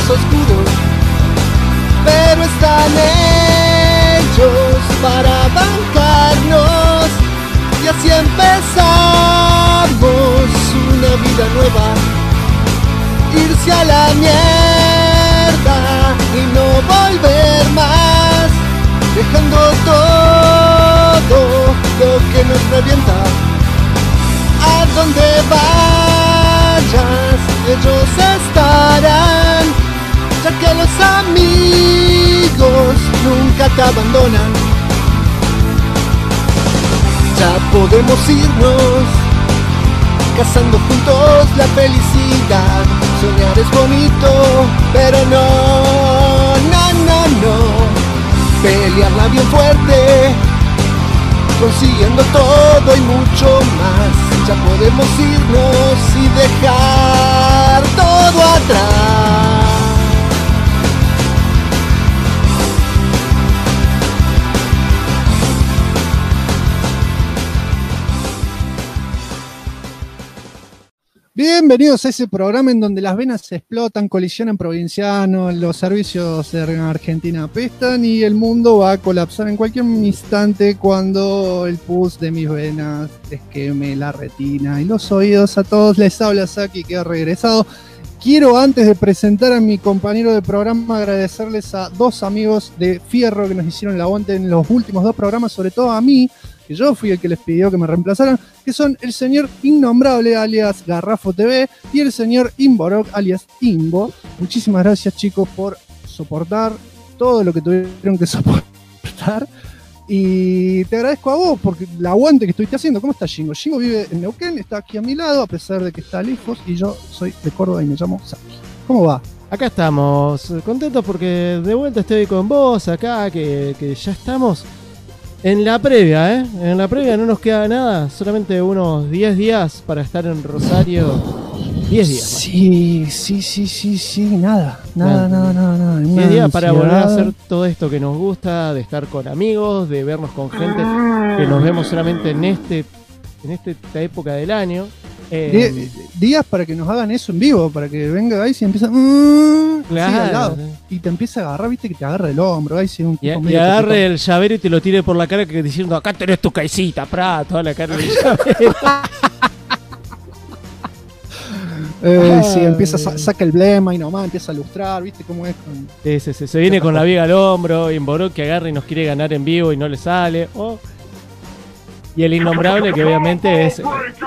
momentos oscuros, pero están hechos para bancarnos. Y así empezamos una vida nueva, irse a la mierda y no volver más, dejando todo lo que nos revienta. A donde vayas, ellos estarán, ya que los amigos nunca te abandonan. Ya podemos irnos, cazando juntos la felicidad. Soñar es bonito, pero no. Pelearla bien fuerte, consiguiendo todo y mucho más. Ya podemos irnos y dejar todo atrás. Bienvenidos a ese programa en donde las venas se explotan, colisionan provincianos, los servicios de Argentina apestan y el mundo va a colapsar en cualquier instante cuando el pus de mis venas les queme la retina y los oídos. A todos les habla Saki, que ha regresado. Quiero, antes de presentar a mi compañero de programa, agradecerles a dos amigos de Fierro que nos hicieron el aguante en los últimos dos programas, sobre todo a mí, que yo fui el que les pidió que me reemplazaran, que son el señor Innombrable, alias Garrafo TV, y el señor Imborok, alias Imbo. Muchísimas gracias, chicos, por soportar todo lo que tuvieron que soportar. Y te agradezco a vos porque el aguante que estuviste haciendo. ¿Cómo está Jingo? Jingo vive en Neuquén, está aquí a mi lado, a pesar de que está lejos, y yo soy de Córdoba y me llamo Saki. ¿Cómo va? Acá estamos, contentos porque de vuelta estoy con vos acá, que ya estamos en la previa, ¿eh? En la previa no nos queda nada, solamente unos 10 días para estar en Rosario. 10 días. Sí, nada. 10 días para volver a hacer todo esto que nos gusta, de estar con amigos, de vernos con gente que nos vemos solamente en esta época del año. Días para que nos hagan eso en vivo, para que venga Gaisi y empieza claro, sí, al lado, y te empieza a agarrar, viste, que te agarra el hombro, Gaisi, un tipo y agarre el llavero y te lo tire por la cara, que diciendo, acá tenés tu caicita, toda la cara del llavero. Sí, empieza, saca el blema y nomás empieza a lustrar, viste cómo es. Se viene con la viga al hombro, y Imborok que agarra y nos quiere ganar en vivo y no le sale. Y el Innombrable, que obviamente es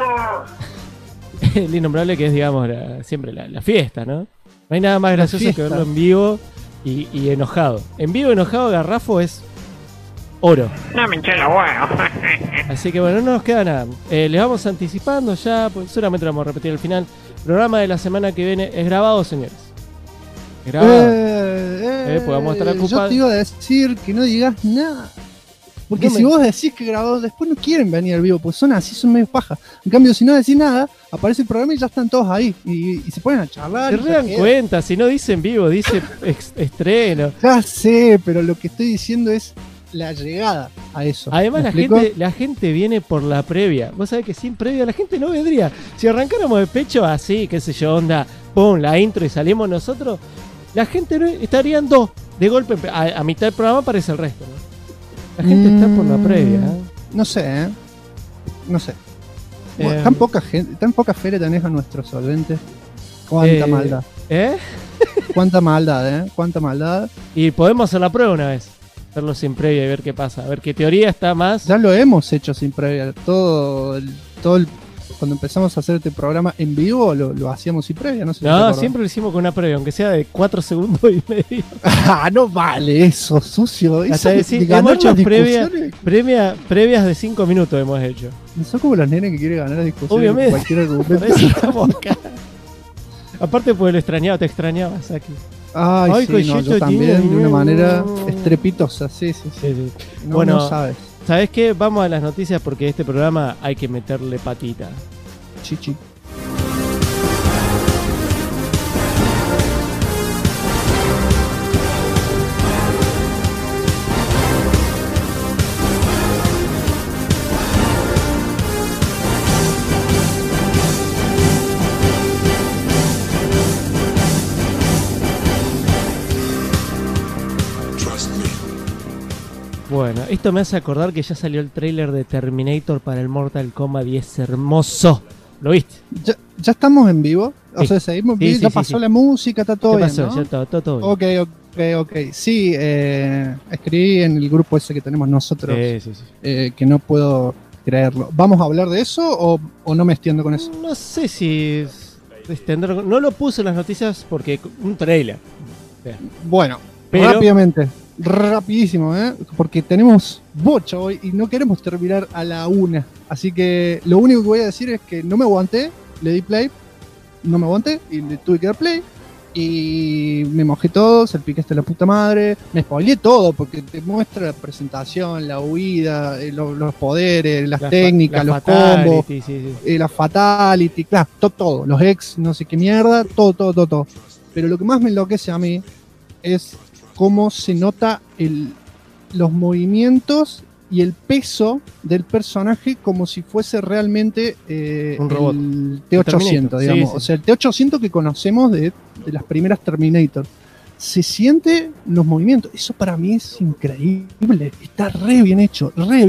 el Innombrable, que es, digamos, siempre la fiesta, ¿no? No hay nada más gracioso que verlo en vivo y enojado. En vivo enojado, Garrafo es oro. No me hinché los huevos. Así que bueno, no nos queda nada. Les vamos anticipando ya, pues seguramente lo vamos a repetir al final. El programa de la semana que viene es grabado, señores. Es grabado. Pues vamos a estar ocupados. Yo te iba a decir que no digas nada. Porque si vos decís que grabados, después no quieren venir al vivo, pues son así, son medio paja. En cambio, si no decís nada, aparece el programa y ya están todos ahí. Y se ponen a charlar. Se dan cuenta, si no dice en vivo, dice estreno. Ya sé, pero lo que estoy diciendo es la llegada a eso. Además, la gente viene por la previa. Vos sabés que sin previa la gente no vendría. Si arrancáramos de pecho así, qué sé yo, onda, pum, la intro y salimos nosotros, la gente no estarían dos. De golpe, a mitad del programa aparece el resto, ¿no? La gente está por la previa, ¿eh? No sé. Bueno, tan poca fe tenés a nuestros solventes. Cuánta maldad. Cuánta maldad. Y podemos hacer la prueba una vez. Hacerlo sin previa y ver qué pasa. A ver qué teoría está más. Ya lo hemos hecho sin previa. Cuando empezamos a hacer este programa en vivo, lo hacíamos sin previa. No, siempre lo hicimos con una previa, aunque sea de 4 segundos y medio. No vale eso, sucio. Hasta decir, hemos hecho previas de 5 minutos hemos hecho. Son como los nenes que quieren ganar la discusión. Obviamente. Con cualquier argumento. Por eso estamos acá. Aparte, pues te extrañabas aquí. Ay, sí, yo también, de una manera estrepitosa. Sí. No sabes. ¿Sabes qué? Vamos a las noticias porque este programa hay que meterle patita. Chichi. Bueno, esto me hace acordar que ya salió el tráiler de Terminator para el Mortal Kombat y es hermoso. ¿Lo viste? Ya estamos en vivo. O Sí. sea, seguimos Sí, bien, sí, ya sí, pasó sí. la música, está todo ¿Qué bien, pasó? ¿no? Ya todo bien. Ok. Sí, escribí en el grupo ese que tenemos nosotros, Sí. que no puedo creerlo. ¿Vamos a hablar de eso o no me extiendo con eso? No sé si extender. No lo puse en las noticias porque un trailer. Bueno, Pero- rápidamente, rapidísimo, porque tenemos bocha hoy y no queremos terminar a la 1. Así que lo único que voy a decir es que no me aguanté, le di play, no me aguanté y le tuve que dar play. Y me mojé todo, salpiqué la puta madre, me spoileé todo porque te muestra la presentación, la huida, los poderes, las técnicas, los combos, la fatality, claro, todo, los ex, no sé qué mierda, todo. Pero lo que más me enloquece a mí es cómo se nota los movimientos y el peso del personaje como si fuese realmente un robot. el T-800, digamos. Sí. O sea, el T-800 que conocemos de las primeras Terminator. Se siente los movimientos. Eso para mí es increíble. Está re bien hecho.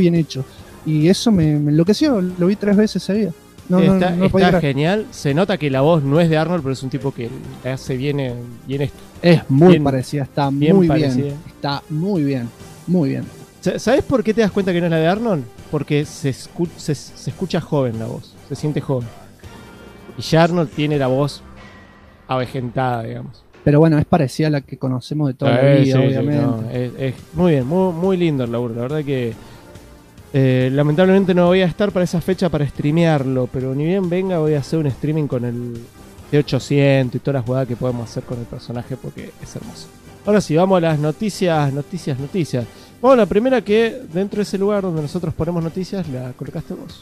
Y eso me enloqueció. Lo vi 3 veces seguidas. No podía está creer. genial. Se nota que la voz no es de Arnold, pero es un tipo que le hace bien esto. Es muy bien- parecida. Está bien muy parecida. bien. Está muy bien. Muy bien. ¿Sabes por qué te das cuenta que no es la de Arnold? Porque se escucha joven la voz, se siente joven. Y ya Arnold tiene la voz avejentada, digamos. Pero bueno, es parecida a la que conocemos de toda la vida, obviamente. no, es muy bien, muy lindo el laburo. La verdad que lamentablemente no voy a estar para esa fecha para streamearlo, pero ni bien venga voy a hacer un streaming con el T800 y todas las jugadas que podemos hacer con el personaje porque es hermoso. Ahora sí, vamos a las noticias. Bueno, la primera que dentro de ese lugar donde nosotros ponemos noticias la colocaste vos.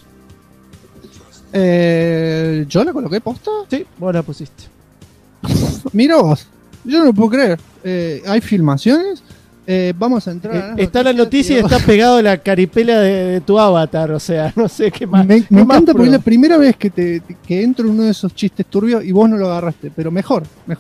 ¿Yo la coloqué posta? Sí, vos la pusiste. Mira vos, yo no lo puedo creer. ¿Hay filmaciones? Vamos a entrar a las Está la noticia y noticias, está pegado la caripela de tu avatar, o sea, no sé qué más. Me qué más encanta porque es la prueba. primera vez que entro en uno de esos chistes turbios y vos no lo agarraste, pero mejor.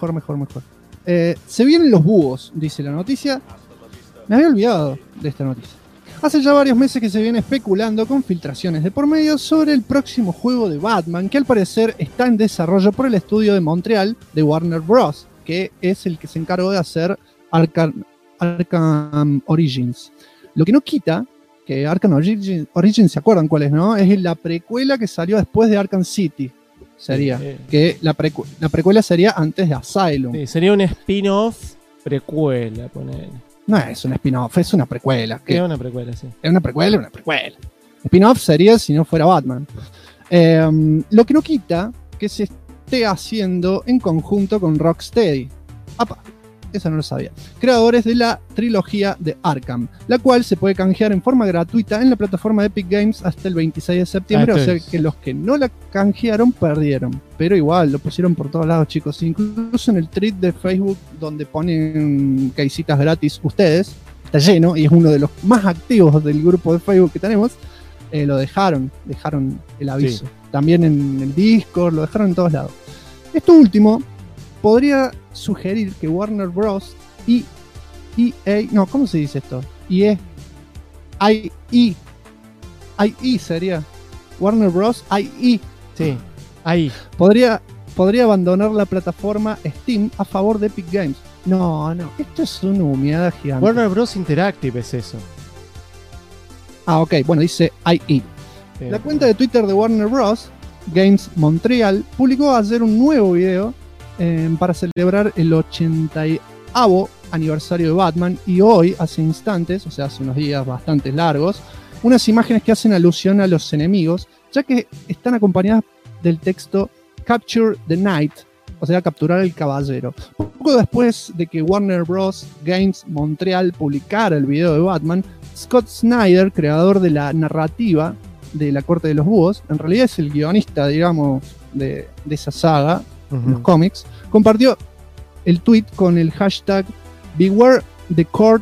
Se vienen los búhos, dice la noticia. Me había olvidado de esta noticia. Hace ya varios meses que se viene especulando con filtraciones de por medio sobre el próximo juego de Batman, que al parecer está en desarrollo por el estudio de Montreal de Warner Bros., que es el que se encargó de hacer Arkham Origins. Lo que no quita que Arkham Origins, ¿se acuerdan cuál es, no? Es la precuela que salió después de Arkham City. Sería. Sí. Que la precuela sería antes de Asylum. Sí, sería un spin-off precuela, ponele. No es un spin-off, es una precuela. Es una precuela, sí. Es una precuela. Spin-off sería si no fuera Batman. Lo que no quita que se esté haciendo en conjunto con Rocksteady. ¡Apa! Eso no lo sabía. Creadores de la trilogía de Arkham, la cual se puede canjear en forma gratuita en la plataforma de Epic Games hasta el 26 de septiembre. O sea que los que no la canjearon perdieron. Pero igual, lo pusieron por todos lados, chicos. Incluso en el thread de Facebook donde ponen caisitas gratis ustedes, está lleno y es uno de los más activos del grupo de Facebook que tenemos. Lo dejaron el aviso. Sí. También en el Discord, lo dejaron en todos lados. Esto último podría sugerir que Warner Bros. y EA, no, ¿cómo se dice esto? IE sería Warner Bros. IE. Sí, ahí. Podría abandonar la plataforma Steam a favor de Epic Games. No, esto es una humeada gigante. Warner Bros. Interactive es eso. Ok, bueno, dice IE. La cuenta de Twitter de Warner Bros. Games Montreal publicó ayer un nuevo video para celebrar el 80º aniversario de Batman y hoy, hace instantes, o sea, hace unos días bastante largos, unas imágenes que hacen alusión a los enemigos, ya que están acompañadas del texto Capture the Knight, o sea, capturar el caballero. Poco después de que Warner Bros. Games Montreal publicara el video de Batman, Scott Snyder, creador de la narrativa de La Corte de los Búhos, en realidad es el guionista, digamos, de esa saga, los cómics, compartió el tweet con el hashtag Beware the Court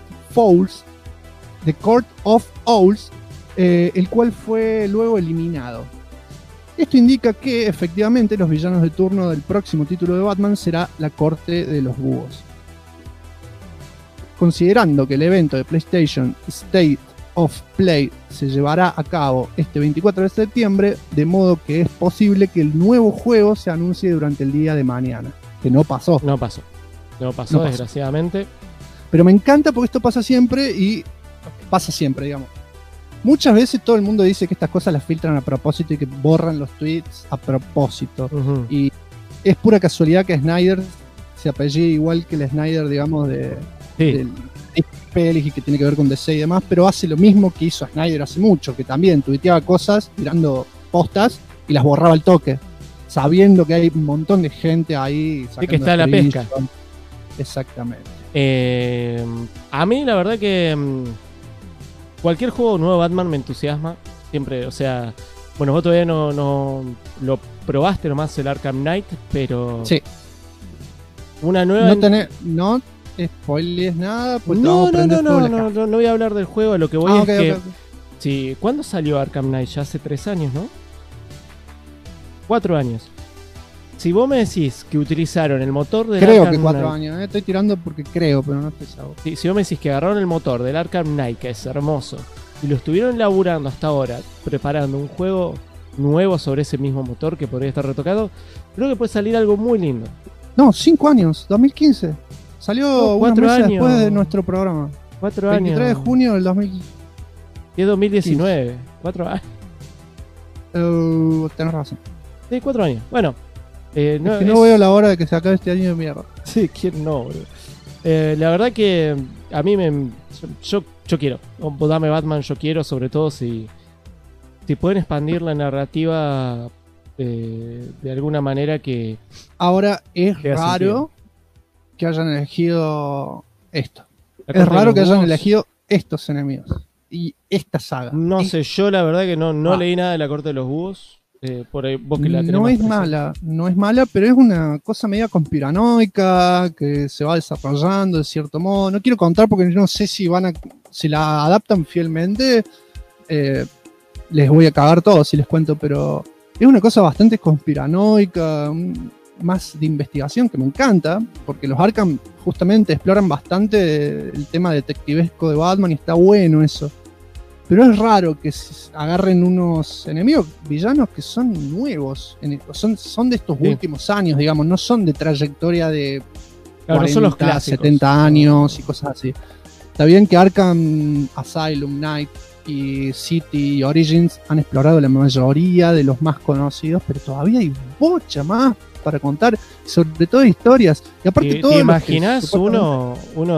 of Owls, el cual fue luego eliminado. Esto indica que efectivamente los villanos de turno del próximo título de Batman será La Corte de los Búhos. Considerando que el evento de PlayStation State of Play se llevará a cabo este 24 de septiembre, de modo que es posible que el nuevo juego se anuncie durante el día de mañana. Que no pasó. No pasó, desgraciadamente. Pero me encanta porque esto pasa siempre, digamos. Muchas veces todo el mundo dice que estas cosas las filtran a propósito y que borran los tweets a propósito. Uh-huh. Y es pura casualidad que Snyder se apellide igual que el Snyder, digamos, de pelis y que tiene que ver con DC y demás, pero hace lo mismo que hizo Snyder hace mucho, que también tuiteaba cosas tirando postas y las borraba al toque, sabiendo que hay un montón de gente ahí sacando que está la pesca. Exactamente. A mí la verdad que cualquier juego nuevo de Batman me entusiasma siempre, o sea, bueno, vos todavía no lo probaste nomás el Arkham Knight, pero sí, una nueva no spoilers nada, pues no voy a hablar del juego, lo que voy es que okay. Sí, ¿cuándo salió Arkham Knight? Ya hace 3 años, ¿no? 4 años. Si vos me decís que utilizaron el motor del Arkham Knight, 4 años, estoy tirando porque creo, pero no estoy seguro. Si vos me decís que agarraron el motor del Arkham Knight, que es hermoso, y lo estuvieron laburando hasta ahora, preparando un juego nuevo sobre ese mismo motor que podría estar retocado, creo que puede salir algo muy lindo. No, 5 años, 2015. Salió 4 meses años después de nuestro programa. 4 23 años. de junio del 2015. Es 2019. 4 años. Tenés razón. Sí, 4 años. Bueno. No veo la hora de que se acabe este año de mierda. Sí, ¿quién no, boludo? La verdad que a mí yo quiero. Dame Batman, yo quiero, sobre todo si pueden expandir la narrativa de alguna manera que... Ahora es raro que hayan elegido esto. Es raro que hayan elegido estos enemigos y esta saga. No sé, yo la verdad que no leí nada de la Corte de los Búhos. Por ahí, vos que la tenés no más es mala, no es mala, pero es una cosa media conspiranoica que se va desarrollando de cierto modo. No quiero contar porque no sé si la adaptan fielmente. Les voy a cagar todo si les cuento, pero es una cosa bastante conspiranoica, más de investigación, que me encanta, porque los Arkham justamente exploran bastante el tema detectivesco de Batman y está bueno eso. Pero es raro que agarren unos enemigos villanos que son nuevos, son de estos últimos años, digamos, no son de trayectoria de 40, no son los clásicos, 70 años y cosas así. Está bien que Arkham Asylum, Knight y City y Origins han explorado la mayoría de los más conocidos, pero todavía hay mucha más para contar, sobre todo historias. Y aparte ¿Te imaginas uno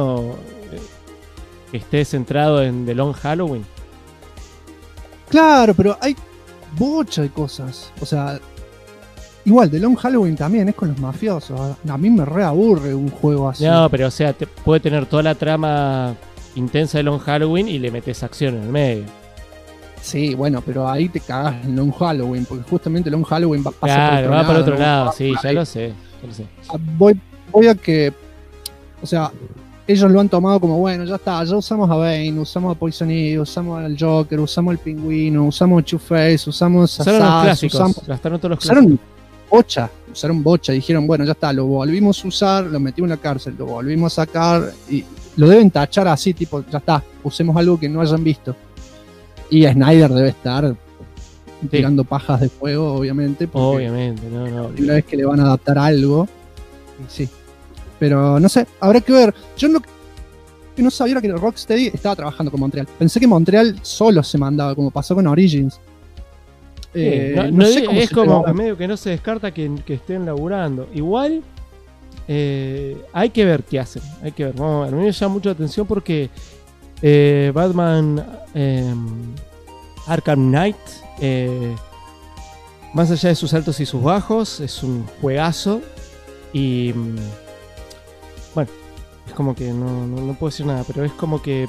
que esté centrado en The Long Halloween? Claro, pero hay bocha de cosas. O sea, igual, The Long Halloween también es con los mafiosos. A mí me reaburre un juego así. No, pero o sea, puede tener toda la trama intensa de Long Halloween y le metes acción en el medio. Sí, bueno, pero ahí te cagás en Long Halloween, porque justamente Long Halloween pasa por otro lado, sí, ya lo sé. Voy a que, o sea, ellos lo han tomado como, bueno, ya está, ya usamos a Bane, usamos a Poison Ivy, usamos al Joker, usamos al Pingüino, usamos a Two-Face, usamos a usaron los clásicos, gastaron todos los clásicos. Usaron bocha, dijeron, bueno, ya está, lo volvimos a usar, lo metimos en la cárcel, lo volvimos a sacar, y lo deben tachar así, tipo, ya está, usemos algo que no hayan visto. Y Snyder debe estar tirando pajas de fuego, obviamente. Obviamente, no. La primera vez que le van a adaptar algo. Sí. Pero no sé, habrá que ver. Yo no sabía que Rocksteady estaba trabajando con Montreal. Pensé que Montreal solo se mandaba, como pasó con Origins. No sé cómo es como que medio que no se descarta que estén laburando. Igual hay que ver qué hacen. Hay que ver. A mí me llama mucho la atención porque Batman Arkham Knight, más allá de sus altos y sus bajos, es un juegazo. Y bueno, es como que no puedo decir nada, pero es como que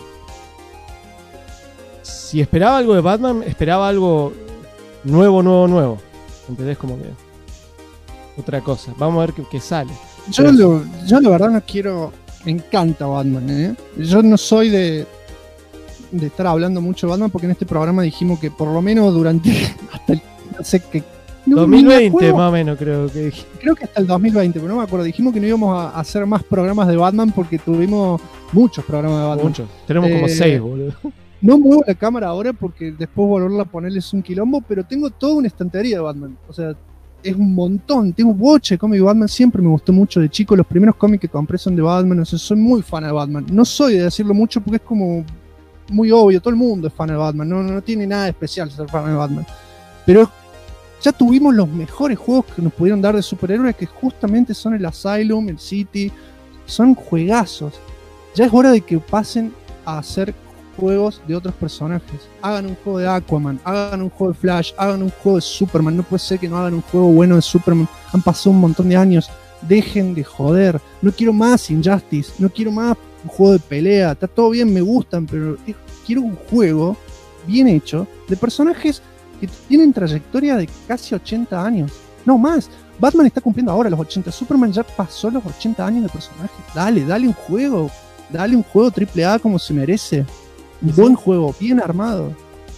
si esperaba algo de Batman, esperaba algo nuevo. ¿Entendés? Como que otra cosa. Vamos a ver qué sale. Yo la verdad no quiero. Me encanta Batman, ¿eh? Yo no soy de estar hablando mucho de Batman porque en este programa dijimos que por lo menos durante hasta el, no sé qué 2020 más o menos creo que hasta el 2020, pero no me acuerdo, dijimos que no íbamos a hacer más programas de Batman porque tuvimos muchos programas de Batman. Tenemos como 6, boludo. No muevo la cámara ahora porque después volverla a ponerle es un quilombo, pero tengo toda una estantería de Batman. O sea, es un montón. Tengo un boche de cómic de Batman. Siempre me gustó mucho de chico. Los primeros cómics que compré son de Batman. O sea, soy muy fan de Batman. No soy de decirlo mucho porque es como muy obvio. Todo el mundo es fan de Batman. No tiene nada especial ser fan de Batman. Pero ya tuvimos los mejores juegos que nos pudieron dar de superhéroes, que justamente son el Asylum, el City. Son juegazos. Ya es hora de que pasen a hacer juegos de otros personajes. Hagan un juego de Aquaman, hagan un juego de Flash, hagan un juego de Superman. No puede ser que no hagan un juego bueno de Superman. Han pasado un montón de años. Dejen de joder. No quiero más Injustice. No quiero más un juego de pelea. Está todo bien, me gustan, pero quiero un juego bien hecho de personajes que tienen trayectoria de casi 80 años. No más. Batman está cumpliendo ahora los 80. Superman ya pasó los 80 años de personaje. Dale un juego. Dale un juego AAA como se merece. Un buen juego, bien armado.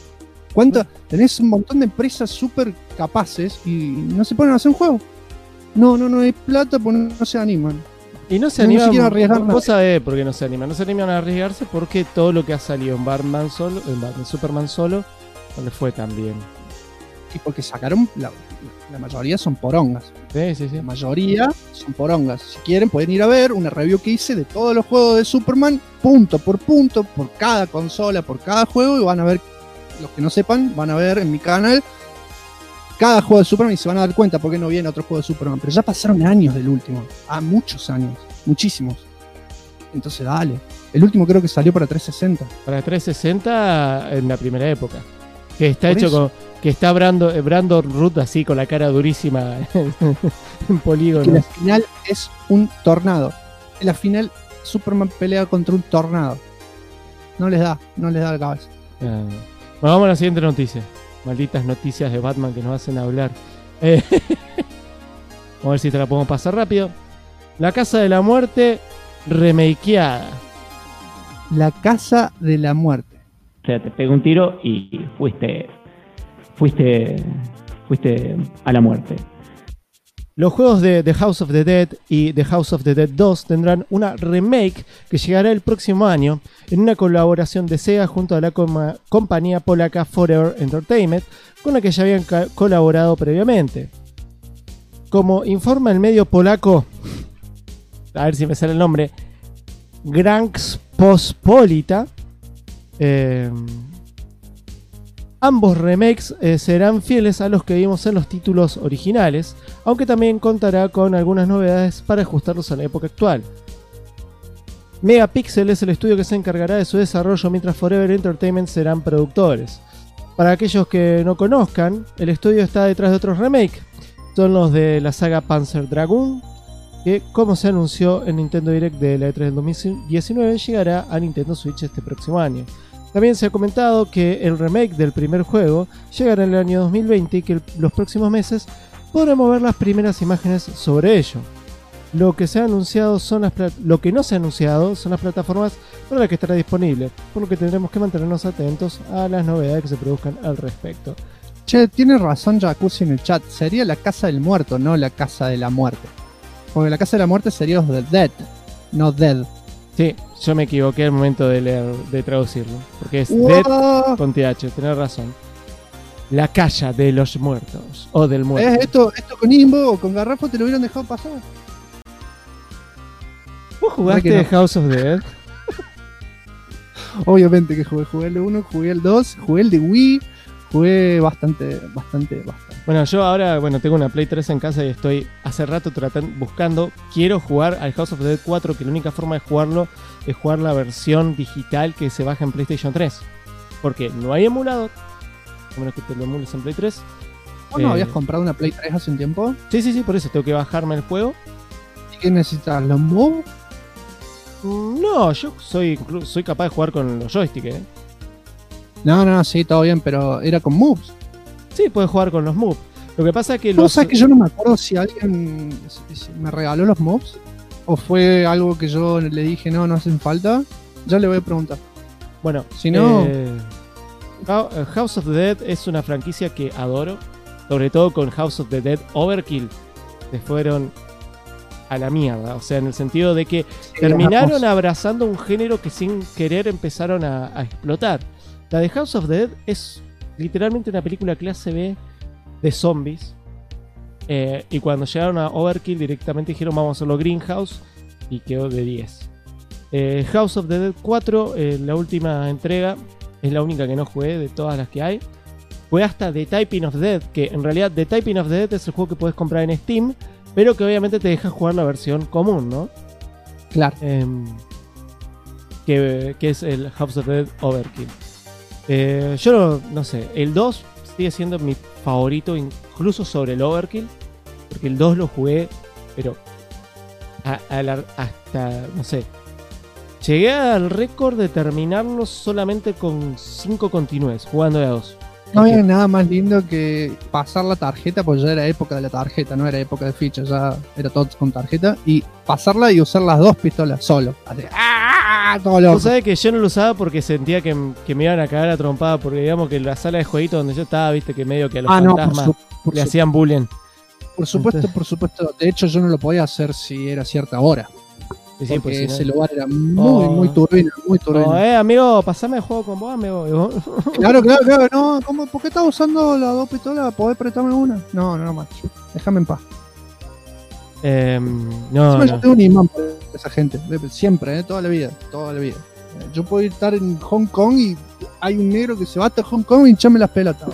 Tenés un montón de empresas súper capaces y no se ponen a hacer un juego. No hay plata porque no se animan. Y no se animan. No arriesgar nada. Vos sabés por qué no se animan. No se animan a arriesgarse porque todo lo que ha salido en Batman solo, en Superman solo, no le fue tan bien. Y porque sacaron, la mayoría son porongas. Sí. La mayoría son porongas. Si quieren pueden ir a ver una review que hice de todos los juegos de Superman, punto, por cada consola, por cada juego, y van a ver, los que no sepan, van a ver en mi canal cada juego de Superman y se van a dar cuenta por qué no viene otro juego de Superman. Pero ya pasaron años del último. Muchos años. Muchísimos. Entonces dale. El último creo que salió para 360. Para 360 en la primera época. Que está Por hecho eso. que está Brandon Root así con la cara durísima en polígono. Que la final es un tornado. En la final Superman pelea contra un tornado. No les da la cabeza. Bueno, vamos a la siguiente noticia. Malditas noticias de Batman que nos hacen hablar. Vamos a ver si te la podemos pasar rápido. La Casa de la Muerte remakeada. La Casa de la Muerte. O sea, te pegó un tiro y fuiste a la muerte. Los juegos de The House of the Dead y The House of the Dead 2 tendrán una remake que llegará el próximo año en una colaboración de Sega junto a la compañía polaca Forever Entertainment, con la que ya habían colaborado previamente. Como informa el medio polaco, a ver si me sale el nombre, Granxpospolita, ambos remakes serán fieles a los que vimos en los títulos originales, aunque también contará con algunas novedades para ajustarlos a la época actual. Megapixel es el estudio que se encargará de su desarrollo, mientras Forever Entertainment serán productores. Para aquellos que no conozcan, el estudio está detrás de otros remakes. Son los de la saga Panzer Dragoon, que, como se anunció en Nintendo Direct de la E3 del 2019, llegará a Nintendo Switch este próximo año. También se ha comentado que el remake del primer juego llegará en el año 2020 y que los próximos meses podremos ver las primeras imágenes sobre ello. Lo que no se ha anunciado son las plataformas para las que estará disponible, por lo que tendremos que mantenernos atentos a las novedades que se produzcan al respecto. Che, tiene razón Jacuzzi en el chat. Sería la Casa del Muerto, no la Casa de la Muerte. Porque la Casa de la Muerte sería los de Dead, no Dead. Sí, yo me equivoqué al momento de traducirlo, porque es ¡Wow! Dead con TH, tenés razón. La Casa de los Muertos, o del Muerto. Esto con Imbo o con Garrafo te lo hubieran dejado pasar. ¿Vos jugaste no. House of the Dead? Obviamente que jugué el 1, jugué el 2, jugué el de Wii, jugué bastante. Bueno, yo ahora tengo una Play 3 en casa y estoy hace rato quiero jugar al House of the Dead 4, que la única forma de jugarlo es jugar la versión digital que se baja en PlayStation 3. Porque no hay emulador, a menos que te lo emules en Play 3. ¿Vos no habías comprado una Play 3 hace un tiempo? Sí, por eso tengo que bajarme el juego. ¿Y qué necesitas? ¿Los moves? No, yo soy capaz de jugar con los joysticks, ¿eh? No, sí, todo bien, pero era con moves. Sí, puedes jugar con los moves. Lo que pasa es que ¿Sabes que yo no me acuerdo si alguien me regaló los moves? ¿O fue algo que yo le dije no hacen falta? Ya le voy a preguntar. Bueno, si no... House of the Dead es una franquicia que adoro. Sobre todo con House of the Dead Overkill. Se fueron a la mierda. O sea, en el sentido de que terminaron abrazando un género que sin querer empezaron a explotar. La de House of the Dead es literalmente una película clase B de zombies. Y cuando llegaron a Overkill directamente dijeron vamos a hacerlo Greenhouse y quedó de 10. House of the Dead 4, la última entrega, es la única que no jugué de todas las que hay. Fue hasta The Typing of Dead, que en realidad The Typing of Dead es el juego que puedes comprar en Steam, pero que obviamente te deja jugar la versión común, ¿no? Claro. Que es el House of the Dead Overkill. Yo no sé, el 2 sigue siendo mi favorito incluso sobre el Overkill, porque el 2 lo jugué, pero hasta, no sé, llegué al récord de terminarlo solamente con 5 continues, jugando de a 2. No había nada más lindo que pasar la tarjeta, porque ya era época de la tarjeta, no era época de fichas, ya era todo con tarjeta, y pasarla y usar las 2 pistolas solo. Así, ¡ah! Todo loco. Vos sabés que yo no lo usaba porque sentía que me iban a cagar a trompada, porque digamos que la sala de jueguito donde yo estaba, viste que medio que a los fantasmas le hacían bullying. Por supuesto, entonces, por supuesto. De hecho, yo no lo podía hacer si era cierta hora. Sí, porque pues, ese lugar era muy turbino, muy turbino. Amigo, pasame el juego con vos, amigo. Claro, no, ¿por qué estás usando las 2 pistolas? ¿Podés prestarme una? No, macho, déjame en paz. No. Yo tengo un imán para esa gente, siempre, toda la vida. Yo puedo estar en Hong Kong y hay un negro que se va hasta Hong Kong y hinchame las pelotas.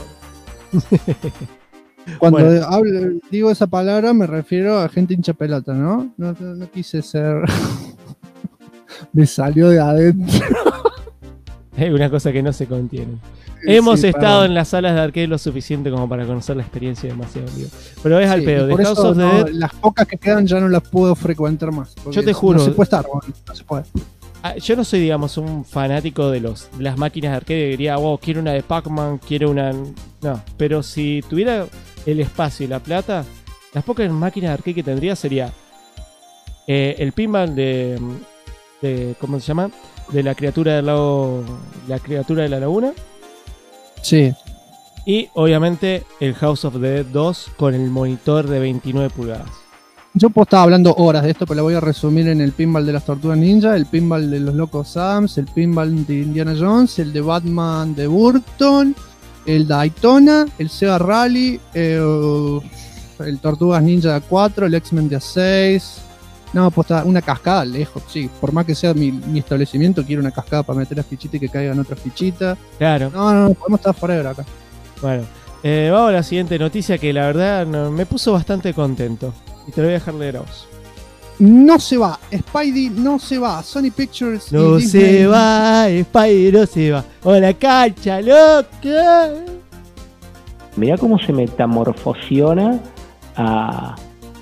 Cuando digo esa palabra me refiero a gente hincha pelota, ¿no? No quise ser... me salió de adentro. Es una cosa que no se contiene. Hemos estado en las salas de arcade lo suficiente como para conocer la experiencia demasiado vivo. Pero es al pedo. De House of the Dead, las pocas que quedan ya no las puedo frecuentar más. Yo te juro. No se puede estar, no se puede. Yo no soy, digamos, un fanático de las máquinas de arcade que diría, wow, quiero una de Pac-Man, quiero una... No, pero si tuviera el espacio y la plata, las pocas máquinas de arcade que tendría sería el pinball de ¿cómo se llama? De la criatura del lago, la criatura de la laguna. Sí. Y obviamente el House of the Dead 2 con el monitor de 29 pulgadas. Yo puedo estar hablando horas de esto, pero lo voy a resumir en el pinball de las Tortugas Ninja, el pinball de los Locos Adams, el pinball de Indiana Jones, el de Batman de Burton, el Daytona, el Sega Rally, el Tortugas Ninja 4, el X-Men de 6. No, pues está una cascada lejos, sí. Por más que sea mi establecimiento, quiero una cascada para meter las fichitas y que caigan otras fichitas. Claro. No, podemos estar forever acá. Bueno, vamos a la siguiente noticia que la verdad me puso bastante contento. Y te lo voy a dejar leer a vos. No se va, Spidey no se va, Sony Pictures no y Disney. Se va, Spidey no se va. ¡Hola, cancha, loca! Mirá cómo se metamorfosiona a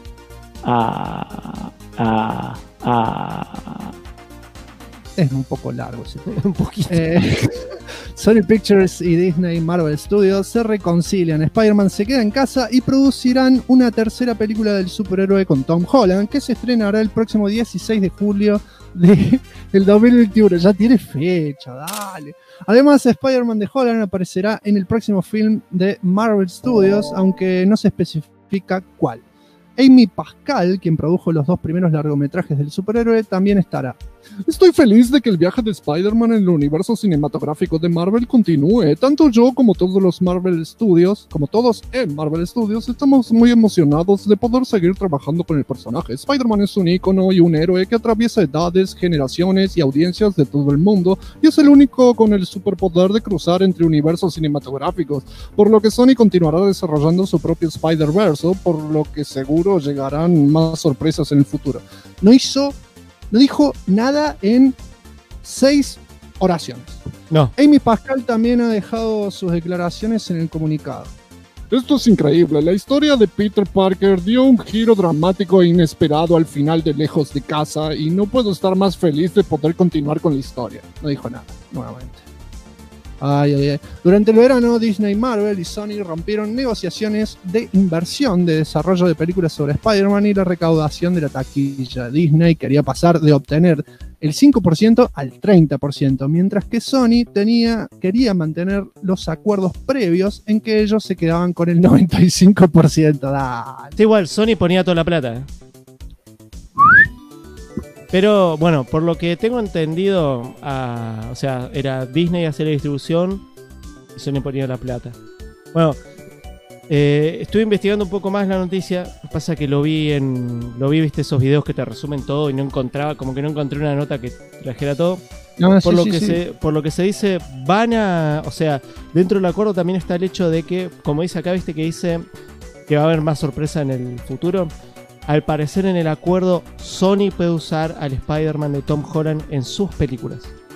Es un poco largo ese tema. Un poquito. Sony Pictures y Disney Marvel Studios se reconcilian. Spider-Man se queda en casa y producirán una tercera película del superhéroe con Tom Holland, que se estrenará el próximo 16 de julio del 2021. Ya tiene fecha, dale. Además, Spider-Man de Holland aparecerá en el próximo film de Marvel Studios, aunque no se especifica cuál. Amy Pascal, quien produjo los 2 primeros largometrajes del superhéroe, también estará. Estoy feliz de que el viaje de Spider-Man en el universo cinematográfico de Marvel continúe. Tanto yo como todos los Marvel Studios, como todos en Marvel Studios, estamos muy emocionados de poder seguir trabajando con el personaje. Spider-Man es un ícono y un héroe que atraviesa edades, generaciones y audiencias de todo el mundo, y es el único con el superpoder de cruzar entre universos cinematográficos, por lo que Sony continuará desarrollando su propio Spider-Verse, por lo que seguro llegarán más sorpresas en el futuro. No dijo nada en 6 oraciones. No. Amy Pascal también ha dejado sus declaraciones en el comunicado. Esto es increíble. La historia de Peter Parker dio un giro dramático e inesperado al final de Lejos de Casa y no puedo estar más feliz de poder continuar con la historia. No dijo nada, nuevamente. Durante el verano, Disney, Marvel y Sony rompieron negociaciones de inversión de desarrollo de películas sobre Spider-Man y la recaudación de la taquilla. Disney quería pasar de obtener el 5% al 30%, mientras que Sony quería mantener los acuerdos previos en que ellos se quedaban con el 95%. Dale. Igual, Sony ponía toda la plata. Pero bueno, por lo que tengo entendido, o sea, era Disney hacer la distribución y Sony ponía la plata. Bueno, estuve investigando un poco más la noticia. Pasa que viste esos videos que te resumen todo y no encontré una nota que trajera todo. No, Por lo que se dice, o sea, dentro del acuerdo también está el hecho de que, como dice acá, viste que dice que va a haber más sorpresa en el futuro. Al parecer en el acuerdo, Sony puede usar al Spider-Man de Tom Holland en sus películas.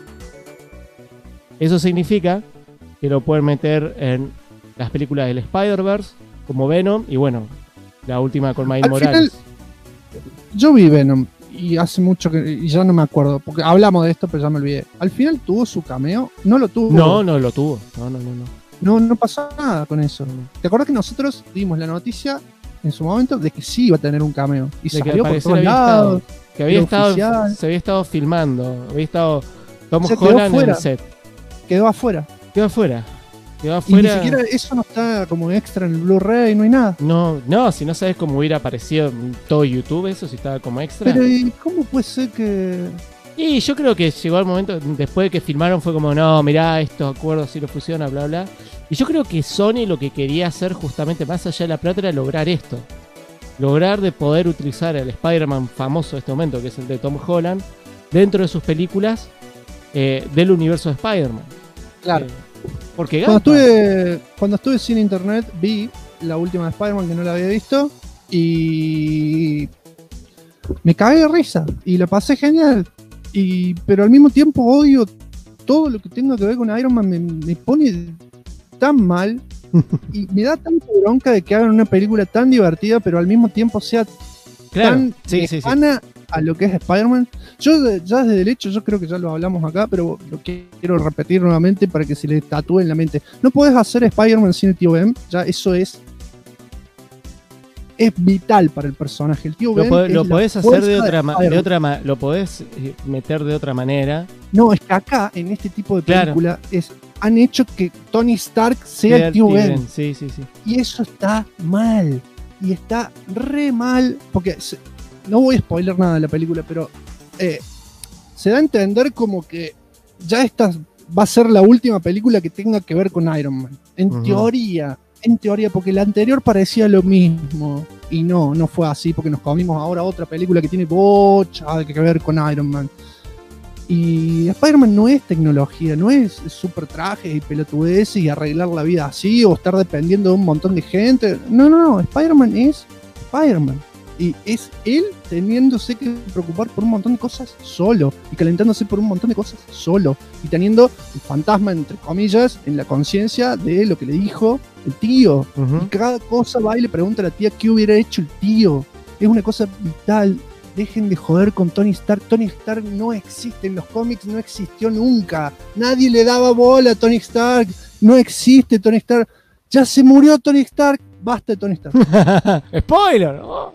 Eso significa que lo pueden meter en las películas del Spider-Verse, como Venom, y bueno, la última con Miles Morales. Yo vi Venom, y hace mucho y ya no me acuerdo, porque hablamos de esto, pero ya me olvidé. Al final tuvo su cameo, no lo tuvo. No lo tuvo. No pasó nada con eso. ¿Te acuerdas que nosotros dimos la noticia en su momento de que sí iba a tener un cameo? Y de salió por todos lados. Se había estado filmando. Había estado Tom Holland en el set. Quedó afuera. Y ni siquiera eso no está como extra en el Blu-ray, no hay nada. No, si no sabes cómo hubiera aparecido en todo YouTube, eso si estaba como extra. Pero ¿y cómo puede ser que...? Y yo creo que llegó el momento, después de que filmaron fue como, no, mirá, estos acuerdos si lo fusiona, bla, bla. Y yo creo que Sony lo que quería hacer justamente más allá de la plata era lograr esto. Lograr de poder utilizar el Spider-Man famoso de este momento, que es el de Tom Holland, dentro de sus películas del universo de Spider-Man. Claro. Porque cuando estuve sin internet vi la última de Spider-Man que no la había visto y me cagué de risa y la pasé genial. Pero al mismo tiempo odio todo lo que tenga que ver con Iron Man, me pone tan mal y me da tanta bronca de que hagan una película tan divertida, pero al mismo tiempo sea tan lejana a lo que es Spider-Man. Yo ya desde el hecho, yo creo que ya lo hablamos acá, pero lo quiero repetir nuevamente para que se le tatúe en la mente. No podés hacer Spider-Man sin el tío Ben, ya eso es vital para el personaje. El tío Ben lo podés hacer lo podés meter de otra manera. No, es que acá, en este tipo de película, han hecho que Tony Stark sea el tío Ben. Sí. Y eso está mal. Y está re mal. Porque no voy a spoiler nada de la película, pero se da a entender como que ya esta va a ser la última película que tenga que ver con Iron Man. En teoría, porque la anterior parecía lo mismo. Y no fue así, porque nos comimos ahora otra película que tiene bocha que ver con Iron Man. Y Spider-Man no es tecnología, no es super trajes y pelotudeces y arreglar la vida así o estar dependiendo de un montón de gente. No, Spider-Man es Spider-Man. Y es él teniéndose que preocupar por un montón de cosas solo y calentándose por un montón de cosas solo y teniendo el fantasma, entre comillas, en la conciencia de lo que le dijo el tío. Y cada cosa va y le pregunta a la tía qué hubiera hecho el tío. Es una cosa vital. Dejen de joder con Tony Stark. Tony Stark no existe en los cómics, no existió nunca. Nadie le daba bola a Tony Stark. No existe Tony Stark. Ya se murió Tony Stark. Basta de Tony Stark. Spoiler, ¿no?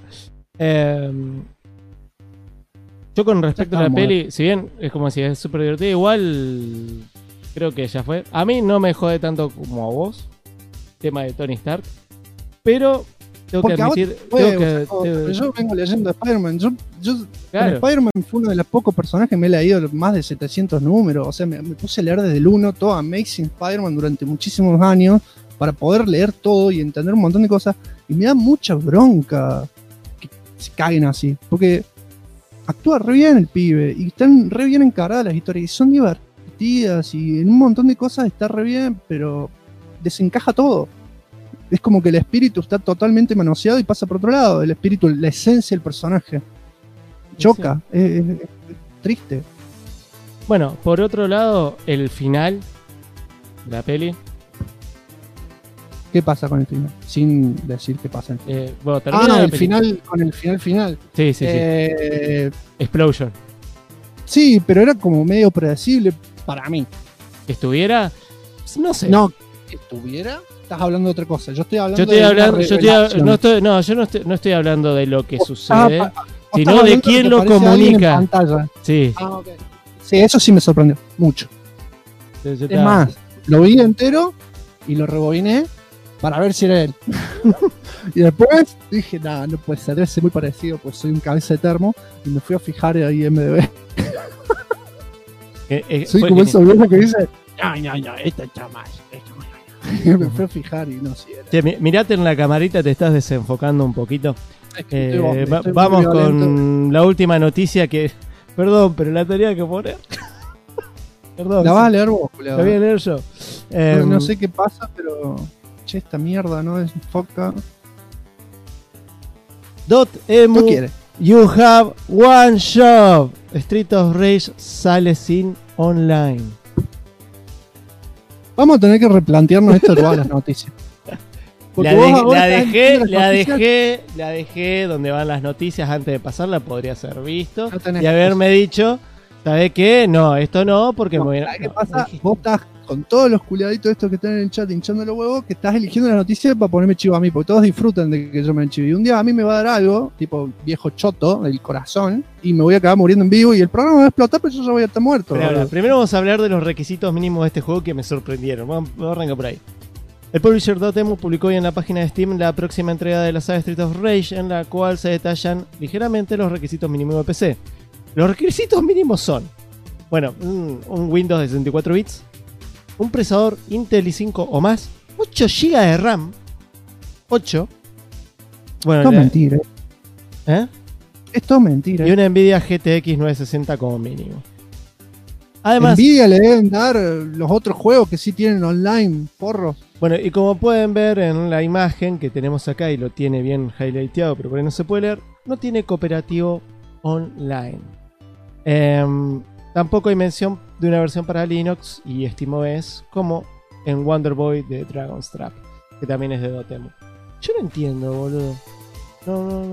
Yo con respecto a la peli, si bien es como si es súper divertida, igual creo que ya fue. A mí no me jode tanto como a vos, tema de Tony Stark, pero tengo que admitir... yo vengo leyendo Spider-Man. Claro. Spider-Man fue uno de los pocos personajes que me he leído más de 700 números. O sea, me puse a leer desde el 1 todo Amazing Spider-Man durante muchísimos años para poder leer todo y entender un montón de cosas. Y me da mucha bronca que se caguen así, porque actúa re bien el pibe y están re bien encaradas las historias y son divertidas y en un montón de cosas está re bien, pero desencaja todo. Es como que el espíritu está totalmente manoseado y pasa por otro lado. El espíritu, la esencia del personaje choca, es triste. Bueno, por otro lado, el final de la peli. ¿Qué pasa con el final? Sin decir qué pasa. El final, con el final. Sí. Explosion. Sí, pero era como medio predecible para mí. ¿Que estuviera? No sé. No, ¿que estuviera? Estás hablando de otra cosa. Yo estoy hablando no estoy hablando de lo que sucede, sino de quién lo comunica. Sí. Okay. Sí, eso sí me sorprendió mucho. Es más, lo vi entero y lo rebobiné para ver si era él. Y después dije, nada, no puede ser, debe ser muy parecido, pues soy un cabeza de termo, y me fui a fijar ahí en IMDb. Soy como esos viejos que dice, no, esta está mal. Y me fui a fijar y no, si era. Che, mirate en la camarita, te estás desenfocando un poquito. Es que estoy vamos muy con violento. la última noticia que... Perdón, pero la tenía que poner. Perdón. La vas a leer vos, La voy a leer yo. no sé qué pasa, pero... Che, esta mierda no es foca. .emu, No quiere. you have one shop. Street of Rage sale sin online. Vamos a tener que replantearnos esto de todas las noticias. Porque vos ahora estás viendo las noticias, La dejé donde van las noticias antes de pasarla, podría ser visto. No tenés Y haberme dicho, ¿sabés qué? No, esto no, porque no, me voy a... ¿sabés qué no, pasa? dijiste. Vos estás con todos los culiaditos estos que están en el chat hinchando los huevos, que estás eligiendo las noticias para ponerme chivo a mí, porque todos disfrutan de que yo me enchive. Y un día a mí me va a dar algo, tipo viejo choto del corazón, y me voy a acabar muriendo en vivo y el programa va a explotar, pero yo ya voy a estar muerto. Pero ahora, boludo. primero vamos a hablar de los requisitos mínimos de este juego que me sorprendieron. Vamos a arrancar por ahí. El publisher .emu publicó hoy en la página de Steam la próxima entrega de la saga Street of Rage, en la cual se detallan ligeramente los requisitos mínimos de PC. Los requisitos mínimos son, bueno, un Windows de 64 bits, un procesador Intel i5 o más, 8 GB de RAM, 8. Bueno, Esto es mentira. ¿eh? Esto es mentira. Y una Nvidia GTX 960 como mínimo. Además, Nvidia le deben dar los otros juegos que sí tienen online, porros. bueno, y como pueden ver en la imagen que tenemos acá, y lo tiene bien highlighteado, pero por ahí no se puede leer, no tiene cooperativo online. Tampoco hay mención de una versión para Linux y SteamOS, como en Wonder Boy de Dragon's Trap, que también es de .emu. Yo no entiendo, boludo. No.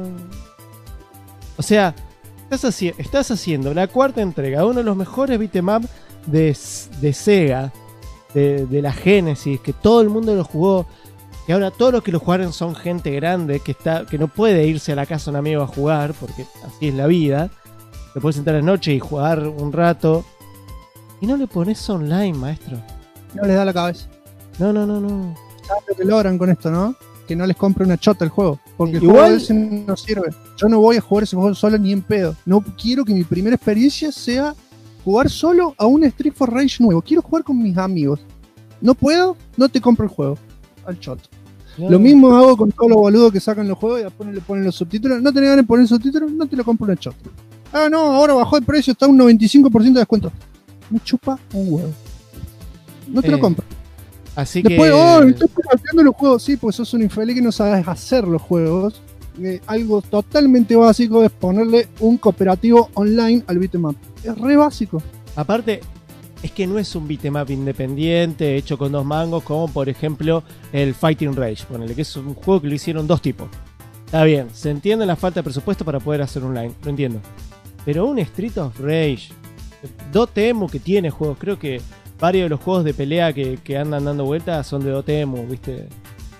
O sea, estás haciendo la cuarta entrega de uno de los mejores beat'em up de Sega, de la Genesis, que todo el mundo lo jugó, y ahora todos los que lo jugaron son gente grande que no puede irse a la casa de un amigo a jugar, porque así es la vida. Te puedes sentar a la noche y jugar un rato, y no le pones online, maestro. No les da la cabeza. No. ¿Sabes lo que logran con esto, no? Que no les compre una chota el juego. Porque el Igual- juego ese no sirve. Yo no voy a jugar ese juego solo ni en pedo. No quiero que mi primera experiencia sea jugar solo a un Street for Rage nuevo. Quiero jugar con mis amigos. No puedo, no te compro el juego. Al chot. No. Lo mismo hago con todos los boludos que sacan los juegos y después no le ponen los subtítulos. No tenés ganas de poner subtítulos, no te lo compro una chot. Ah, no, ahora bajó el precio, está un 95% de descuento. Me chupa un huevo. No te lo compro. Así Después, que... estoy pirateando los juegos, sí, porque sos un infeliz que no sabes hacer los juegos. Algo totalmente básico es ponerle un cooperativo online al beat'em up. Es re básico. Aparte, es que no es un beat'em up independiente hecho con dos mangos, como por ejemplo el Fighting Rage, ponele, que es un juego que lo hicieron dos tipos. Está bien, se entiende la falta de presupuesto para poder hacer online, lo entiendo. Pero un Street of Rage, .emu que tiene juegos, creo que varios de los juegos de pelea que andan dando vueltas son de .emu, ¿viste?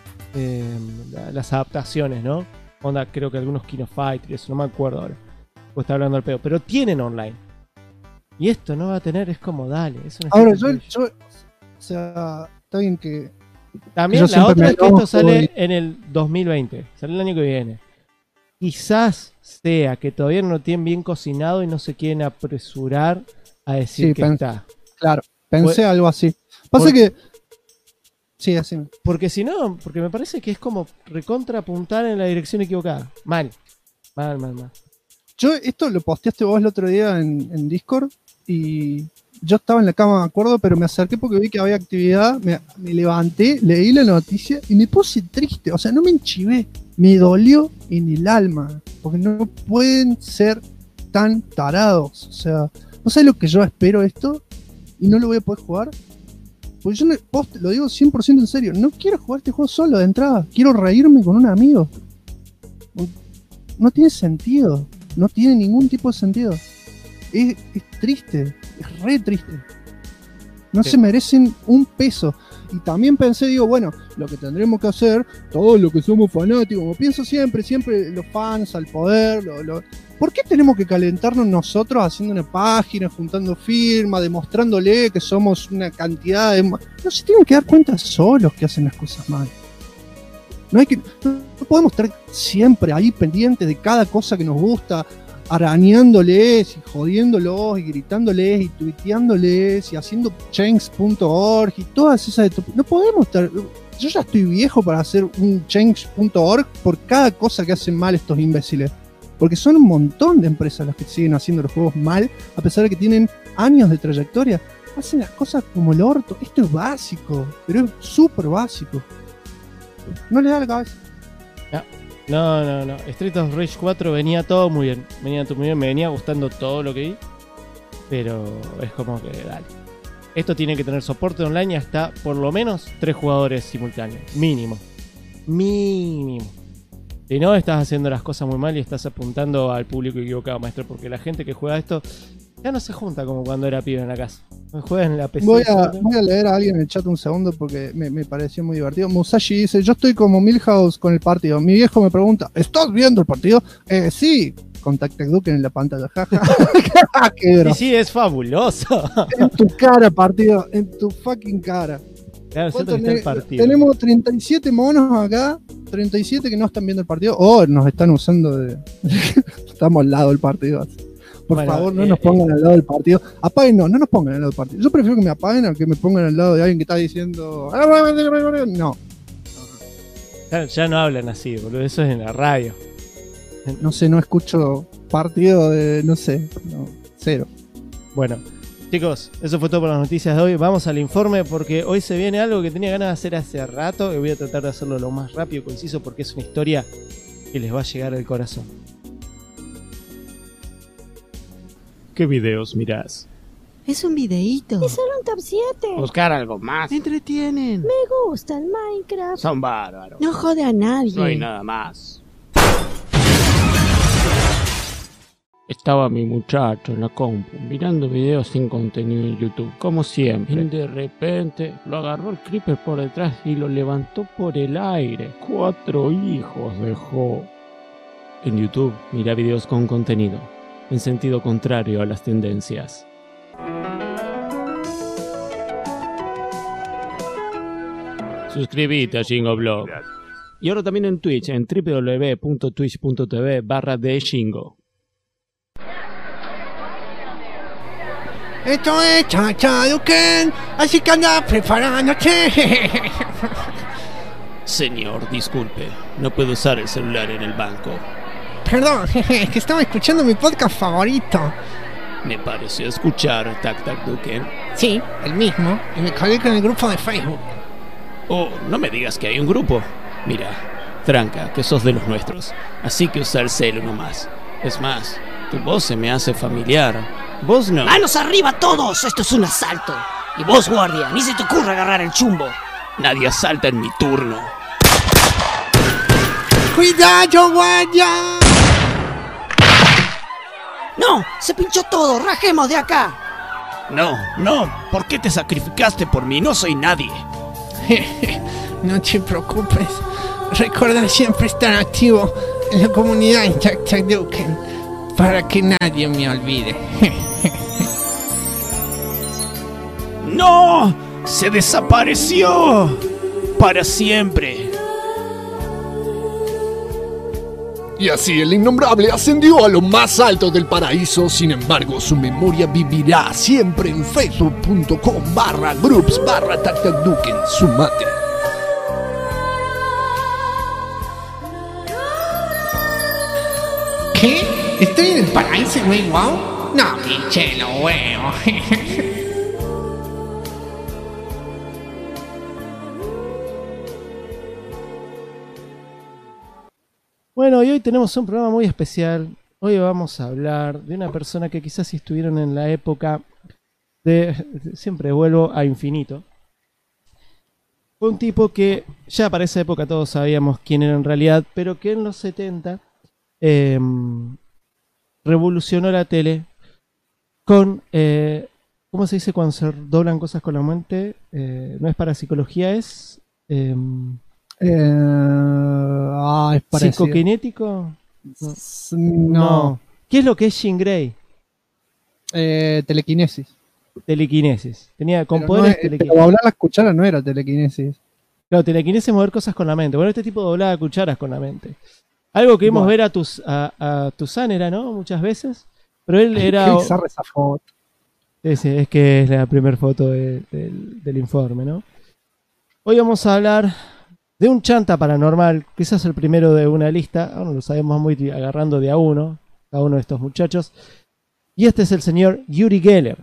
Las adaptaciones, ¿no? Onda, creo que algunos King of Fighters, no me acuerdo ahora. O está hablando al pedo, pero tienen online. Y esto no va a tener, es como, dale. Es un Ahora, Street of Rage. yo, o sea, está bien que También yo la siempre otra me es que esto enojo sale y- en el 2020, sale el año que viene. Quizás sea que todavía no lo tienen bien cocinado y no se quieren apresurar a decir Sí, que pensé. está. claro, pensé Pues- algo así. Pasa por- que. Sí, así. Porque si no, porque me parece que es como recontra apuntar en la dirección equivocada. Mal. Yo esto lo posteaste vos el otro día en Discord y yo estaba en la cama, me acuerdo, pero me acerqué porque vi que había actividad, me levanté, leí la noticia y me puse triste, o sea, no me enchivé, me dolió en el alma, porque no pueden ser tan tarados, o sea, no sé lo que yo espero esto y no lo voy a poder jugar. Porque yo lo digo 100% en serio, no quiero jugar este juego solo de entrada, quiero reírme con un amigo. No tiene sentido, no tiene ningún tipo de sentido. Es triste, es re triste. No Sí. se merecen un peso. Y también pensé, digo, bueno, lo que tendremos que hacer, todos los que somos fanáticos, como pienso siempre los fans al poder, ¿por qué tenemos que calentarnos nosotros haciendo una página, juntando firmas, demostrándole que somos una cantidad de... No se tienen que dar cuenta solos que hacen las cosas mal. No podemos estar siempre ahí pendientes de cada cosa que nos gusta, arañándoles y jodiéndolos y gritándoles y tuiteándoles y haciendo change.org y todas esas. No podemos estar. Yo ya estoy viejo para hacer un change.org por cada cosa que hacen mal estos imbéciles. Porque son un montón de empresas las que siguen haciendo los juegos mal, a pesar de que tienen años de trayectoria. Hacen las cosas como el orto. Esto es básico, pero es súper básico. No le da la cabeza. No. Street of Rage 4 venía todo muy bien. Me venía gustando todo lo que vi. Pero es como que, dale. Esto tiene que tener soporte online hasta por lo menos 3 jugadores simultáneos. Mínimo. Si no, estás haciendo las cosas muy mal y estás apuntando al público equivocado, maestro. Porque la gente que juega esto ya no se junta como cuando era pibe en la casa. Juega en la PC. Voy a leer a alguien en el chat un segundo porque me pareció muy divertido. Musashi dice, yo estoy como Milhouse con el partido. Mi viejo me pregunta, ¿estás viendo el partido? Sí. Con Tactic Duke en la pantalla. Jaja. Qué sí, es fabuloso. En tu cara, partido. En tu fucking cara. Claro, está el partido. Tenemos 37 monos acá. 37 que no están viendo el partido. O nos están usando de... Estamos al lado del partido. Por favor, no nos pongan al lado del partido. Apaguen, no nos pongan al lado del partido. Yo prefiero que me apaguen a que me pongan al lado de alguien que está diciendo... No. Ya no hablan así, boludo. Eso es en la radio. No sé, no escucho partido de... No sé. No, cero. Bueno, chicos, eso fue todo por las noticias de hoy. Vamos al informe porque hoy se viene algo que tenía ganas de hacer hace rato y voy a tratar de hacerlo lo más rápido y conciso porque es una historia que les va a llegar al corazón. ¿Qué videos mirás? Es un videíto. Es solo un top 7. Buscar algo más. Me entretienen. Me gusta el Minecraft. Son bárbaros. No jode a nadie. No hay nada más. Estaba mi muchacho en la compu mirando videos sin contenido en YouTube, como siempre. Y de repente lo agarró el creeper por detrás y lo levantó por el aire. 4 hijos dejó. En YouTube mira videos con contenido, en sentido contrario a las tendencias. Suscríbete a Shingoblog. Y ahora también en Twitch, en www.twitch.tv/theshingo. Esto es Chachaduken, así que anda preparándote. Señor, disculpe, no puedo usar el celular en el banco. Perdón, que estaba escuchando mi podcast favorito. Me pareció escuchar Duken. Sí, el mismo, y me colgué con el grupo de Facebook. Oh, no me digas que hay un grupo. Mira, tranca, que sos de los nuestros, así que usa el celu nomás. Es más, tu voz se me hace familiar. Vos no. ¡Manos arriba todos! Esto es un asalto. Y vos, guardia, ni se te ocurra agarrar el chumbo. Nadie asalta en mi turno. ¡Cuidado, guardia! ¡No! ¡Se pinchó todo! ¡Rajemos de acá! No, ¿por qué te sacrificaste por mí? No soy nadie. No te preocupes. Recuerda siempre estar activo en la comunidad en Chachaduken para que nadie me olvide. ¡No! ¡Se desapareció! ¡Para siempre! Y así el innombrable ascendió a lo más alto del paraíso. Sin embargo, su memoria vivirá siempre en facebook.com/groups/Chachaduken. Sumate. ¿Qué? ¿Estoy en el paraíso, güey? ¿Wow? No, pinche lo huevo. Bueno, y hoy tenemos un programa muy especial. Hoy vamos a hablar de una persona que quizás si estuvieron en la época de... Siempre vuelvo a Infinito. Fue un tipo que ya para esa época todos sabíamos quién era en realidad, pero que en los 70 revolucionó la tele con... ¿cómo se dice cuando se doblan cosas con la mente? No es parapsicología, es... es parecido. ¿Psicokinético? No. ¿Qué es lo que es Jean Grey? Telequinesis. Telequinesis. Tenía con Pero poderes no, telequinesis. pero hablar las cucharas no era telequinesis. Claro, telequinesis es mover cosas con la mente. Bueno, este tipo doblaba cucharas con la mente. Algo que vimos ver a Tuzán era, ¿no? Muchas veces. Pero él era... Qué bizarra esa foto. Sí, es que es la primera foto del informe, ¿no? Hoy vamos a hablar de un chanta paranormal, quizás el primero de una lista. Ahora lo sabemos muy agarrando de a uno, cada uno de estos muchachos. Y este es el señor Uri Geller.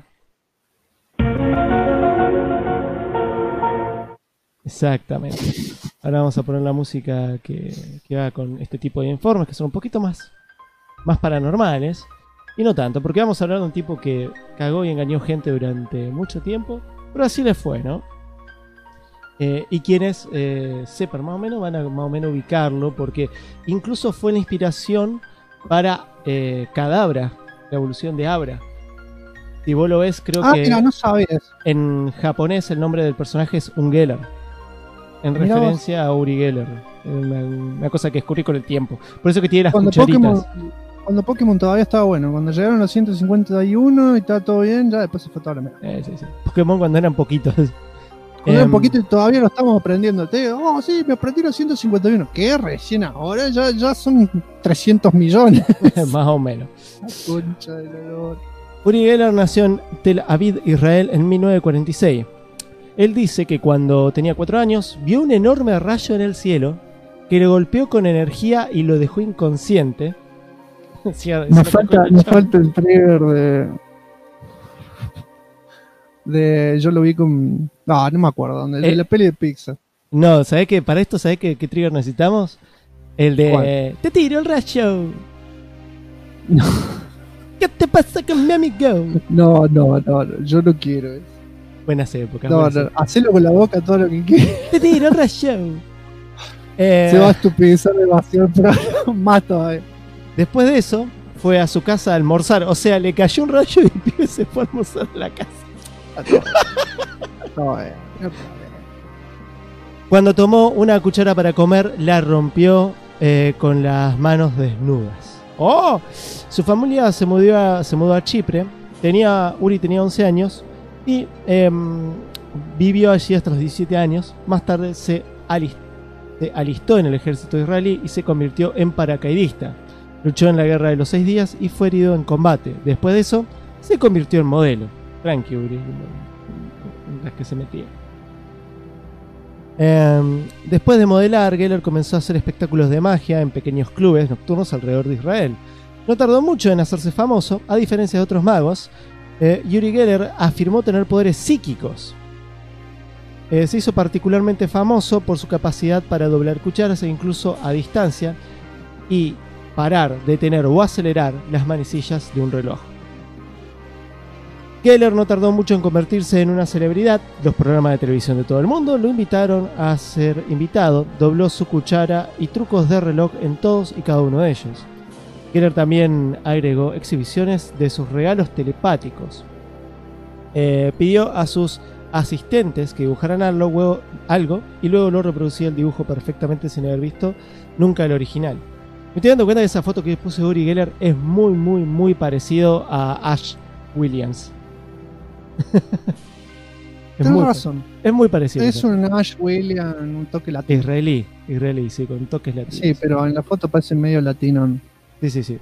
Exactamente. Ahora vamos a poner la música que va con este tipo de informes, que son un poquito más paranormales. Y no tanto, porque vamos a hablar de un tipo que cagó y engañó gente durante mucho tiempo, pero así le fue, ¿no? Y quienes sepan más o menos van a más o menos ubicarlo, porque incluso fue la inspiración para Cadabra, la evolución de Abra. Si vos lo ves, creo que mira, no sabías. En japonés el nombre del personaje es Ungeller, en referencia a Uri Geller. Una cosa que descubrí con el tiempo. Por eso que tiene las cucharitas. Cuando Pokémon todavía estaba bueno, cuando llegaron los 151 y estaba todo bien, ya después se fue toda la mierda. Sí. Pokémon cuando eran poquitos. Cuando eran poquitos y todavía lo estamos aprendiendo. Sí, me aprendí los 151. ¿Qué? Recién ahora ya son 300 millones. Más o menos. La concha del olor. Uri Geller nació en Tel Aviv, Israel, en 1946. Él dice que cuando tenía 4 años vio un enorme rayo en el cielo que le golpeó con energía y lo dejó inconsciente. Me falta el trigger de yo lo vi con... No me acuerdo dónde. De la peli de Pixar. No, ¿sabés qué? Para esto, ¿sabés qué trigger necesitamos? El de... ¿Cuál? ¡Te tiro el rayo! No. ¿Qué te pasa con mi amigo? No, yo no quiero eso. Buenas épocas. No, hacelo con la boca todo lo que quieras. ¡Te tiro el rayo! Se va a estupidizar demasiado, pero más todavía. Después de eso, fue a su casa a almorzar. O sea, le cayó un rayo y el pibe se fue a almorzar a la casa. Cuando tomó una cuchara para comer, la rompió con las manos desnudas. ¡Oh! Su familia se mudó a Chipre. Uri tenía 11 años y vivió allí hasta los 17 años. Más tarde se alistó en el ejército israelí y se convirtió en paracaidista. Luchó en la guerra de los 6 días y fue herido en combate. Después de eso, se convirtió en modelo. Tranqui, Uri, en las que se metía. Después de modelar, Geller comenzó a hacer espectáculos de magia en pequeños clubes nocturnos alrededor de Israel. No tardó mucho en hacerse famoso, a diferencia de otros magos. Uri Geller afirmó tener poderes psíquicos. Se hizo particularmente famoso por su capacidad para doblar cucharas e incluso a distancia y parar, detener o acelerar las manecillas de un reloj. Geller no tardó mucho en convertirse en una celebridad. Los programas de televisión de todo el mundo lo invitaron a ser invitado. Dobló su cuchara y trucos de reloj en todos y cada uno de ellos. Geller también agregó exhibiciones de sus regalos telepáticos. Pidió a sus asistentes que dibujaran algo y luego lo reproducía el dibujo perfectamente sin haber visto nunca el original. Me estoy dando cuenta que esa foto que puse de Uri Geller es muy parecido a Ash Williams. Tienes razón. Es muy parecido. Es un Ash Williams, un toque latino. Israelí, sí, con toques latinos. Sí, pero en la foto parece medio latino. Sí.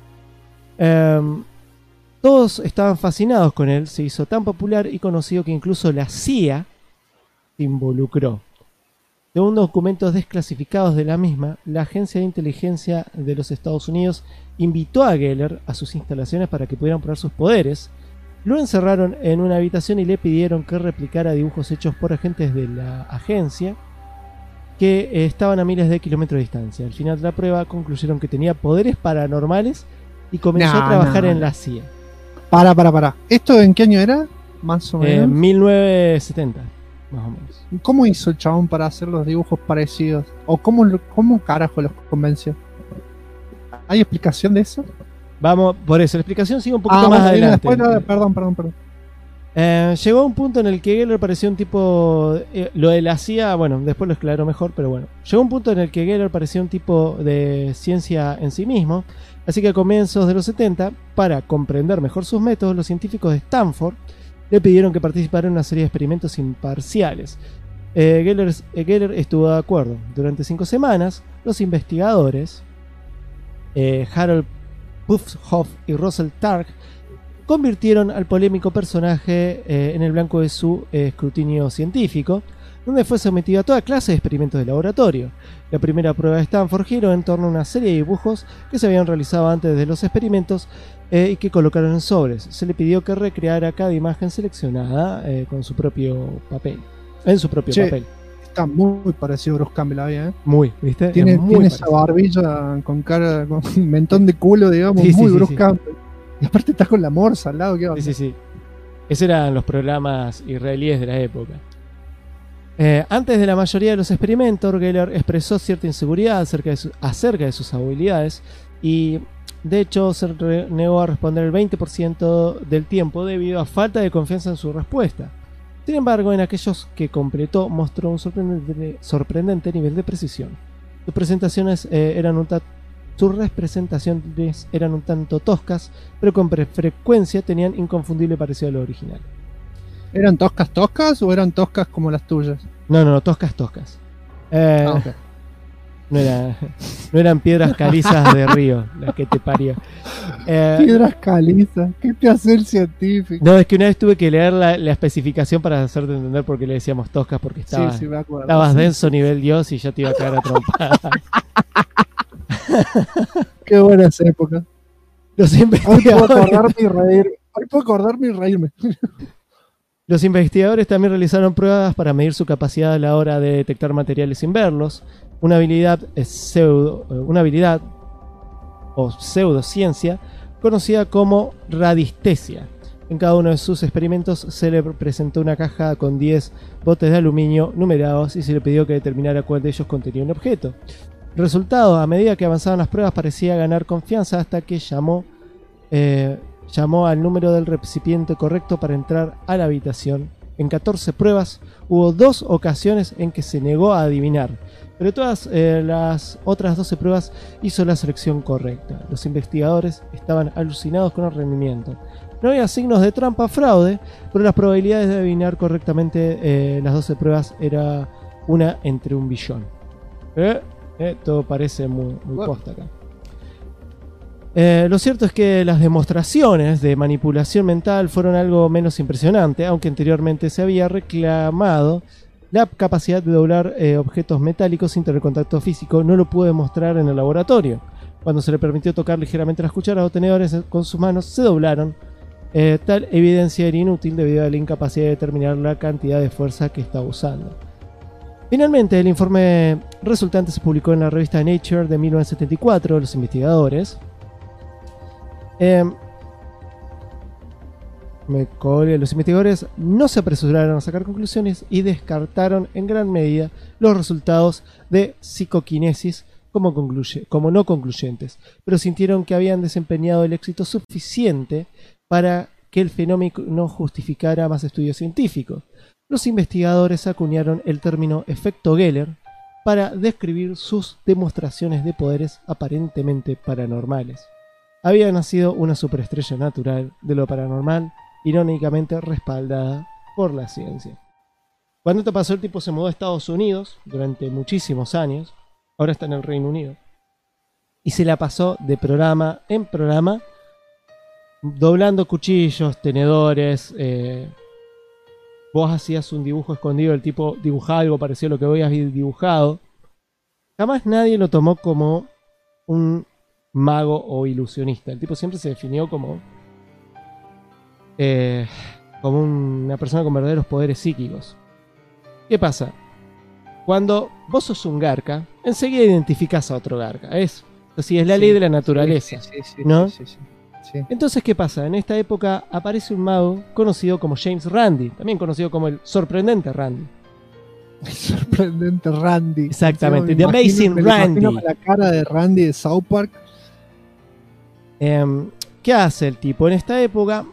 Todos estaban fascinados con él. Se hizo tan popular y conocido que incluso la CIA se involucró. Según documentos desclasificados de la misma, la Agencia de Inteligencia de los Estados Unidos invitó a Geller a sus instalaciones para que pudieran probar sus poderes. Lo encerraron en una habitación y le pidieron que replicara dibujos hechos por agentes de la agencia que estaban a miles de kilómetros de distancia. Al final de la prueba concluyeron que tenía poderes paranormales y comenzó a trabajar en la CIA. Para. ¿Esto en qué año era? Más o menos. 1970, más o menos. ¿Cómo hizo el chabón para hacer los dibujos parecidos? ¿O cómo carajo los convenció? ¿Hay explicación de eso? Vamos, por eso, la explicación sigue un poquito más adelante. Perdón. Llegó a un punto en el que Geller parecía un tipo... lo de la CIA, bueno, después lo aclaró mejor, pero bueno. Llegó un punto en el que Geller parecía un tipo de ciencia en sí mismo. Así que a comienzos de los 70, para comprender mejor sus métodos, los científicos de Stanford le pidieron que participara en una serie de experimentos imparciales. Geller estuvo de acuerdo. Durante 5 semanas, los investigadores Harold Pufhoff y Russell Targ convirtieron al polémico personaje en el blanco de su escrutinio científico, donde fue sometido a toda clase de experimentos de laboratorio. La primera prueba de Stanford giró en torno a una serie de dibujos que se habían realizado antes de los experimentos y que colocaron en sobres. Se le pidió que recreara cada imagen seleccionada con su propio papel. En su propio papel. Está muy parecido a Bruce Campbell ahí, ¿eh? Muy, ¿viste? Tiene esa barbilla con cara, con un mentón de culo, digamos, sí, muy sí, Bruce sí. Campbell. Y aparte está con la morsa al lado, ¿qué onda? Sí. Esos eran los programas israelíes de la época. Antes de la mayoría de los experimentos, Geller expresó cierta inseguridad acerca de sus habilidades y, de hecho, se negó a responder el 20% del tiempo debido a falta de confianza en su respuesta. Sin embargo, en aquellos que completó, mostró un sorprendente nivel de precisión. Sus representaciones eran un tanto toscas, pero con frecuencia tenían inconfundible parecido a lo original. ¿Eran toscas o eran toscas como las tuyas? No, toscas. Okay. No eran piedras calizas de río, las que te parió. Piedras calizas, ¿qué te hace el científico? No, es que una vez tuve que leer la especificación para hacerte entender por qué le decíamos toscas, porque Sí, me acuerdo. estabas denso nivel Dios y ya te iba a caer a trompada. Qué buenas épocas. Los Hoy puedo investigadores, acordarme y reírme. Los investigadores también realizaron pruebas para medir su capacidad a la hora de detectar materiales sin verlos, una habilidad o pseudociencia conocida como radiestesia. En cada uno de sus experimentos se le presentó una caja con 10 botes de aluminio numerados y se le pidió que determinara cuál de ellos contenía un objeto. El resultado, a medida que avanzaban las pruebas, parecía ganar confianza hasta que llamó al número del recipiente correcto para entrar a la habitación. En 14 pruebas hubo 2 ocasiones en que se negó a adivinar, pero todas las otras 12 pruebas hizo la selección correcta. Los investigadores estaban alucinados con el rendimiento. No había signos de trampa o fraude, pero las probabilidades de adivinar correctamente las 12 pruebas era 1 entre 1 billón. Todo parece muy posta acá. Lo cierto es que las demostraciones de manipulación mental fueron algo menos impresionante, aunque anteriormente se había reclamado la capacidad de doblar objetos metálicos sin tener contacto físico. No lo pudo demostrar en el laboratorio. Cuando se le permitió tocar ligeramente las cucharas o tenedores con sus manos, se doblaron. Tal evidencia era inútil debido a la incapacidad de determinar la cantidad de fuerza que estaba usando. Finalmente, el informe resultante se publicó en la revista Nature de 1974. Los investigadores los investigadores no se apresuraron a sacar conclusiones y descartaron en gran medida los resultados de psicoquinesis como no concluyentes, pero sintieron que habían desempeñado el éxito suficiente para que el fenómeno justificara más estudios científicos. Los investigadores acuñaron el término efecto Geller para describir sus demostraciones de poderes aparentemente paranormales. Había nacido una superestrella natural de lo paranormal, irónicamente respaldada por la ciencia. Cuando esto pasó, el tipo se mudó a Estados Unidos durante muchísimos años. Ahora está en el Reino Unido. Y se la pasó de programa en programa, doblando cuchillos, tenedores. Vos hacías un dibujo escondido, el tipo dibujaba algo parecido a lo que habías dibujado. Jamás nadie lo tomó como un mago o ilusionista. El tipo siempre se definió como una persona con verdaderos poderes psíquicos. ¿Qué pasa? Cuando vos sos un garca, enseguida identificás a otro garca. Es la ley de la naturaleza, ¿no? Sí. Entonces, ¿qué pasa? En esta época aparece un mago conocido como James Randi, también conocido como el sorprendente Randi. El sorprendente Randy. Exactamente, Me The Amazing Randy. Con la cara de Randy de South Park. ¿Qué hace el tipo? En esta época,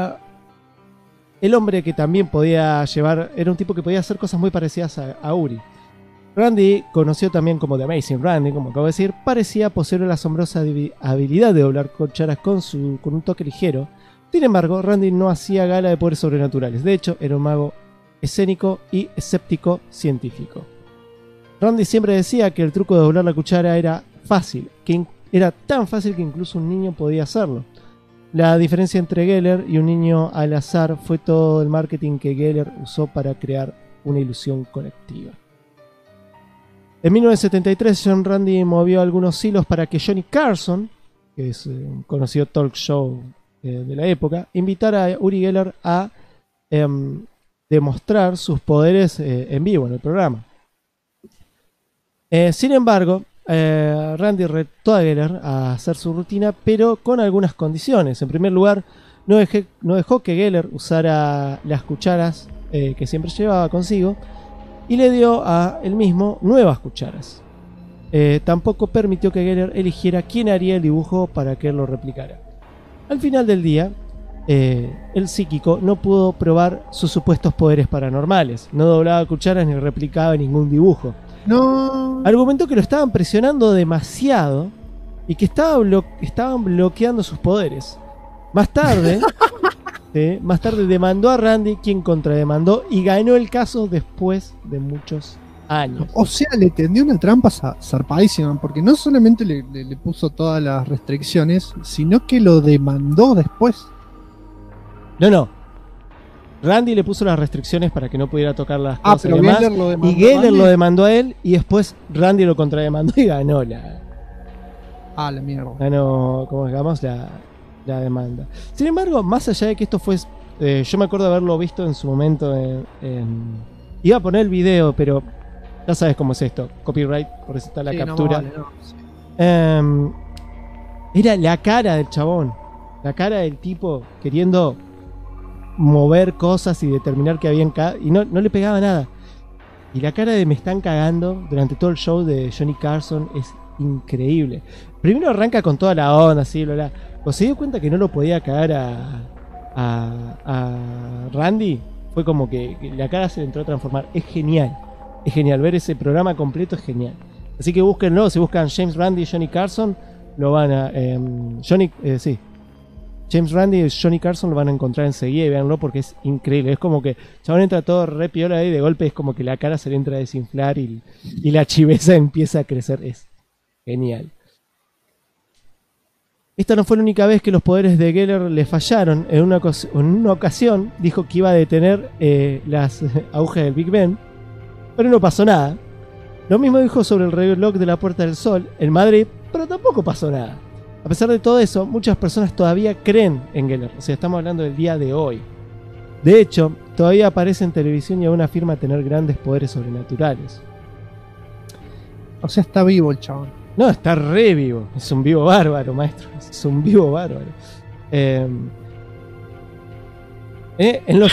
el hombre que también podía llevar, era un tipo que podía hacer cosas muy parecidas a Uri. Randy, conocido también como The Amazing Randy, como acabo de decir, parecía poseer la asombrosa habilidad de doblar cucharas con un toque ligero. Sin embargo, Randy no hacía gala de poderes sobrenaturales. De hecho, era un mago escénico y escéptico científico. Randy siempre decía que el truco de doblar la cuchara era fácil, que era tan fácil que incluso un niño podía hacerlo. La diferencia entre Geller y un niño al azar fue todo el marketing que Geller usó para crear una ilusión colectiva. En 1973, John Randy movió algunos hilos para que Johnny Carson, que es un conocido talk show de la época, invitara a Uri Geller a demostrar sus poderes en vivo en el programa. Sin embargo, Randy retó a Geller a hacer su rutina, pero con algunas condiciones. En primer lugar, no dejó que Geller usara las cucharas que siempre llevaba consigo y le dio a él mismo nuevas cucharas. Tampoco permitió que Geller eligiera quién haría el dibujo para que él lo replicara. Al final del día, el psíquico no pudo probar sus supuestos poderes paranormales. No doblaba cucharas ni replicaba ningún dibujo. No. Argumentó que lo estaban presionando demasiado y que estaban bloqueando sus poderes. Más tarde demandó a Randy, quien contrademandó y ganó el caso después de muchos años. O sea, le tendió una trampa zarpadísima, porque no solamente le puso todas las restricciones, sino que lo demandó después. No. Randy le puso las restricciones para que no pudiera tocar las cosas pero y demás. Geller lo demandó Y Geller lo demandó a él y después Randy lo contrademandó y ganó la mierda. Ganó, como digamos, la demanda. Sin embargo, más allá de que esto fue... yo me acuerdo de haberlo visto en su momento iba a poner el video, pero ya sabes cómo es esto. Copyright, por eso está la captura. Era la cara del chabón. La cara del tipo queriendo mover cosas y determinar que habían y no le pegaba nada. Y la cara de me están cagando durante todo el show de Johnny Carson es increíble. Primero arranca con toda la onda, así, bla. Cuando se dio cuenta que no lo podía cagar a Randy, fue como que la cara se le entró a transformar. Es genial ver ese programa completo, es genial. Así que búsquenlo, si buscan James Randy y Johnny Carson, lo van a James Randy y Johnny Carson lo van a encontrar enseguida y véanlo porque es increíble. Es como que el chabón entra todo re piola ahí, de golpe es como que la cara se le entra a desinflar y la chiveza empieza a crecer. Es genial. Esta no fue la única vez que los poderes de Geller le fallaron. En una ocasión dijo que iba a detener las agujas del Big Ben, pero no pasó nada. Lo mismo dijo sobre el reloj de la Puerta del Sol en Madrid, pero tampoco pasó nada. A pesar de todo eso, muchas personas todavía creen en Geller. O sea, estamos hablando del día de hoy. De hecho, todavía aparece en televisión y aún afirma tener grandes poderes sobrenaturales. O sea, está vivo el chabón. No, está re vivo. Es un vivo bárbaro, maestro. Es un vivo bárbaro. En los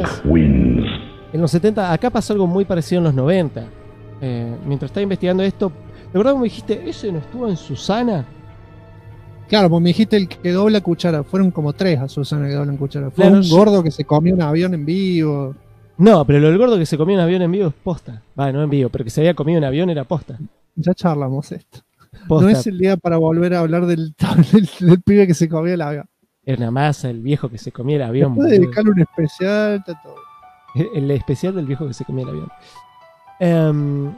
70, acá pasó algo muy parecido en los 90. Mientras estaba investigando esto, ¿de verdad me dijiste, ese no estuvo en Susana? Claro, pues me dijiste el que dobla cuchara. Fueron como 3 a Susana que doblan cuchara. Fue Claro, un gordo que se comió un avión en vivo. No, pero lo del gordo que se comió un avión en vivo es posta. No en vivo, pero que se había comido un avión era posta. Ya charlamos esto. Posta. No es el día para volver a hablar del pibe que se comió el avión. Era una masa el viejo que se comía el avión. Puede dedicarle un especial, está todo. El especial del viejo que se comía el avión.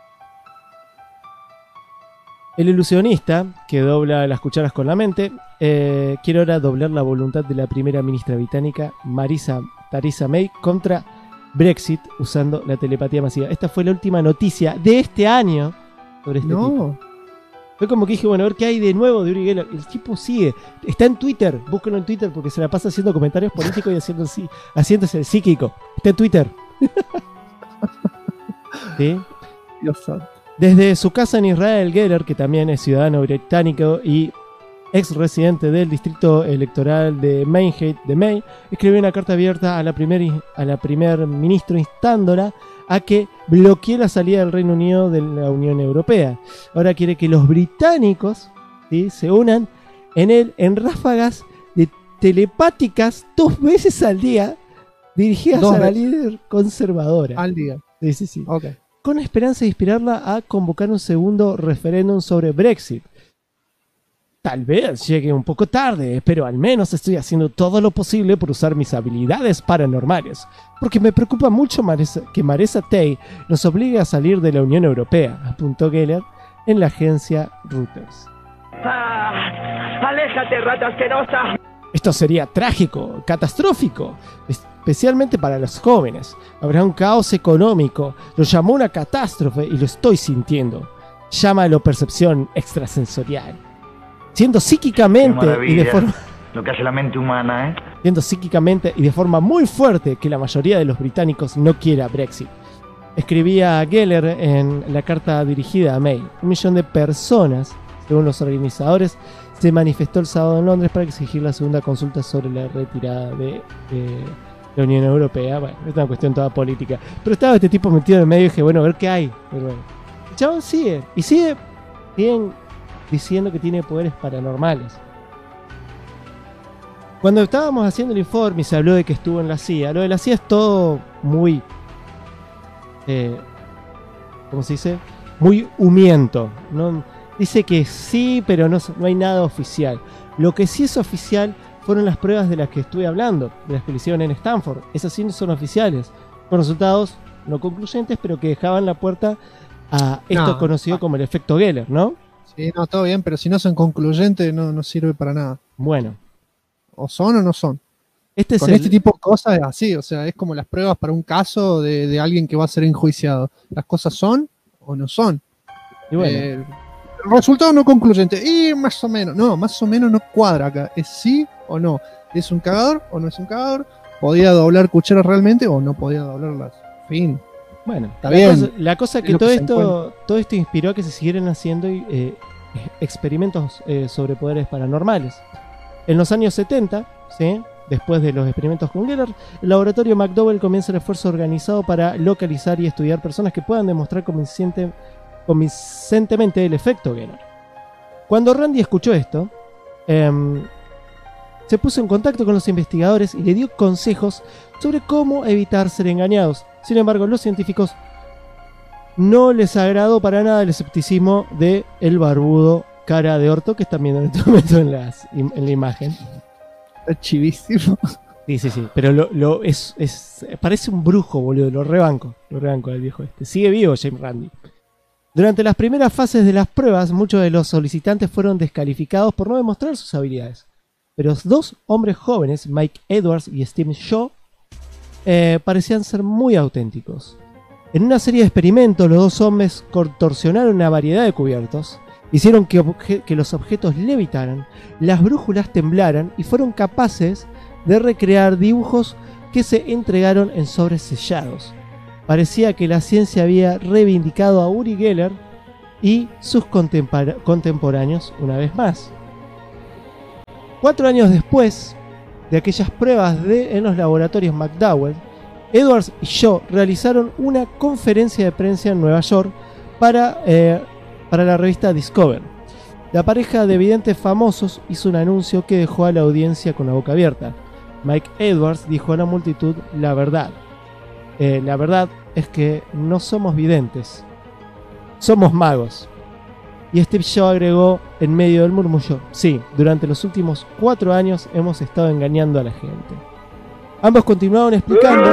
El ilusionista, que dobla las cucharas con la mente, quiere ahora doblar la voluntad de la primera ministra británica, Theresa May, contra Brexit usando la telepatía masiva. Esta fue la última noticia de este año sobre este tipo. Fue como que dije, bueno, a ver qué hay de nuevo de Uri Geller. El tipo sigue. Está en Twitter. Búsquenlo en Twitter porque se la pasa haciendo comentarios políticos y haciéndose el psíquico. Está en Twitter. ¿Sí? Dios santo. Desde su casa en Israel, Geller, que también es ciudadano británico y ex residente del distrito electoral de Mainhead de May, escribió una carta abierta a la primer ministro instándola a que bloquee la salida del Reino Unido de la Unión Europea. Ahora quiere que los británicos, ¿sí?, se unan en ráfagas de telepáticas 2 veces al día dirigidas a la líder conservadora. Al día. Sí. Okay. Con esperanza de inspirarla a convocar un segundo referéndum sobre Brexit. Tal vez llegue un poco tarde, pero al menos estoy haciendo todo lo posible por usar mis habilidades paranormales, porque me preocupa mucho que Marisa Tay nos obligue a salir de la Unión Europea, apuntó Geller en la agencia Reuters. ¡Aléjate, rata asquerosa! Esto sería trágico, catastrófico, especialmente para los jóvenes. Habrá un caos económico, lo llamó una catástrofe y lo estoy sintiendo. Llámalo percepción extrasensorial. Siendo psíquicamente y de forma... Lo que hace la mente humana, Siendo psíquicamente y de forma muy fuerte que la mayoría de los británicos no quiera Brexit. Escribía Geller en la carta dirigida a May. 1 millón de personas, según los organizadores, se manifestó el sábado en Londres para exigir la segunda consulta sobre la retirada de la Unión Europea. Bueno, es una cuestión toda política. Pero estaba este tipo metido en el medio y dije, bueno, a ver qué hay. Pero bueno. El chabón sigue. Y sigue bien diciendo que tiene poderes paranormales. Cuando estábamos haciendo el informe y se habló de que estuvo en la CIA, lo de la CIA es todo muy... ¿cómo se dice? Muy humiento, ¿no? Dice que sí, pero no hay nada oficial. Lo que sí es oficial fueron las pruebas de las que estuve hablando, de las que le hicieron en Stanford. Esas sí son oficiales, con resultados no concluyentes, pero que dejaban la puerta a esto conocido como el efecto Geller, ¿no? Sí, no, todo bien, pero si no son concluyentes no sirve para nada. Bueno. O son o no son. Con este tipo de cosas es así, o sea, es como las pruebas para un caso de alguien que va a ser enjuiciado. Las cosas son o no son. Y bueno. Resultado no concluyente. Y más o menos no cuadra acá. ¿Es sí o no? ¿Es un cagador o no es un cagador? ¿Podía doblar cucharas realmente o no podía doblarlas? Fin. Bueno, está bien. La cosa que todo esto inspiró a que se siguieran haciendo experimentos sobre poderes paranormales. En los años 70, ¿sí? Después de los experimentos con Geller, el laboratorio McDowell comienza el esfuerzo organizado para localizar y estudiar personas que puedan demostrar convincentemente el efecto Geller. Cuando Randy escuchó esto, se puso en contacto con los investigadores y le dio consejos sobre cómo evitar ser engañados. Sin embargo, a los científicos no les agradó para nada el escepticismo de el barbudo cara de orto que están viendo en este momento en la imagen. Está chivísimo. Sí, pero parece un brujo, boludo, lo rebanco al viejo este. Sigue vivo James Randi. Durante las primeras fases de las pruebas, muchos de los solicitantes fueron descalificados por no demostrar sus habilidades. Pero dos hombres jóvenes, Mike Edwards y Steve Shaw, parecían ser muy auténticos. En una serie de experimentos, los dos hombres contorsionaron una variedad de cubiertos, hicieron que los objetos levitaran, las brújulas temblaran y fueron capaces de recrear dibujos que se entregaron en sobres sellados. Parecía que la ciencia había reivindicado a Uri Geller y sus contemporáneos una vez más. 4 años después de aquellas pruebas en los laboratorios McDowell, Edwards y Shaw realizaron una conferencia de prensa en Nueva York para la revista Discover. La pareja de videntes famosos hizo un anuncio que dejó a la audiencia con la boca abierta. Mike Edwards dijo a la multitud la verdad. La verdad es que no somos videntes, somos magos. Y Steve Shaw agregó en medio del murmullo: sí, durante los últimos 4 años hemos estado engañando a la gente. Ambos continuaron explicando.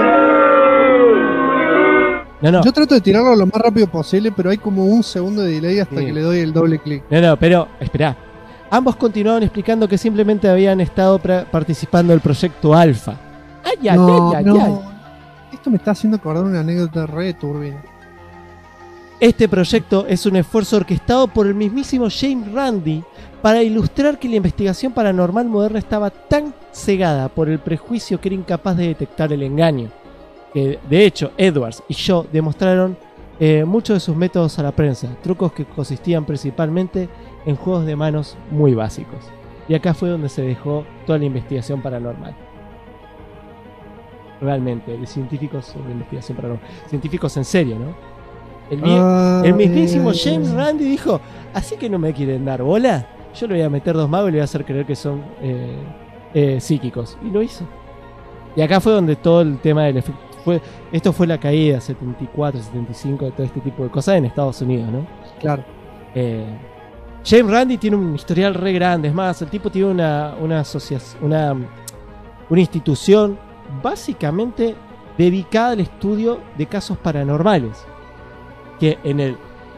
Yo trato de tirarlo lo más rápido posible, pero hay como un segundo de delay hasta que le doy el doble clic. Pero esperá. Ambos continuaron explicando que simplemente habían estado participando del proyecto Alpha. ¡Ay! Esto me está haciendo acordar una anécdota re turbina. Este proyecto es un esfuerzo orquestado por el mismísimo James Randi para ilustrar que la investigación paranormal moderna estaba tan cegada por el prejuicio que era incapaz de detectar el engaño. De hecho, Edwards y Shaw demostraron muchos de sus métodos a la prensa, trucos que consistían principalmente en juegos de manos muy básicos. Y acá fue donde se dejó toda la investigación paranormal. Realmente, de científicos sobre investigación paranormal. Científicos en serio, ¿no? El mismísimo James Randi dijo: así que no me quieren dar bola, yo le voy a meter 2 magos y le voy a hacer creer que son psíquicos. Y lo hizo. Y acá fue donde todo el tema del efecto... Esto fue la caída 74, 75 de todo este tipo de cosas en Estados Unidos, ¿no? Claro. James Randi tiene un historial re grande. Es más, el tipo tiene una asociación, una institución básicamente dedicada al estudio de casos paranormales. Que en el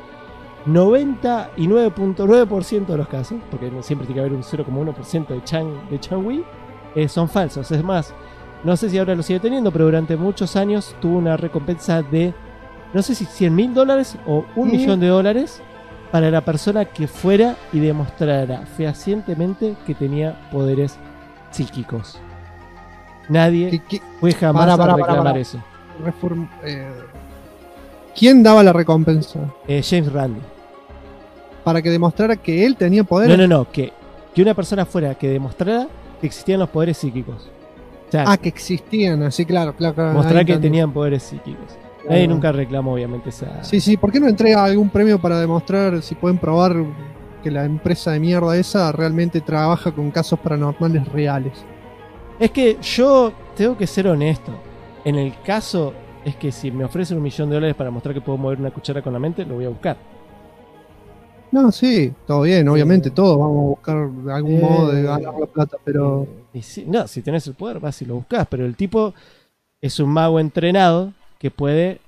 99.9% de los casos, porque siempre tiene que haber un 0,1% de Chang-Wei, son falsos. Es más, no sé si ahora lo sigue teniendo, pero durante muchos años tuvo una recompensa de, no sé si $100.000 o $1 millón para la persona que fuera y demostrara fehacientemente que tenía poderes psíquicos. Nadie fue jamás a reclamar eso. ¿Quién daba la recompensa? James Randi. Para que demostrara que él tenía poderes. No, que una persona fuera que demostrara que existían los poderes psíquicos. O sea, que existían, así, claro. Mostrar que tenían poderes psíquicos. Nadie nunca reclamó, obviamente, esa... Sí, ¿por qué no entrega algún premio para demostrar si pueden probar que la empresa de mierda esa realmente trabaja con casos paranormales reales? Es que yo tengo que ser honesto. En el caso es que si me ofrecen $1 millón para mostrar que puedo mover una cuchara con la mente, lo voy a buscar. No, sí, todo bien, obviamente, todos vamos a buscar algún modo de ganar la plata, pero... si tenés el poder, vas y lo buscas, pero el tipo es un mago entrenado que puede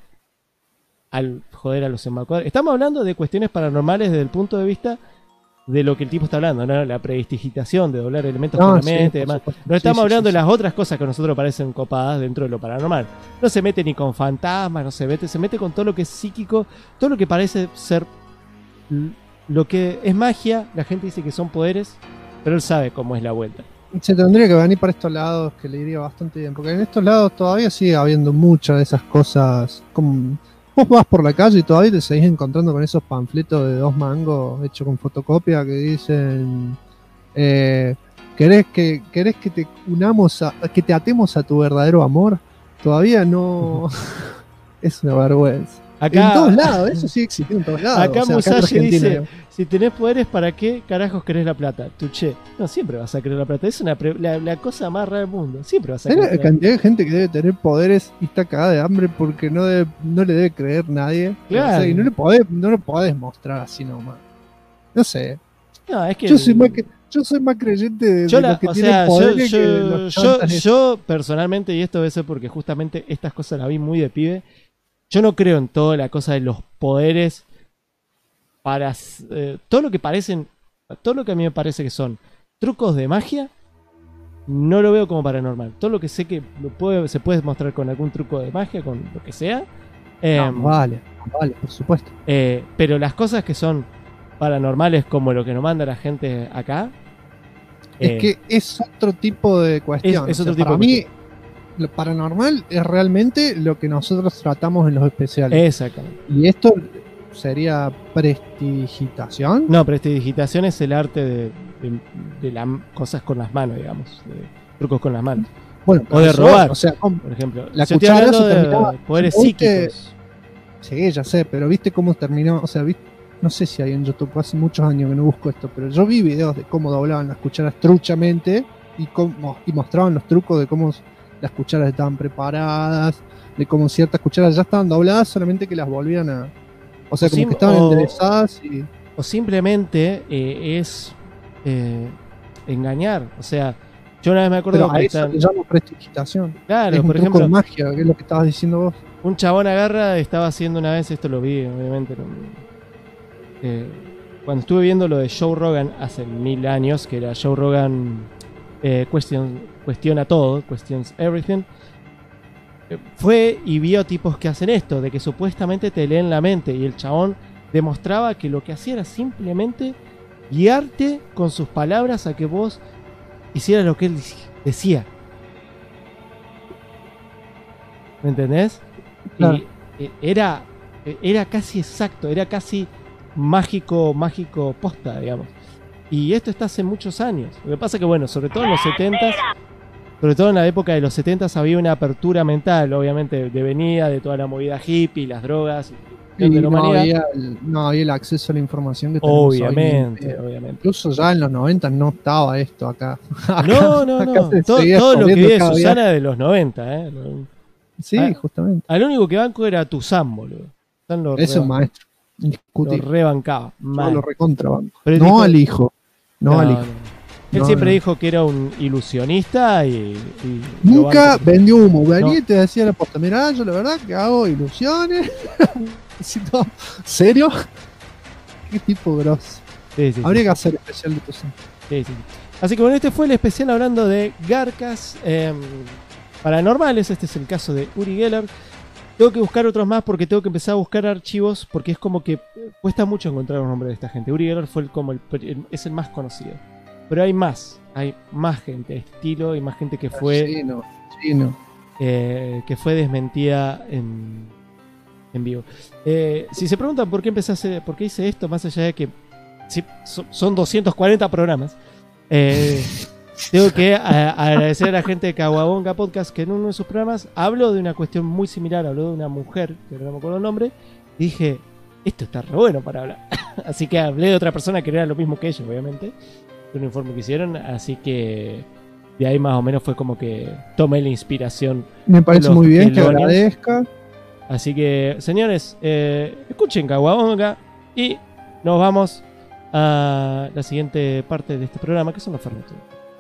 joder a los enmascarados. Estamos hablando de cuestiones paranormales desde el punto de vista de lo que el tipo está hablando, ¿no? La predigitación, de doblar elementos con la mente y demás. No estamos hablando de las otras cosas que a nosotros parecen copadas dentro de lo paranormal. No se mete ni con fantasmas, se mete con todo lo que es psíquico, todo lo que parece ser lo que es magia. La gente dice que son poderes, pero él sabe cómo es la vuelta. Se tendría que venir para estos lados, que le iría bastante bien, porque en estos lados todavía sigue habiendo muchas de esas cosas. Como vos vas por la calle y todavía te seguís encontrando con esos panfletos de 2 mangos hechos con fotocopia que dicen ¿querés que te unamos que te atemos a tu verdadero amor? Todavía no. Es una vergüenza. Acá, en todos lados, eso sí existe en todos lados. Acá Musashi dice, digamos, si tenés poderes, ¿para qué carajos querés la plata? Tuché, no, siempre vas a querer la plata. Es la cosa más rara del mundo. Siempre vas a querer la cantidad de gente que debe tener poderes y está cagada de hambre porque no le debe creer nadie. Claro. O sea, y no lo podés mostrar así nomás. No sé. No, es que yo soy más creyente de los que tienen poderes que los chantas. Yo personalmente, y esto debe ser porque justamente estas cosas las vi muy de pibe, yo no creo en toda la cosa de los poderes para todo lo que a mí me parece que son trucos de magia, no lo veo como paranormal. Todo lo que sé que se puede mostrar con algún truco de magia, con lo que sea. Vale, por supuesto. Pero las cosas que son paranormales, como lo que nos manda la gente acá, es que es otro tipo de cuestión. Es otro tipo para de mí, cuestión. Lo paranormal es realmente lo que nosotros tratamos en los especiales. Exactamente. Y esto sería prestidigitación. No, prestidigitación es el arte de las cosas con las manos, digamos, de trucos con las manos. Bueno, o de robar, o sea, por ejemplo. La yo cuchara estoy se hablando terminaba de poderes muy psíquicos. Sí, ya sé, pero viste cómo terminó, o sea, no sé si hay en YouTube, hace muchos años que no busco esto, pero yo vi videos de cómo doblaban las cucharas truchamente y mostraban los trucos de cómo las cucharas estaban preparadas, de cómo ciertas cucharas ya estaban dobladas, solamente que las volvían a... O sea, como que estaban enderezadas y... O simplemente es engañar. O sea, yo una vez me acuerdo pero a eso le llamo prestidigitación. Claro, es un por truco ejemplo, de magia, que es lo que estabas diciendo vos. Un chabón estaba haciendo una vez, esto lo vi, obviamente, cuando estuve viendo lo de Joe Rogan hace 1000 años, que era Joe Rogan cuestiona todo, questions everything, fue y vio tipos que hacen esto, de que supuestamente te leen la mente, y el chabón demostraba que lo que hacía era simplemente guiarte con sus palabras a que vos hicieras lo que él decía. ¿Me entendés? Claro. Y era casi exacto, era casi mágico posta, digamos. Y esto está hace muchos años. Lo que pasa que, bueno, sobre todo en los 70s, sobre todo en la época de los 70s, había una apertura mental, obviamente, de venida de toda la movida hippie, las drogas, y de la humanidad. No había el acceso a la información que tenemos obviamente. Incluso ya en los 90 no estaba esto acá. No. Todo lo que vive Susana de los 90, Sí, justamente. Al único que banco era Tuzán, boludo. Es un maestro. Lo Indiscutible. rebancaba. Yo Mal. lo recontrabanco. Pero él No dijo- al hijo. No al hijo. Él No, siempre no. dijo que era un ilusionista y Nunca lo banco. vendió humo. Venía No. y te decía la posta, mirá, yo la verdad que hago ilusiones. Así todo. ¿Serio? Qué tipo grosso. Sí, sí, Habría sí. que hacer especial de tu santo. Sí, sí. Así que bueno, este fue el especial hablando de garcas paranormales. Este es el caso de Uri Geller. Tengo que buscar otros más porque tengo que empezar a buscar archivos porque es como que cuesta mucho encontrar un nombre de esta gente. Uri Geller fue es el más conocido. Pero hay más gente de estilo y más gente que fue Chino. que fue desmentida en vivo. Si se preguntan por qué por qué hice esto, más allá de que sí, son 240 programas, tengo que agradecer a la gente de Caguabonga Podcast que en uno de sus programas habló de una cuestión muy similar, habló de una mujer, que no me acuerdo el nombre, y dije, esto está re bueno para hablar. Así que hablé de otra persona que era lo mismo que ellos, obviamente, de un informe que hicieron, así que de ahí más o menos fue como que tomé la inspiración. Me parece de los muy bien que quelonios. agradezca. Así que, señores, escuchen Caguabonga y nos vamos a la siguiente parte de este programa, que son los Fernet.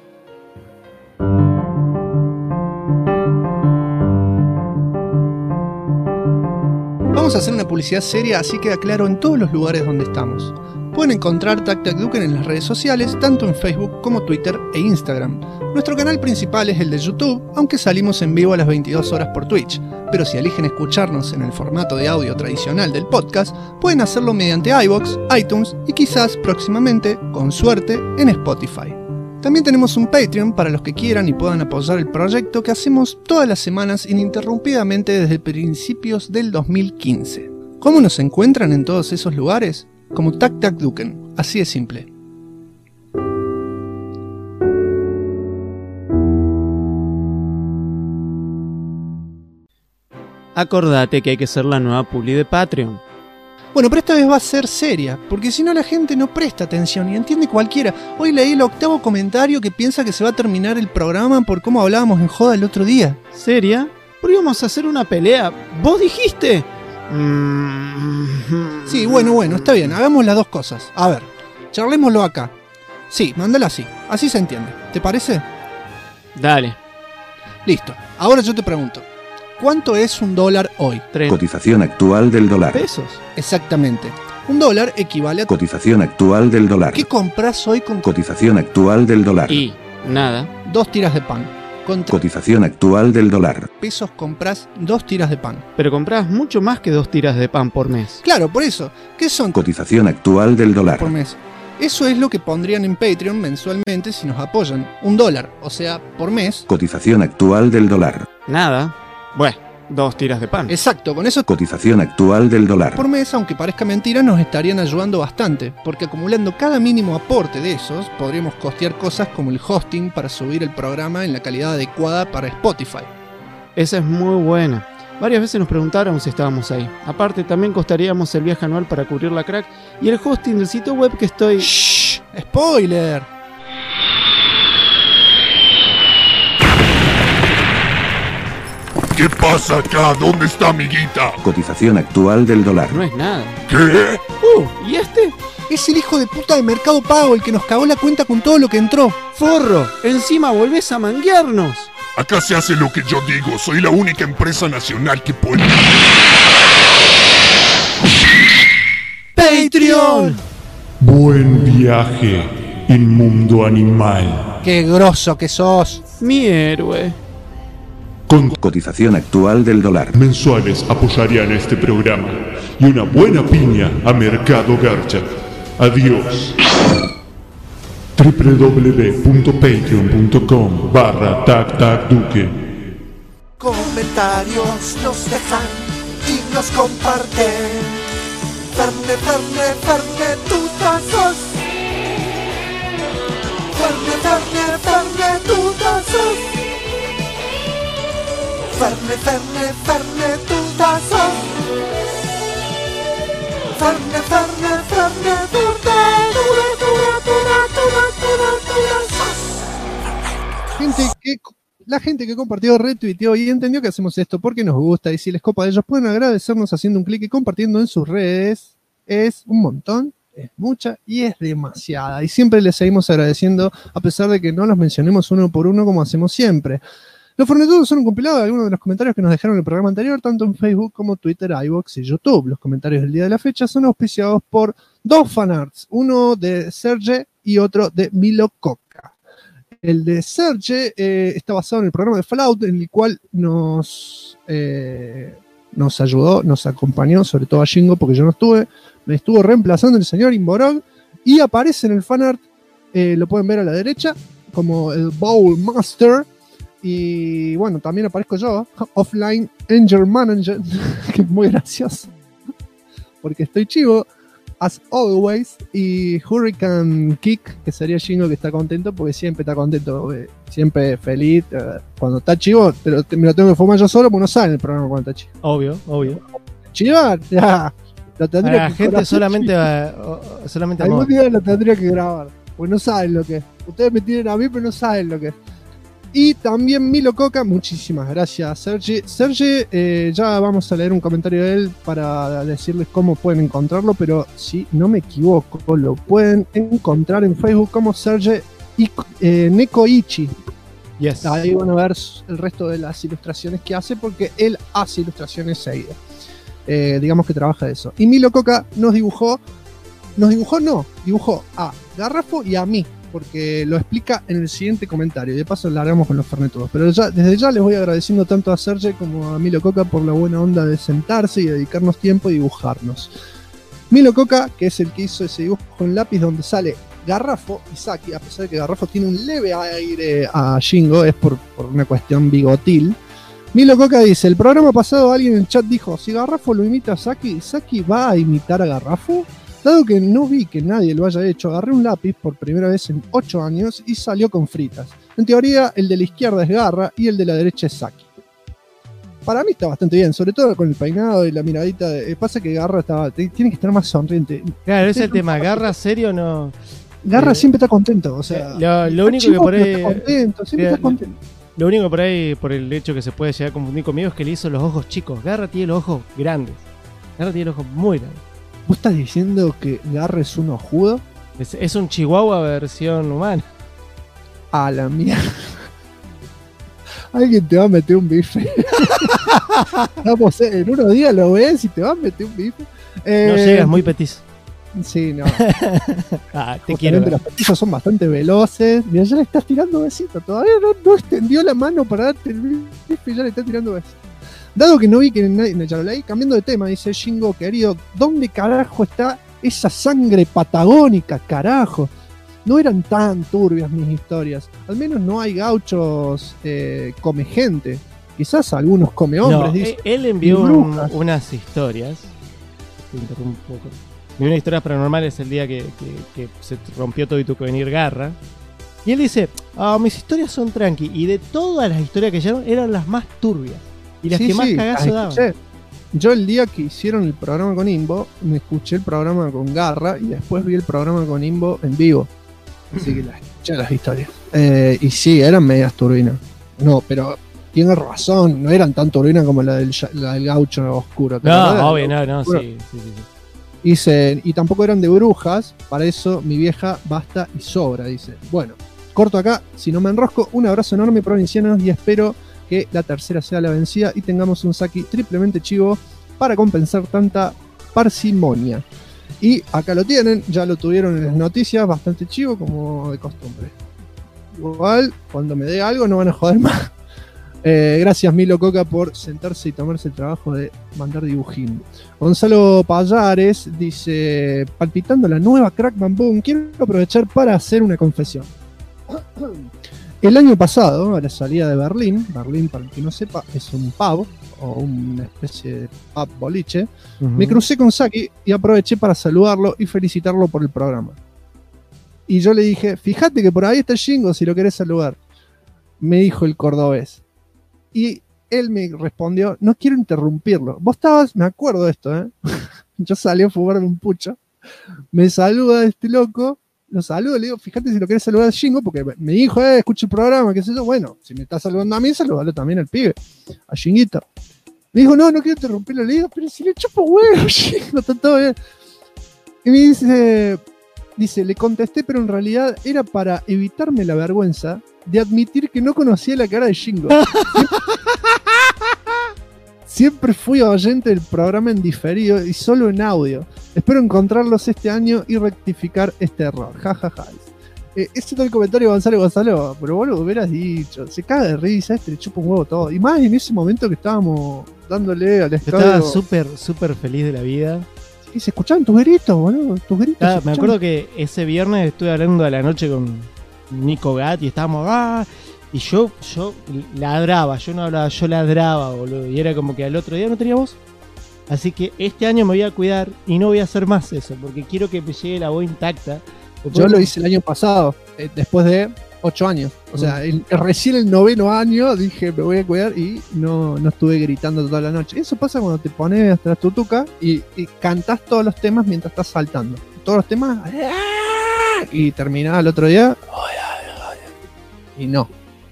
Vamos a hacer una publicidad seria, así queda claro en todos los lugares donde estamos. Pueden encontrar Tac Tac Duken en las redes sociales, tanto en Facebook como Twitter e Instagram. Nuestro canal principal es el de YouTube, aunque salimos en vivo a las 22 horas por Twitch. Pero si eligen escucharnos en el formato de audio tradicional del podcast, pueden hacerlo mediante iVoox, iTunes y quizás próximamente, con suerte, en Spotify. También tenemos un Patreon para los que quieran y puedan apoyar el proyecto que hacemos todas las semanas ininterrumpidamente desde principios del 2015. ¿Cómo nos encuentran en todos esos lugares? Como Tac Tac Duken, así de simple. Acordate que hay que ser la nueva publi de Patreon. Bueno, pero esta vez va a ser seria, porque si no la gente no presta atención y entiende cualquiera. Hoy leí el 8º comentario que piensa que se va a terminar el programa por cómo hablábamos en joda el otro día. ¿Seria? ¿Por qué íbamos a hacer una pelea? ¿Vos dijiste? Sí, bueno, está bien, hagamos las dos cosas. A ver, charlémoslo acá. Sí, mándala así se entiende. ¿Te parece? Dale. Listo, ahora yo te pregunto, ¿cuánto es $1 hoy? Cotización actual del dólar. ¿Pesos? Exactamente. $1 equivale a... Cotización actual del dólar. ¿Qué compras hoy con... Cotización actual del dólar. Y nada. 2 tiras de pan. Con Cotización actual del dólar. pesos compras 2 tiras de pan. Pero comprás mucho más que 2 tiras de pan por mes. Claro, por eso. ¿Qué son Cotización actual del dólar. por mes? Eso es lo que pondrían en Patreon mensualmente si nos apoyan. $1, o sea, por mes. Cotización actual del dólar. Nada. Bueno, 2 tiras de pan. Exacto, con eso Cotización actual del dólar. por mes, aunque parezca mentira, nos estarían ayudando bastante, porque acumulando cada mínimo aporte de esos, podríamos costear cosas como el hosting para subir el programa en la calidad adecuada para Spotify. Esa es muy buena. Varias veces nos preguntaron si estábamos ahí. Aparte, también costaríamos el viaje anual para cubrir la crack y el hosting del sitio web que estoy... ¡Shh! ¡Spoiler! ¿Qué pasa acá? ¿Dónde está mi guita? Cotización actual del dólar. No es nada. ¿Qué? ¿Y este? Es el hijo de puta de Mercado Pago el que nos cagó la cuenta con todo lo que entró. ¡Forro! Encima volvés a manguearnos. Acá se hace lo que yo digo. Soy la única empresa nacional que puede... ¡Patreon! Buen viaje, inmundo animal. ¡Qué grosso que sos! Mi héroe. Con Cotización actual del dólar. mensuales apoyarían este programa y una buena piña a Mercado Garcha. Adiós. www.patreon.com/tactacduque. Comentarios nos dejan y nos comparten. Ferne, tutazos. Ferne, tutazos. Ferne, tutazos. Ferne, La gente que compartió, retuiteó y entendió que hacemos esto porque nos gusta y si les copa a ellos pueden agradecernos haciendo un clic y compartiendo en sus redes. es un montón, es mucha y es demasiada. Y siempre les seguimos agradeciendo, a pesar de que no los mencionemos uno por uno como hacemos siempre. Los Fornetudos son un compilado de algunos de los comentarios que nos dejaron en el programa anterior, tanto en Facebook como Twitter, iVoox y YouTube. Los comentarios del día de la fecha son auspiciados por dos fanarts, uno de Serge y otro de Milo Coca. El de Serge está basado en el programa de Fallout, en el cual nos ayudó, nos acompañó, sobre todo a Shingo, porque yo no estuve, me estuvo reemplazando el señor Imborog, y aparece en el fanart, lo pueden ver a la derecha, como el Bowl Master. Y bueno, también aparezco yo, Offline Engine Manager, que es muy gracioso, porque estoy chivo, as always, y Hurricane Kick, que sería Shingo, que está contento, porque siempre está contento, siempre feliz. Cuando está chivo, me lo tengo que fumar yo solo, porque no sale en el programa cuando está chivo. Obvio. Chivar, ya. Lo tendría la que gente solamente algún día lo tendría que grabar, porque no saben lo que es. Ustedes me tienen a mí, pero no saben lo que es. Y también Milo Coca, muchísimas gracias, Sergi. Sergi, ya vamos a leer un comentario de él para decirles cómo pueden encontrarlo, pero si no me equivoco, lo pueden encontrar en Facebook como Sergi Nekoichi. Yes. Ahí van a ver el resto de las ilustraciones que hace, porque él hace ilustraciones seguidas. Digamos que trabaja de eso. Y Milo Coca dibujó a Garrafo y a mí, porque lo explica en el siguiente comentario. Y de paso largamos con los Fernetudos. Pero desde ya les voy agradeciendo tanto a Serge como a Milo Coca por la buena onda de sentarse y dedicarnos tiempo y dibujarnos. Milo Coca, que es el que hizo ese dibujo con lápiz donde sale Garrafo y Saki, a pesar de que Garrafo tiene un leve aire a Shingo, es por una cuestión bigotil. Milo Coca dice: el programa pasado alguien en el chat dijo, si Garrafo lo imita a Saki, ¿Saki va a imitar a Garrafo? Dado que no vi que nadie lo haya hecho, agarré un lápiz por primera vez en 8 años y salió con fritas. En teoría, el de la izquierda es Garra y el de la derecha es Saki. Para mí está bastante bien, sobre todo con el peinado y la miradita. Pasa que Garra tiene que estar más sonriente. Claro, ese es el tema. Garra serio no. Garra siempre está contento, o sea. Lo único que por ahí. Está contento, siempre está contento. Lo único que por ahí, por el hecho que se puede llegar a confundir conmigo, es que le hizo los ojos chicos. Garra tiene los ojos grandes. Garra tiene los ojos muy grandes. ¿Vos estás diciendo que Garra es un ojudo? Es un chihuahua versión humana. A la mierda. Alguien te va a meter un bife. Vamos, en unos días lo ves y te va a meter un bife. No llegas, muy petizo. Sí, no. Te quiero. Los petizos son bastante veloces. Mira, ya le estás tirando besitos. Todavía no extendió la mano para darte el bife y ya le estás tirando besitos. Dado que no vi que nadie, ya lo leí, cambiando de tema, dice Shingo, querido, ¿dónde carajo está esa sangre patagónica, carajo? No eran tan turbias mis historias. Al menos no hay gauchos come gente. Quizás algunos come hombres. No, dice. Él envió unas historias. Te interrumpo un poco. Envió unas historias paranormales el día que se rompió todo y tuvo que venir Garra. Y él dice, mis historias son tranqui. Y de todas las historias que llegaron, eran las más turbias. Y las que más cagazo daban. Yo el día que hicieron el programa con Imbo, me escuché el programa con Garra y después vi el programa con Imbo en vivo. Así que escuché las historias. Y sí, eran medias turbinas. No, pero tiene razón, no eran tan turbinas como la del gaucho oscuro. No, obvio, no, sí. Dice, y tampoco eran de brujas, para eso mi vieja basta y sobra, dice. Bueno, corto acá, si no me enrosco, un abrazo enorme, provincianos, y espero que la tercera sea la vencida y tengamos un Saki triplemente chivo para compensar tanta parsimonia. Y acá lo tienen, ya lo tuvieron en las noticias, bastante chivo como de costumbre. Igual, cuando me dé algo no van a joder más. Gracias Milo Coca por sentarse y tomarse el trabajo de mandar dibujín. Gonzalo Payares dice, palpitando la nueva Crack Bam Boom, quiero aprovechar para hacer una confesión. El año pasado, a la salida de Berlín, para el que no sepa, es un pub o una especie de pub boliche, me crucé con Saki y aproveché para saludarlo y felicitarlo por el programa. Y yo le dije, fíjate que por ahí está Shingo si lo querés saludar. Me dijo el cordobés. Y él me respondió, no quiero interrumpirlo. Vos estabas, me acuerdo de esto, yo salí a fumarme un pucho, me saluda este loco, lo saludo, le digo, fíjate si lo querés saludar a Shingo, porque me dijo, escucha el programa, qué sé yo. Bueno, si me está saludando a mí, saludalo también al pibe, a Shinguito. Me dijo, no quiero interrumpirlo. Le digo, pero si le chupo huevo, Shingo, está todo bien. Y me dice, le contesté, pero en realidad era para evitarme la vergüenza de admitir que no conocía la cara de Shingo. Siempre fui oyente del programa en diferido y solo en audio. Espero encontrarlos este año y rectificar este error. Ja, ja, ja. Ese es todo el comentario de Gonzalo, pero vos lo hubieras dicho. Se caga de risa, le chupa un huevo todo. Y más en ese momento que estábamos dándole al estadio. Estaba súper feliz de la vida. Y se escuchaban tus gritos, boludo. Tus gritos. Me acuerdo que ese viernes estuve hablando a la noche con Nico Gat y estábamos. Y yo ladraba, yo no hablaba, yo ladraba, boludo. Y era como que al otro día no tenía voz. Así que este año me voy a cuidar y no voy a hacer más eso, porque quiero que me llegue la voz intacta. Yo lo hice el año pasado, después de 8 años. O sea, recién el 9º año dije, me voy a cuidar y no estuve gritando toda la noche. Eso pasa cuando te pones tras tu tuca y cantás todos los temas mientras estás saltando. Todos los temas. Y terminás el otro día. Y no.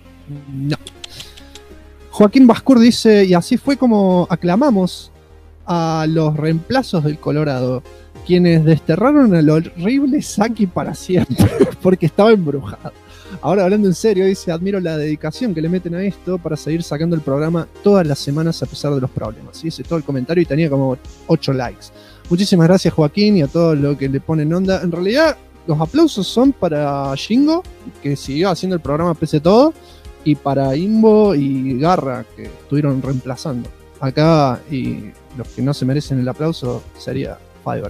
Joaquín Bascur dice, y así fue como aclamamos a los reemplazos del Colorado, quienes desterraron al horrible Saki para siempre, porque estaba embrujado. Ahora, hablando en serio, dice, admiro la dedicación que le meten a esto para seguir sacando el programa todas las semanas a pesar de los problemas. Y ese todo el comentario y tenía como 8 likes. Muchísimas gracias, Joaquín, y a todos los que le ponen onda. En realidad, los aplausos son para Shingo, que siguió haciendo el programa pese a todo, y para Imbo y Garra, que estuvieron reemplazando. Acá, y los que no se merecen el aplauso, sería Fiverr.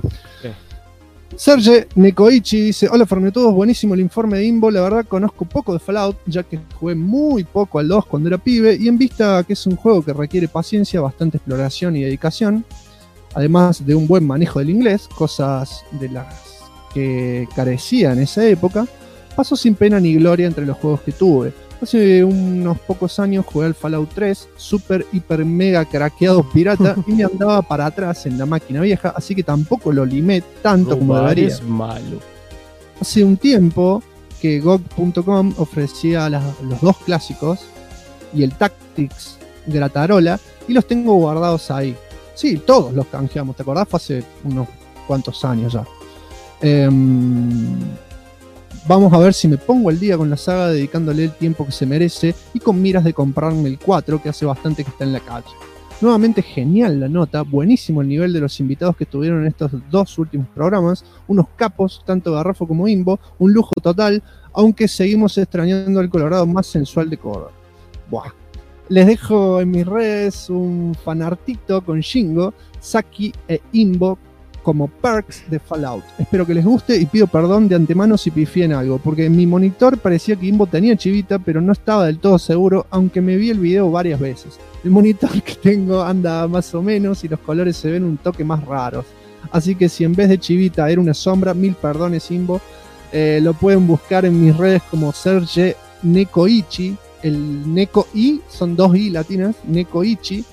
Serge Nekoichi dice, hola Fernetudos, buenísimo el informe de Imbo, la verdad conozco poco de Fallout, ya que jugué muy poco al 2 cuando era pibe, y en vista que es un juego que requiere paciencia, bastante exploración y dedicación, además de un buen manejo del inglés, cosas de las que carecía en esa época, pasó sin pena ni gloria entre los juegos que tuve. Hace unos pocos años jugué al Fallout 3, super, hiper, mega craqueado pirata, y me andaba para atrás en la máquina vieja, así que tampoco lo limé tanto como debería. Es malo. Hace un tiempo que GOG.com ofrecía los 2 clásicos y el Tactics Gratarola, y los tengo guardados ahí. Sí, todos los canjeamos, ¿te acordás? Fue hace unos cuantos años ya. Vamos a ver si me pongo al día con la saga dedicándole el tiempo que se merece y con miras de comprarme el 4 que hace bastante que está en la calle. Nuevamente genial la nota, buenísimo el nivel de los invitados que estuvieron en estos 2 últimos programas, unos capos, tanto Garrafo como Imbo, un lujo total, aunque seguimos extrañando al Colorado más sensual de Córdoba. Buah. Les dejo en mis redes un fanartito con Shingo, Saki e Imbo como perks de Fallout. Espero que les guste y pido perdón de antemano si pifié en algo, porque en mi monitor parecía que Imbo tenía chivita, pero no estaba del todo seguro, aunque me vi el video varias veces. El monitor que tengo anda más o menos y los colores se ven un toque más raros. Así que si en vez de chivita era una sombra, 1000 perdones Imbo. Lo pueden buscar en mis redes como Serge Nekoichi. El Neko I son 2 I latinas, Nekoichi.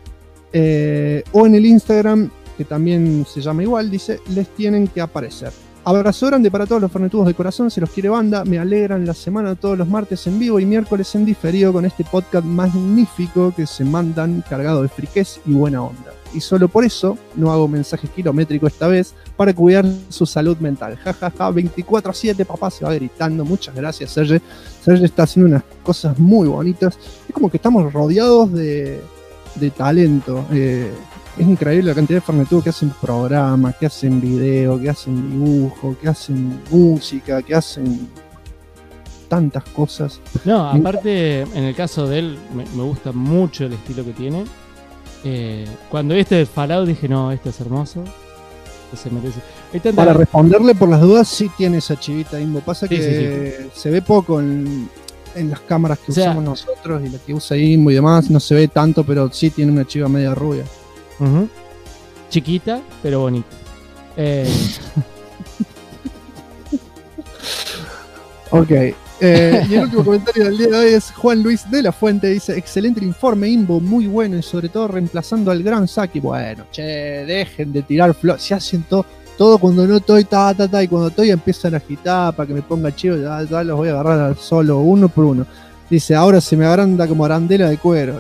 O en el Instagram, que también se llama igual, dice, les tienen que aparecer. Abrazo grande para todos los fernetudos de corazón, se los quiere banda, me alegran la semana todos los martes en vivo y miércoles en diferido con este podcast magnífico que se mandan cargado de friquez y buena onda. Y solo por eso no hago mensaje kilométrico esta vez, para cuidar su salud mental. Jajaja, 24/7 papá se va gritando, muchas gracias Serge. Serge está haciendo unas cosas muy bonitas, es como que estamos rodeados de talento. Es increíble la cantidad de fernetudos que hacen programas, que hacen video, que hacen dibujo, que hacen música, que hacen tantas cosas. No, aparte, en el caso de él, me gusta mucho el estilo que tiene. Cuando vi este Fallout dije, no, este es hermoso. Se merece. Para responderle por las dudas, sí tiene esa chivita Imbo. Pasa que se ve poco en las cámaras que usamos nosotros y la que usa Imbo y demás. No se ve tanto, pero sí tiene una chiva media rubia. Chiquita, pero bonita. Ok. Y el último comentario del día de hoy es Juan Luis de la Fuente. Dice, excelente el informe Imbo, muy bueno y sobre todo reemplazando al gran Saki. Bueno, dejen de tirar flores. Se hacen todo cuando no estoy, y cuando estoy empiezan a agitar para que me ponga chido. Ya los voy a agarrar solo, uno por uno. Dice, ahora se me agranda como arandela de cuero.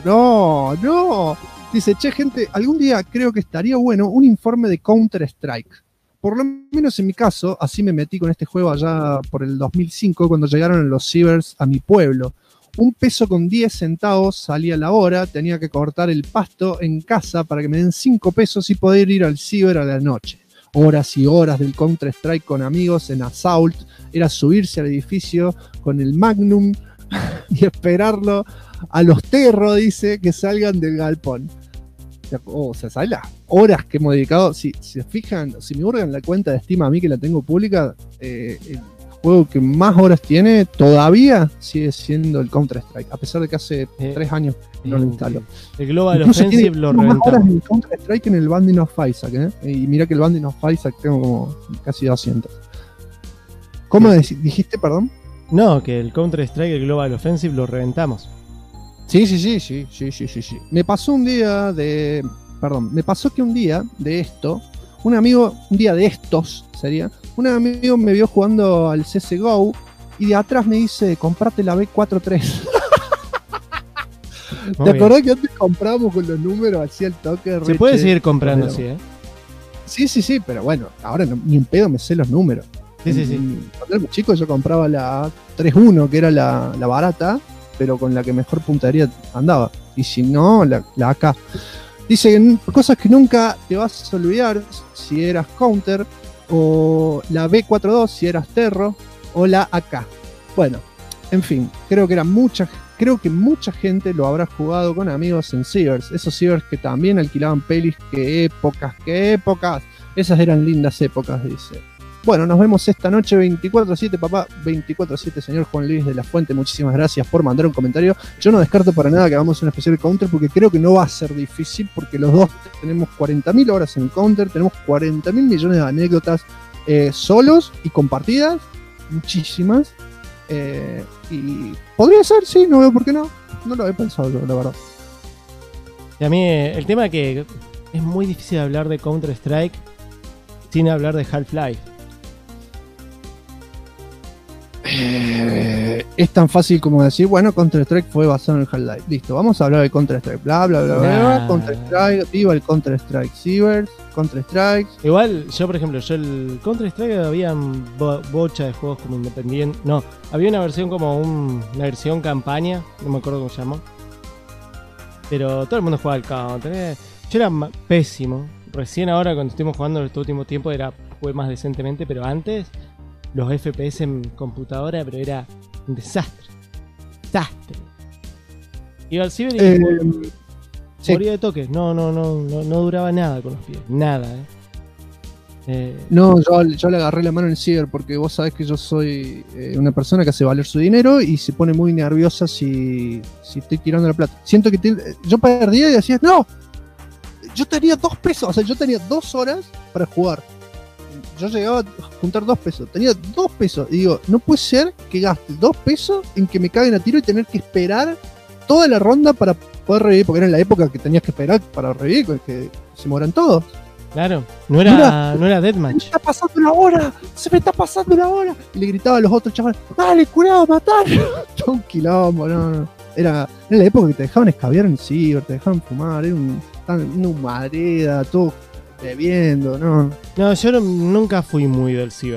No. Dice, gente, algún día creo que estaría bueno un informe de Counter-Strike. por lo menos en mi caso, así me metí con este juego allá por el 2005, cuando llegaron los cibers a mi pueblo. 1 peso con 10 centavos salía la hora, tenía que cortar el pasto en casa para que me den 5 pesos y poder ir al ciber a la noche. Horas y horas del Counter-Strike con amigos en Assault, era subirse al edificio con el Magnum y esperarlo a los terros, dice, que salgan del galpón. O sea, ¿sabes las horas que hemos dedicado? Si se fijan, si me hurgan la cuenta de Steam a mí, que la tengo pública, el juego que más horas tiene todavía sigue siendo el Counter-Strike, a pesar de que hace 3 años no lo instalo. El Global Incluso Offensive tiene lo más horas reventamos. en el Counter-Strike que en el Binding of Isaac, ¿eh? Y mira que el Binding of Isaac tengo como casi 200. ¿Cómo dijiste, perdón? No, que el Counter-Strike, el Global Offensive lo reventamos. Sí. Me pasó que un día de esto, un día de estos sería, un amigo me vio jugando al CSGO y de atrás me dice, comprate la B43. ¿Te acordás que antes comprábamos con los números así al toque? Se puede seguir comprando así, ¿eh? Sí, pero bueno, ahora ni en pedo me sé los números. Sí. Cuando era chico yo compraba la 3.1, que era la barata, pero con la que mejor puntería andaba. Y si no, la AK. Dice cosas que nunca te vas a olvidar si eras Counter, o la B42 si eras Terro, o la AK. Bueno, en fin, creo que mucha gente lo habrá jugado con amigos en cibers. Esos cibers que también alquilaban pelis. Qué épocas. Esas eran lindas épocas, dice. Bueno, nos vemos esta noche 24/7, papá. 24/7, señor Juan Luis de la Fuente. Muchísimas gracias por mandar un comentario. Yo no descarto para nada que hagamos una especial de Counter, porque creo que no va a ser difícil, porque los dos tenemos 40.000 horas en Counter, tenemos 40.000 millones de anécdotas solos y compartidas, muchísimas. Y podría ser, sí, no veo por qué no. No lo he pensado yo, la verdad. Y a mí el tema que es muy difícil hablar de Counter-Strike sin hablar de Half-Life. Es tan fácil como decir, bueno, Counter-Strike fue basado en el Half-Life. Listo, vamos a hablar de Counter-Strike. Bla. Counter-Strike, viva el Counter-Strike Cibers, Counter-Strike. Igual, yo por ejemplo, el Counter-Strike había bocha de juegos como independiente. No, había una versión como una versión campaña, no me acuerdo cómo se llamó. Pero todo el mundo jugaba al Counter. Yo era pésimo. Recién ahora cuando estuvimos jugando en este último tiempo jugué más decentemente, pero antes los FPS en computadora, pero era un desastre. Iba al ciber y moría de toque. No duraba nada con los pies. Nada, No, yo le agarré la mano en el ciber porque vos sabés que yo soy una persona que hace valer su dinero y se pone muy nerviosa si estoy tirando la plata. Siento que yo perdía y decía, no, yo tenía 2 pesos, o sea, yo tenía 2 horas para jugar. Yo llegaba a juntar 2 pesos, tenía 2 pesos y digo, no puede ser que gaste 2 pesos en que me caguen a tiro y tener que esperar toda la ronda para poder revivir, porque era en la época que tenías que esperar para revivir, que se mueran todos. Claro, no era deathmatch. Se me está pasando la hora. Y le gritaba a los otros chavales, dale, curado, matar. Todo un quilombo, no. Era la época que te dejaban escabiar en el ciber, te dejaban fumar, era una humareda, todo bebiendo, no. No, yo nunca fui muy del ciber.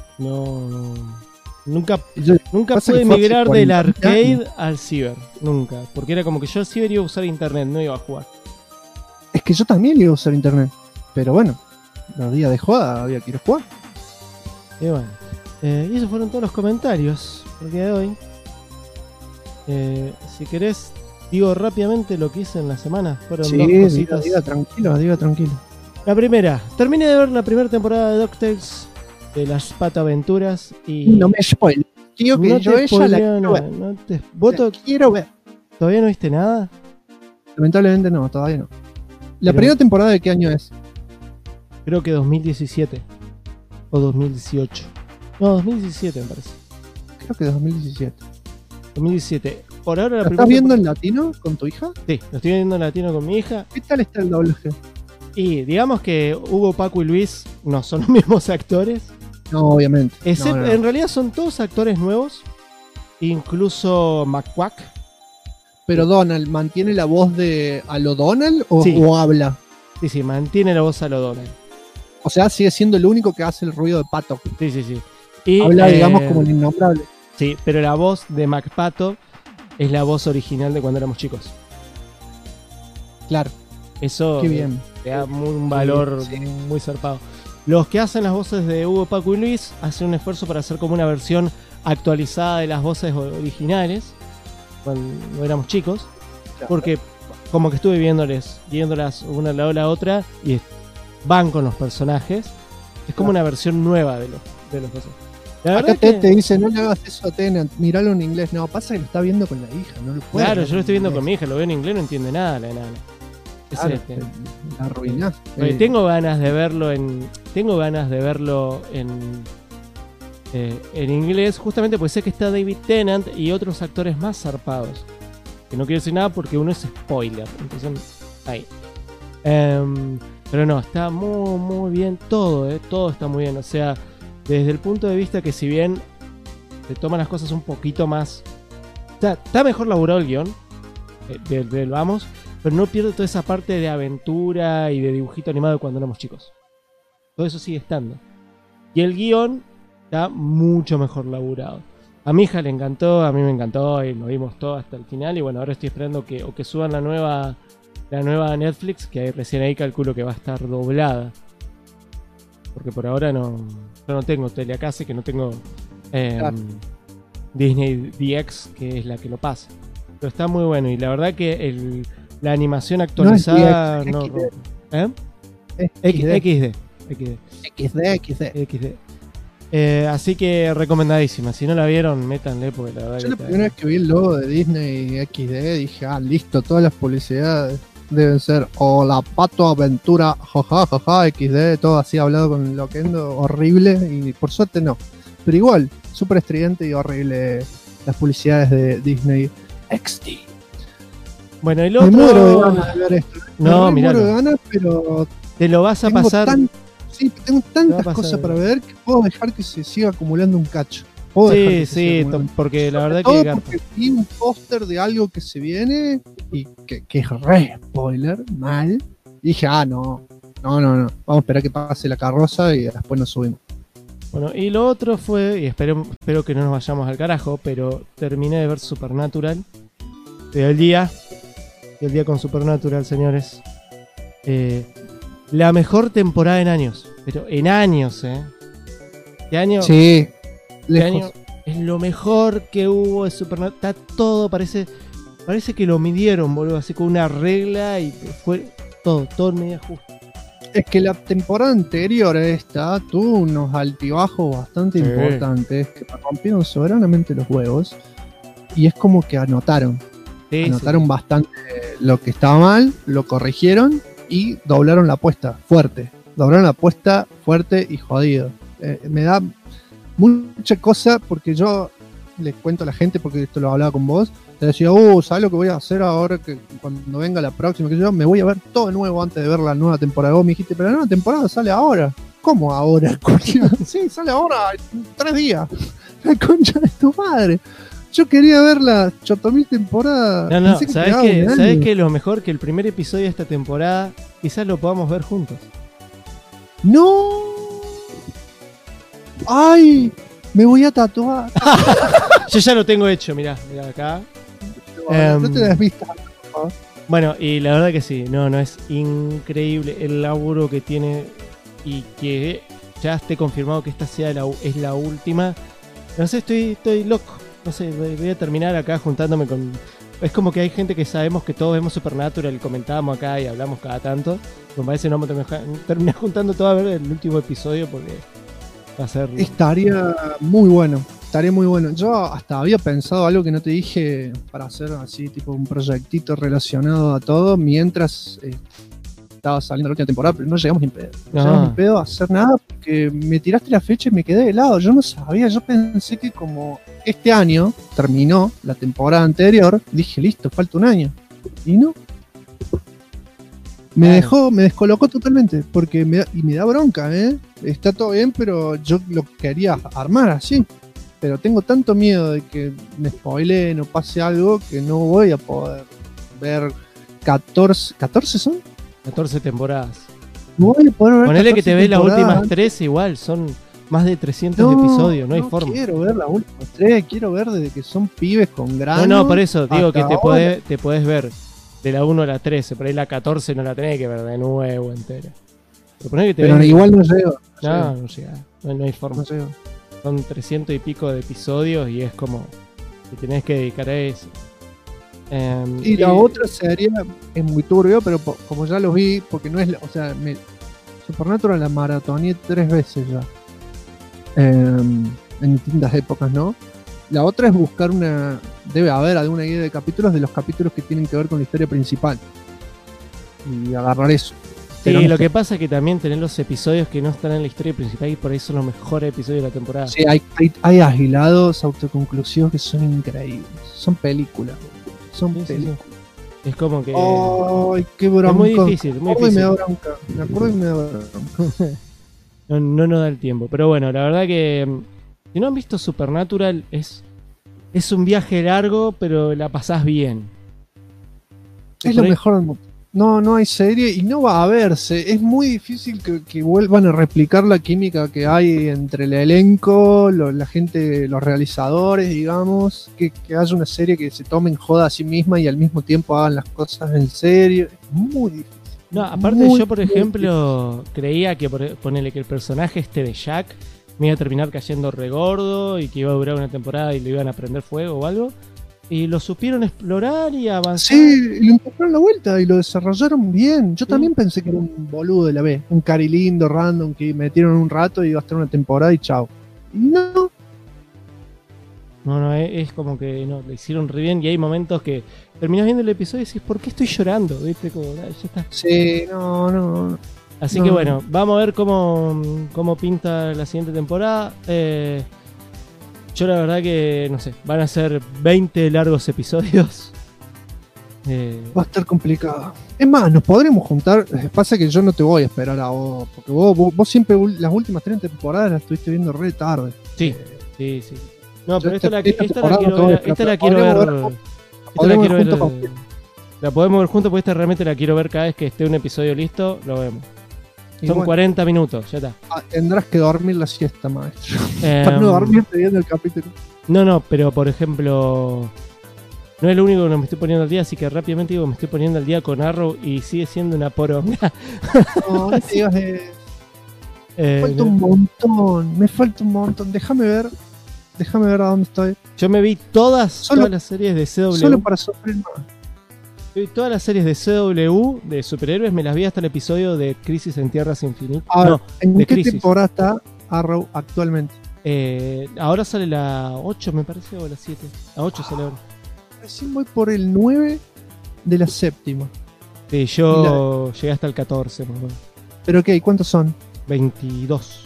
Nunca pude migrar del arcade al ciber. Nunca. Porque era como que yo al ciber iba a usar internet, no iba a jugar. Es que yo también iba a usar internet. Pero bueno, los días de joda había que ir a jugar. Y bueno, y esos fueron todos los comentarios por el día de hoy. Si querés, digo rápidamente lo que hice en la semana. Fueron dos cositas. Diga tranquilo. La primera, terminé de ver la primera temporada de DuckTales, de las Pataventuras y... No me spoil. Tío, que no yo ella la quiero ver. Quiero ver. ¿Todavía no viste nada? Lamentablemente no, todavía no. ¿La primera temporada de qué año es? Creo que 2017 o 2018. No, 2017 me parece. Creo que 2017. 2017. Por ahora ¿Lo estás viendo en latino con tu hija? Sí, lo estoy viendo en latino con mi hija. ¿Qué tal está el doblaje? Y digamos que Hugo, Paco y Luis no son los mismos actores. No, obviamente. No. En realidad son todos actores nuevos. Incluso McQuack. Pero Donald, ¿mantiene la voz de a lo Donald o habla? Sí, mantiene la voz a lo Donald. O sea, sigue siendo el único que hace el ruido de pato. Sí, sí, sí. Y, habla, digamos, como el innombrable. Sí, pero la voz de MacPato es la voz original de cuando éramos chicos. Claro. Eso Qué bien. te da un valor muy zarpado. Los que hacen las voces de Hugo, Paco y Luis hacen un esfuerzo para hacer como una versión actualizada de las voces originales cuando éramos chicos. Claro. Porque como que estuve viéndolas una al lado de la otra y van con los personajes. Es como una versión nueva de los voces. Acá te dice, no le hagas eso a Tennant, míralo en inglés. No, pasa que lo está viendo con la hija, no lo puede. Claro, yo lo estoy viendo con mi hija, lo veo en inglés, no entiende nada la enana. Claro, la arruinaste. Tengo ganas de verlo en inglés, justamente porque sé que está David Tennant y otros actores más zarpados. Que no quiero decir nada porque uno es spoiler. Entonces, ahí. Pero no, está muy, muy bien todo, todo está muy bien. O sea, desde el punto de vista que si bien se toman las cosas un poquito más... O sea, está mejor laburado el guión del Vamos, pero no pierde toda esa parte de aventura y de dibujito animado de cuando éramos chicos. Todo eso sigue estando. Y el guión está mucho mejor laburado. A mi hija le encantó, a mí me encantó y lo vimos todo hasta el final. Y bueno, ahora estoy esperando que suban la nueva Netflix, que recién ahí calculo que va a estar doblada. Porque por ahora yo no tengo tele acá, así que no tengo Disney DX, que es la que lo pasa. Pero está muy bueno y la verdad que la animación actualizada no es DX, XD. Así que recomendadísima. Si no la vieron, métanle porque la verdad. Yo la primera vez que vi el logo de Disney XD dije, listo, todas las publicidades deben ser la Pato Aventura, jajajaja, XD, todo así hablado con Loquendo, horrible, y por suerte no. Pero igual, súper estridente y horrible las publicidades de Disney XD. Bueno, el otro... Me muero de ganas de ver esto. No, me muero de ganas, pero... Te lo vas a pasar... Sí, tengo tantas cosas para ver que puedo dejar que se siga acumulando un cacho. Sí, porque la verdad que... Porque vi un póster de algo que se viene y que es re spoiler, mal. Y dije, no. Vamos a esperar que pase la carroza y después nos subimos. Bueno, y lo otro fue, y espero que no nos vayamos al carajo, pero terminé de ver Supernatural. El día con Supernatural, señores. La mejor temporada en años. Pero en años, Este año... Sí. Este año es lo mejor que hubo de Supernatural. Está todo, parece que lo midieron, boludo, así con una regla y fue todo en media justa. Es que la temporada anterior a esta tuvo unos altibajos bastante importantes que me rompieron soberanamente los huevos. Y es como que anotaron bastante lo que estaba mal, lo corrigieron y doblaron la apuesta fuerte. Y jodido. Me da mucha cosa porque yo les cuento a la gente, porque esto lo hablaba con vos, te decía, ¿sabes lo que voy a hacer ahora que cuando venga la próxima? Que yo me voy a ver todo de nuevo antes de ver la nueva temporada. Vos me dijiste, pero la nueva temporada sale ahora. ¿Cómo ahora? Sí, sale ahora, en 3 días. La concha de tu madre. Yo quería ver la 8000 temporada. No, ¿sabes qué? Lo mejor que el primer episodio de esta temporada quizás lo podamos ver juntos. ¡No! ¡Ay! Me voy a tatuar. Yo ya lo tengo hecho, mirá acá. No te das vista. Bueno, y la verdad que sí, no es increíble el laburo que tiene y que ya esté confirmado que esta sea es la última. No sé, estoy loco. No sé, voy a terminar acá juntándome con... Es como que hay gente que sabemos que todos vemos Supernatural y comentamos acá y hablamos cada tanto. Me parece que no vamos a terminar juntando todo a ver el último episodio porque va a ser... Estaría muy bueno. Yo hasta había pensado algo que no te dije para hacer así, tipo un proyectito relacionado a todo mientras estaba saliendo la última temporada, pero no llegamos ni pedo. No llegamos ni pedo a hacer nada porque me tiraste la fecha y me quedé de lado. Yo no sabía, yo pensé que como este año terminó la temporada anterior, dije listo, falta un año. Y no. Me descolocó totalmente porque me da bronca, Está todo bien, pero yo lo quería armar así. Pero tengo tanto miedo de que me spoilee, no pase algo, que no voy a poder ver 14 son. 14 temporadas. No voy a poder ver Ponele que te 14 ves las temporadas. últimas 3 igual, son más de 300 episodios, no hay forma. No quiero ver las últimas 3, quiero ver desde que son pibes con granos. No, por eso digo que hasta te ahora. podés ver de la 1 a la 13, por ahí la 14 no la tenés que ver de nuevo entera. Pero igual no llego. No llega, no hay forma. No llego. Son 300 y pico de episodios y es como que tenés que dedicar a eso. Y la otra serie es muy turbio, pero como ya lo vi, porque no es, o sea, Supernatural la maratoneé 3 veces ya. En distintas épocas, ¿no? La otra es buscar debe haber alguna guía de capítulos de los capítulos que tienen que ver con la historia principal. Y agarrar eso. Sí, Pero no lo sé. que pasa es que también tenés los episodios que no están en la historia principal y por ahí son los mejores episodios de la temporada. Sí, hay agilados autoconclusivos que son increíbles. Son películas. Son películas. Es como que... Ay, qué bronca. Es muy difícil, muy Me acuerdo y difícil. me da bronca. Me acuerdo y me da bronca. No nos da el tiempo. Pero bueno, la verdad que si no han visto Supernatural es un viaje largo, pero la pasás bien. Es lo mejor del mundo. No hay serie y no va a verse. Es muy difícil que vuelvan a replicar la química que hay entre el elenco, la gente, los realizadores, digamos. Que haya una serie que se tome en joda a sí misma y al mismo tiempo hagan las cosas en serio. Es muy difícil. No, aparte yo, por ejemplo, creía que ponele que el personaje de Jack me iba a terminar cayendo regordo y que iba a durar una temporada y le iban a prender fuego o algo. Y lo supieron explorar y avanzar. Sí, lo encontraron la vuelta y lo desarrollaron bien. Yo también pensé que era un boludo de la B, un cari lindo, random, que metieron un rato y iba a estar una temporada y chao. Y no. No, es como que no, lo hicieron re bien y hay momentos que terminás viendo el episodio y decís, ¿por qué estoy llorando? ¿Viste? Como, ya está. Sí, no. Así No. que bueno, vamos a ver cómo pinta la siguiente temporada. Yo la verdad que, no sé, van a ser 20 largos episodios. Va a estar complicado. Es más, nos podremos juntar. Pasa que yo no te voy a esperar a vos, porque vos siempre las últimas 3 temporadas las estuviste viendo re tarde. Sí. No, pero esta la temporada quiero no te voy a ver. esperar, Esta la pero quiero ver. podremos ver- Esta la podremos quiero ver ver. juntos con- La podemos ver juntos porque esta realmente la quiero ver cada vez que esté un episodio listo, lo vemos. Y Son bueno. 40 minutos, ya está. Tendrás que dormir la siesta, maestro. Para no dormirte viendo el capítulo. No, pero por ejemplo, no es lo único que me estoy poniendo al día, así que rápidamente digo, me estoy poniendo al día con Arrow y sigue siendo una poronga. No, no te digas eso. Me falta un montón. Déjame ver a dónde estoy. Yo me vi todas las series de CW. Solo para sufrir más. Todas las series de CW de superhéroes me las vi hasta el episodio de Crisis en Tierras Infinitas. Ahora, No, ¿en de qué Crisis. temporada está Arrow actualmente? Ahora sale la 8, me parece, o la 7. La 8 sale ahora. Recién voy por el 9 de la séptima. Sí, yo llegué hasta el 14, más o menos. ¿Pero qué? ¿Cuántos son? 22.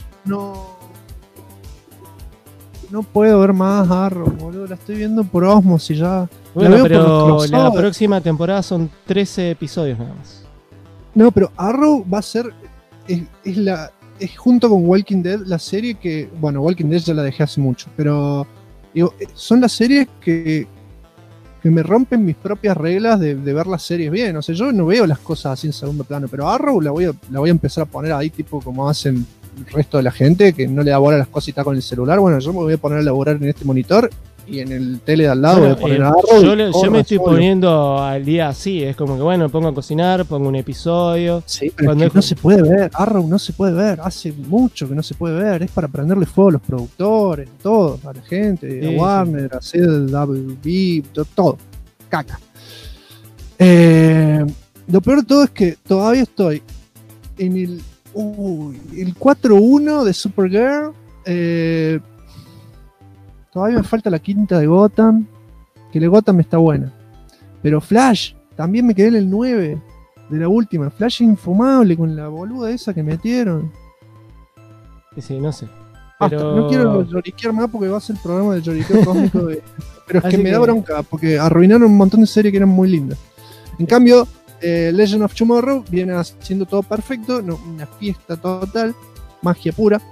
No puedo ver más Arrow, boludo. La estoy viendo por Osmos y ya. Bueno, la veo pero por los la crossovers. próxima temporada son 13 episodios nada más. No, pero Arrow va a ser. Es junto con Walking Dead la serie que. Bueno, Walking Dead ya la dejé hace mucho, pero. Digo, son las series que me rompen mis propias reglas de ver las series bien. O sea, yo no veo las cosas así en segundo plano, pero Arrow la voy a empezar a poner ahí, tipo como hacen el resto de la gente, que no le da bola a las cosas y está con el celular. Bueno, yo me voy a poner a laburar en este monitor y en el tele de al lado Bueno, voy a poner a Arrow. yo me estoy poniendo al día así, es como que bueno, me pongo a cocinar, pongo un episodio. Sí, pero es que no se puede ver, Arrow no se puede ver, hace mucho que no se puede ver, es para prenderle fuego a los productores, todos, a la gente, Sí, a Warner, a CW, todo, caca. Lo peor de todo es que todavía estoy en el 4-1 de Supergirl. Todavía me falta la quinta de Gotham, que la Gotham está buena. Pero Flash, también me quedé en el 9 de la última. Flash infumable con la boluda esa que metieron. Sí, no sé. Basta, Pero... no quiero lloriquear más porque va a ser el programa de lloriqueo cósmico. Pero es que Así me da que- bronca porque arruinaron un montón de series que eran muy lindas. En cambio, Legend of Tomorrow viene haciendo todo perfecto, una fiesta total, magia pura.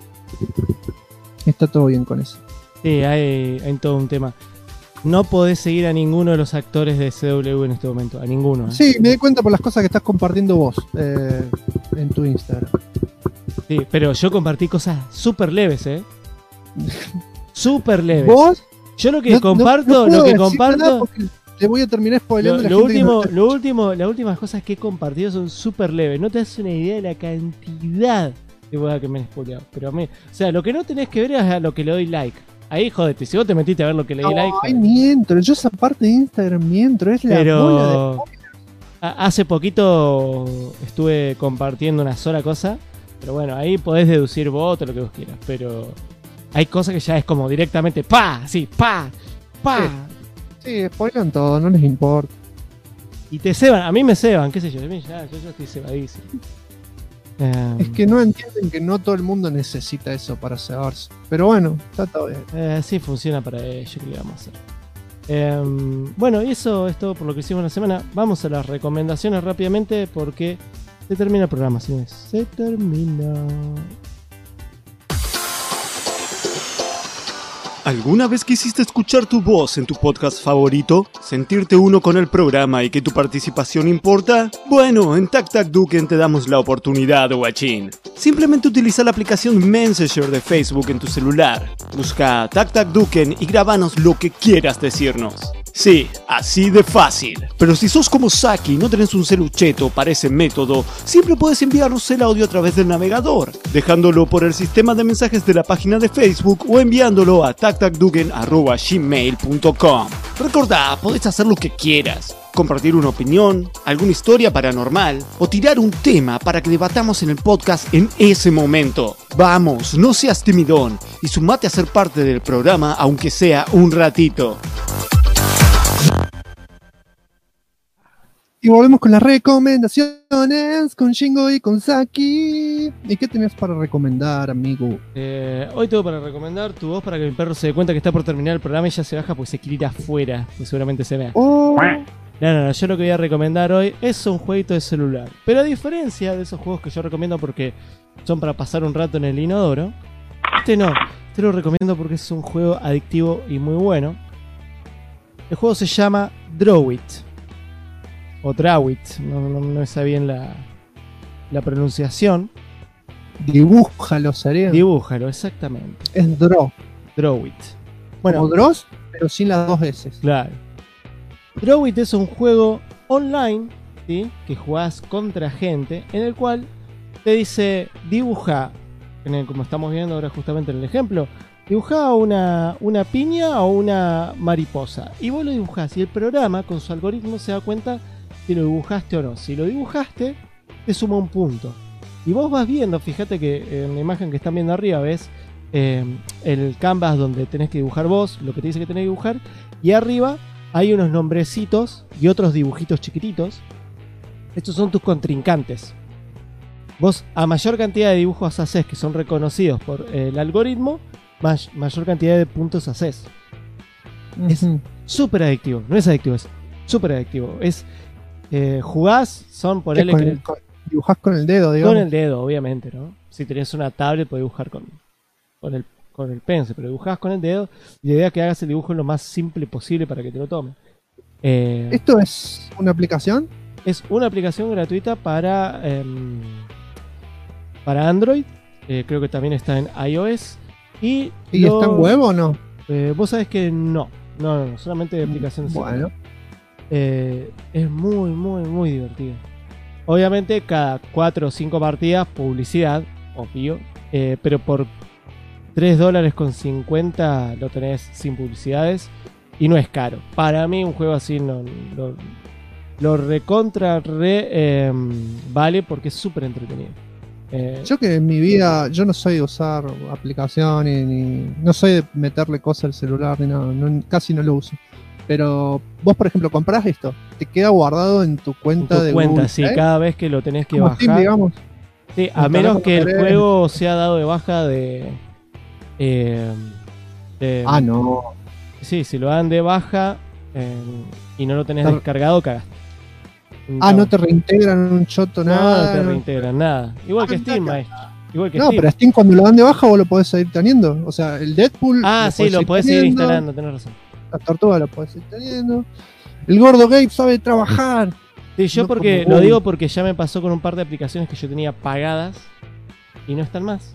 Está todo bien con eso. Sí, hay todo un tema. No podés seguir a ninguno de los actores de CW en este momento, a ninguno. Sí, me di cuenta por las cosas que estás compartiendo vos. en tu Instagram. Sí, pero yo compartí cosas súper leves, súper leves. ¿Vos? Yo lo que comparto, le voy a terminar spoileando las últimas cosas que he compartido son súper leves. No te das una idea de la cantidad de cosas que me han spoileado. Pero a mí, o sea, lo que no tenés que ver es a lo que le doy like. Ahí jodete, si vos te metiste a ver lo que le di like. Ay, mientro, yo esa parte de Instagram mientro, es la bola de... Hace poquito estuve compartiendo una sola cosa. Pero bueno, ahí podés deducir vos lo que vos quieras. Pero hay cosas que ya es como directamente ¡pa! Así, ¡pa! ¡pa! Sí, spoilan todo, no les importa. Y te ceban, a mí me ceban, qué sé yo. Yo ya estoy cebadísimo. Es que no entienden que no todo el mundo necesita eso para cebarse. Pero bueno, está todo bien. Así funciona para ello, ¿qué le vamos a hacer? Bueno, y eso es todo por lo que hicimos la semana. Vamos a las recomendaciones rápidamente porque se termina el programa, señores. Se termina. ¿Alguna vez quisiste escuchar tu voz en tu podcast favorito? ¿Sentirte uno con el programa y que tu participación importa? Bueno, en TacTacDuken te damos la oportunidad, guachín. Simplemente utiliza la aplicación Messenger de Facebook en tu celular. Busca TacTacDuken y grábanos lo que quieras decirnos. Sí, así de fácil. Pero si sos como Saki y no tenés un celucheto para ese método, siempre puedes enviarnos el audio a través del navegador, dejándolo por el sistema de mensajes de la página de Facebook o enviándolo a tactacduken@gmail.com. Recordá, podés hacer lo que quieras. Compartir una opinión, alguna historia paranormal o tirar un tema para que debatamos en el podcast en ese momento. Vamos, no seas timidón y sumate a ser parte del programa aunque sea un ratito. Y volvemos con las recomendaciones con Shingo y con Saki. ¿Y qué tenés para recomendar, amigo? Hoy tengo para recomendar Tu Voz para que mi perro se dé cuenta que está por terminar el programa y ya se baja porque se quiere ir afuera, que seguramente se vea. No, yo lo que voy a recomendar hoy es un jueguito de celular. Pero a diferencia de esos juegos que yo recomiendo porque son para pasar un rato en el inodoro, este lo recomiendo porque es un juego adictivo y muy bueno. El juego se llama Draw It. O Draw It, no está bien la pronunciación. Dibújalo, sería. Dibújalo, exactamente. Es Draw. Draw It. Bueno, como Dross, pero sin las dos S. Claro. Draw It es un juego online, ¿sí? Que jugás contra gente, en el cual te dice dibuja, como estamos viendo ahora justamente en el ejemplo, dibuja una piña o una mariposa. Y vos lo dibujás y el programa con su algoritmo se da cuenta si lo dibujaste o no. Si lo dibujaste, te suma un punto. Y vos vas viendo, fíjate que en la imagen que están viendo arriba ves el canvas donde tenés que dibujar vos, lo que te dice que tenés que dibujar, y arriba hay unos nombrecitos y otros dibujitos chiquititos. Estos son tus contrincantes. Vos a mayor cantidad de dibujos haces que son reconocidos por el algoritmo, mayor cantidad de puntos haces. Es súper adictivo, no es adictivo, es súper adictivo. Es jugás, son ponerle que dibujás con el dedo, digamos. Con el dedo, obviamente, ¿no? Si tenés una tablet podés dibujar con el pencil, pero dibujás con el dedo y la idea es que hagas el dibujo lo más simple posible para que te lo tome. ¿Esto es una aplicación? Es una aplicación gratuita para Android, creo que también está en iOS. ¿Y está en web o no? Vos sabés que no, solamente de aplicaciones. Bueno. Es muy, muy, muy divertido. Obviamente cada 4 o 5 partidas publicidad, obvio, pero por $3.50 lo tenés sin publicidades y no es caro. Para mí un juego así lo recontra vale porque es súper entretenido. Yo que en mi vida, yo no soy de usar aplicaciones, no soy de meterle cosas al celular, ni nada, casi no lo uso. Pero vos, por ejemplo, comprás esto, te queda guardado en tu cuenta de Google. Sí, cada vez que lo tenés que bajar. Steam, digamos. Sí, a menos que el juego sea dado de baja de no. Sí, si lo dan de baja y no lo tenés descargado, cagaste. No te reintegran un choto, nada. No te reintegran nada. Igual que Steam, maestro. Igual que no, Steam. pero Steam cuando lo dan de baja vos lo podés seguir teniendo. O sea, el Deadpool. Sí, lo podés seguir instalando, tenés razón. La tortuga lo podés seguir teniendo. El gordo Gabe sabe trabajar. Sí, yo No porque como lo Google. digo porque ya me pasó con un par de aplicaciones que yo tenía pagadas y no están más.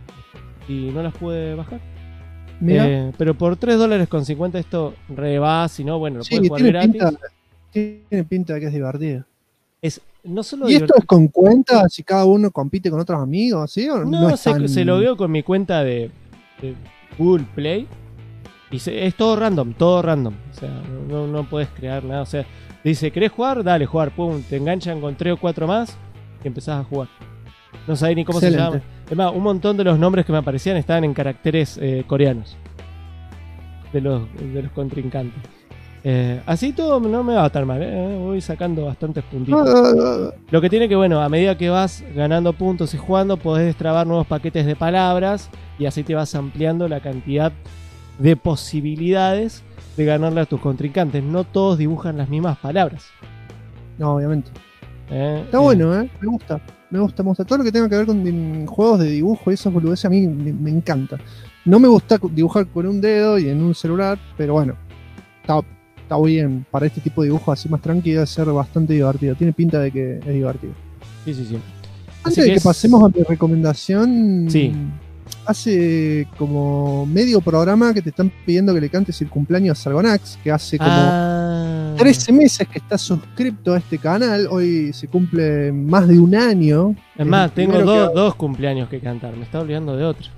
Y no las pude bajar. Mira. Pero por $3.50 esto rebasa, si no, bueno, lo Sí, puedes jugar gratis. tiene pinta de que es divertido. Es no solo ¿Y esto es con cuenta? Si cada uno compite con otros amigos, ¿sí? ¿O No, es tan- se logueó con mi cuenta de Google Play. Y es todo random, todo random. O sea, no puedes crear nada. O sea, dice, ¿querés jugar? Dale, jugar. Pum, te enganchan con 3 o 4 más y empezás a jugar. No sabés ni cómo Excelente. se llama. Es más, un montón de los nombres que me aparecían estaban en caracteres coreanos. De los contrincantes. Así todo no me va tan mal. Voy sacando bastantes puntitos. Lo que tiene que, bueno, a medida que vas ganando puntos y jugando, podés destrabar nuevos paquetes de palabras. Y así te vas ampliando la cantidad de posibilidades de ganarle a tus contrincantes. No todos dibujan las mismas palabras. No, obviamente. Está bueno, me gusta. Me gusta. Todo lo que tenga que ver con juegos de dibujo y esas boludeces a mí me encanta. No me gusta dibujar con un dedo y en un celular, pero bueno, está bien. Para este tipo de dibujo así más tranquilo, debe ser bastante divertido. Tiene pinta de que es divertido. Sí. Antes de que pasemos a mi recomendación, sí. Hace como medio programa que te están pidiendo que le cantes el cumpleaños a Sargonax, que hace como 13 meses que está suscripto a este canal. Hoy se cumple más de un año. Es más, tengo dos cumpleaños que cantar. Me estaba olvidando de otro.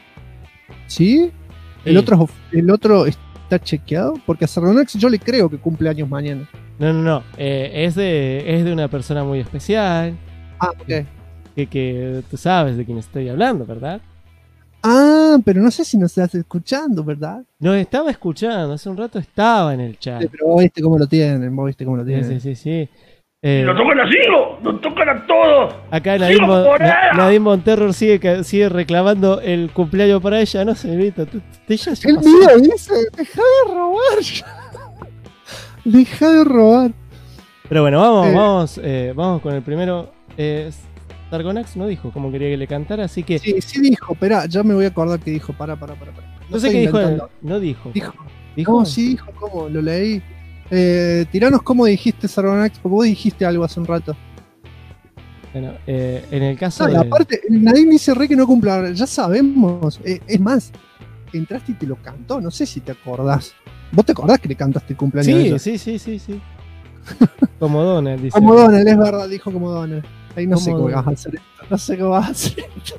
¿Sí? ¿El otro está chequeado? Porque a Sargonax yo le creo que cumple años mañana. No. Es de una persona muy especial. Ok. Que tú sabes de quién estoy hablando, ¿verdad? Pero no sé si nos estás escuchando, ¿verdad? No, estaba escuchando, hace un rato estaba en el chat. Sí, pero vos viste cómo lo tienen, Sí. ¡Lo tocan a Sigo! ¡Lo tocan a todos! Acá ¡Sigo Morena! Nadine Monterror sigue reclamando el cumpleaños para ella. No, señorita, ya El mío dice, deja de robar. Deja de robar. Pero bueno, vamos con el primero. Sargonax no dijo cómo quería que le cantara, así que... Sí dijo, espera, ya me voy a acordar que dijo, para. No sé qué dijo él. No dijo. ¿Dijo? No, sí dijo, ¿cómo? Lo leí. Tiranos cómo dijiste, Sargonax, porque vos dijiste algo hace un rato. Bueno, en el caso de... Aparte, nadie dice que no cumpla, ya sabemos. Es más, entraste y te lo cantó, no sé si te acordás. ¿Vos te acordás que le cantaste el cumpleaños? Sí. Como Donald, dice. Como Donald, es verdad, dijo como Donald. Ahí no sé cómo vas a hacer esto. No sé cómo vas a hacer esto.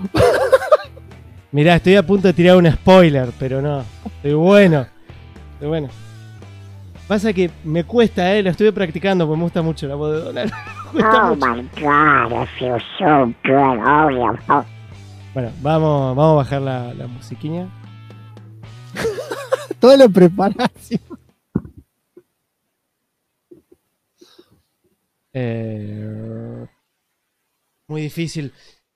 Mirá, estoy a punto de tirar un spoiler, pero no. Estoy bueno. Pasa que me cuesta, lo estuve practicando porque me gusta mucho la voz de Donald. My God, I feel so good. Bueno, vamos a bajar la musiquilla. Toda la preparación. Muy difícil.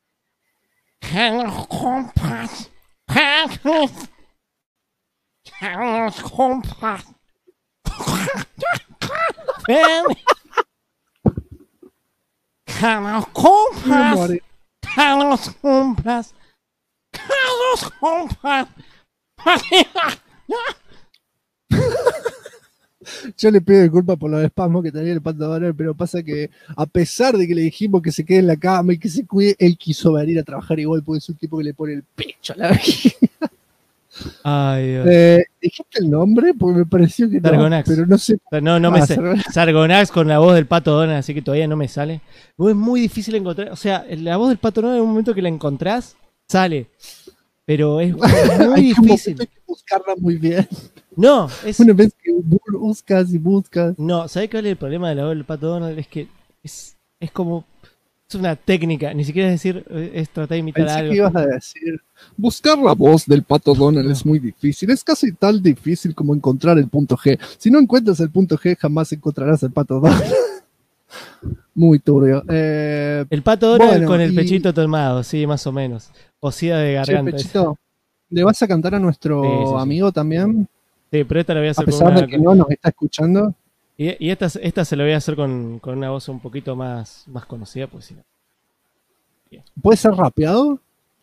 Yo le pido disculpas por los espasmos que tenía el Pato Donald, pero pasa que a pesar de que le dijimos que se quede en la cama y que se cuide, él quiso venir a trabajar igual porque es un tipo que le pone el pecho a la vida. Ay, Dios. ¿Dijiste el nombre? Porque me pareció que Sargonax. No, pero no sé. No me sé. Sargonax con la voz del Pato Donald, así que todavía no me sale. Es muy difícil encontrar. O sea, la voz del Pato Donald en un momento que la encontrás, sale. Pero es muy difícil. Hay que buscarla muy bien. No, es una vez que buscas y buscas. No, ¿sabés cuál es el problema de la voz del Pato Donald? Es que es como... Es una técnica, ni siquiera es decir, es tratar de imitar Pensé algo. Que ibas a decir, buscar la voz del Pato Donald es muy difícil. Es casi tan difícil como encontrar el punto G. Si no encuentras el punto G, jamás encontrarás el Pato Donald. Muy turbio. El Pato Donald con el pechito tomado, sí, más o menos. Cosida de garganta. Pechito, ¿le vas a cantar a nuestro amigo también? Sí, pero esta la voy a hacer a pesar de que no nos está escuchando. Y esta se la voy a hacer con una voz un poquito más conocida, pues sí. ¿Puede ser rapeado?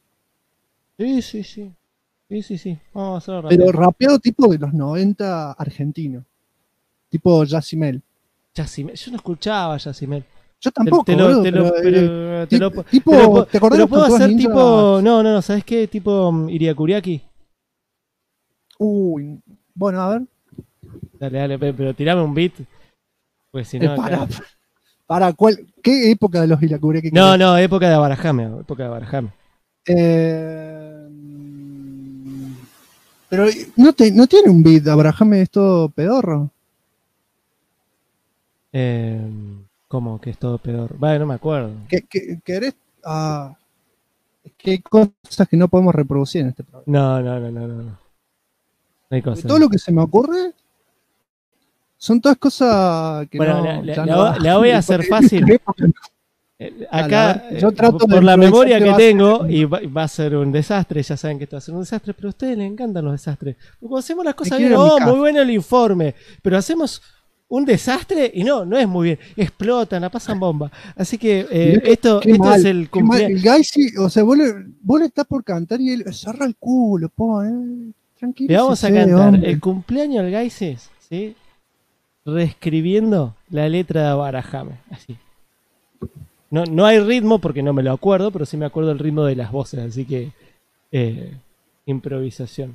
Sí. Vamos a hacerlo rápido. Pero rapeado tipo de los 90 argentino. Tipo Yacimel. Yacimel. Yo no escuchaba Yacimel. Yo tampoco, te boludo, lo puedo hacer tipo... No, ¿sabes qué? Tipo Iriakuriaki. Uy, bueno, a ver. Dale, pero tirame un beat. Pues si no... ¿Qué época de los Iriakuriaki? No, época de Abarajame. Pero no tiene un beat, Abarajame es todo pedorro. ¿Cómo que es todo pedorro? Vale, no me acuerdo. ¿Querés? Es que hay cosas que no podemos reproducir en este programa. No hay cosas. Todo lo que se me ocurre son todas cosas que bueno, no... la voy a hacer fácil. Acá, yo trato por la memoria que tengo, y va a ser un desastre, ya saben que esto va a ser un desastre, pero a ustedes les encantan los desastres. Cuando hacemos las cosas bien, muy bueno el informe, pero hacemos un desastre y no es muy bien. Explotan, la pasan bomba. Así que esto es el cumpleaños. El Gaisi, o sea, vos le estás por cantar y él cerra el culo, tranquilo. Le vamos a cantar el cumpleaños al Gaisis, ¿sí? Reescribiendo la letra de Abarajame, así. No hay ritmo porque no me lo acuerdo, pero sí me acuerdo el ritmo de las voces, así que improvisación.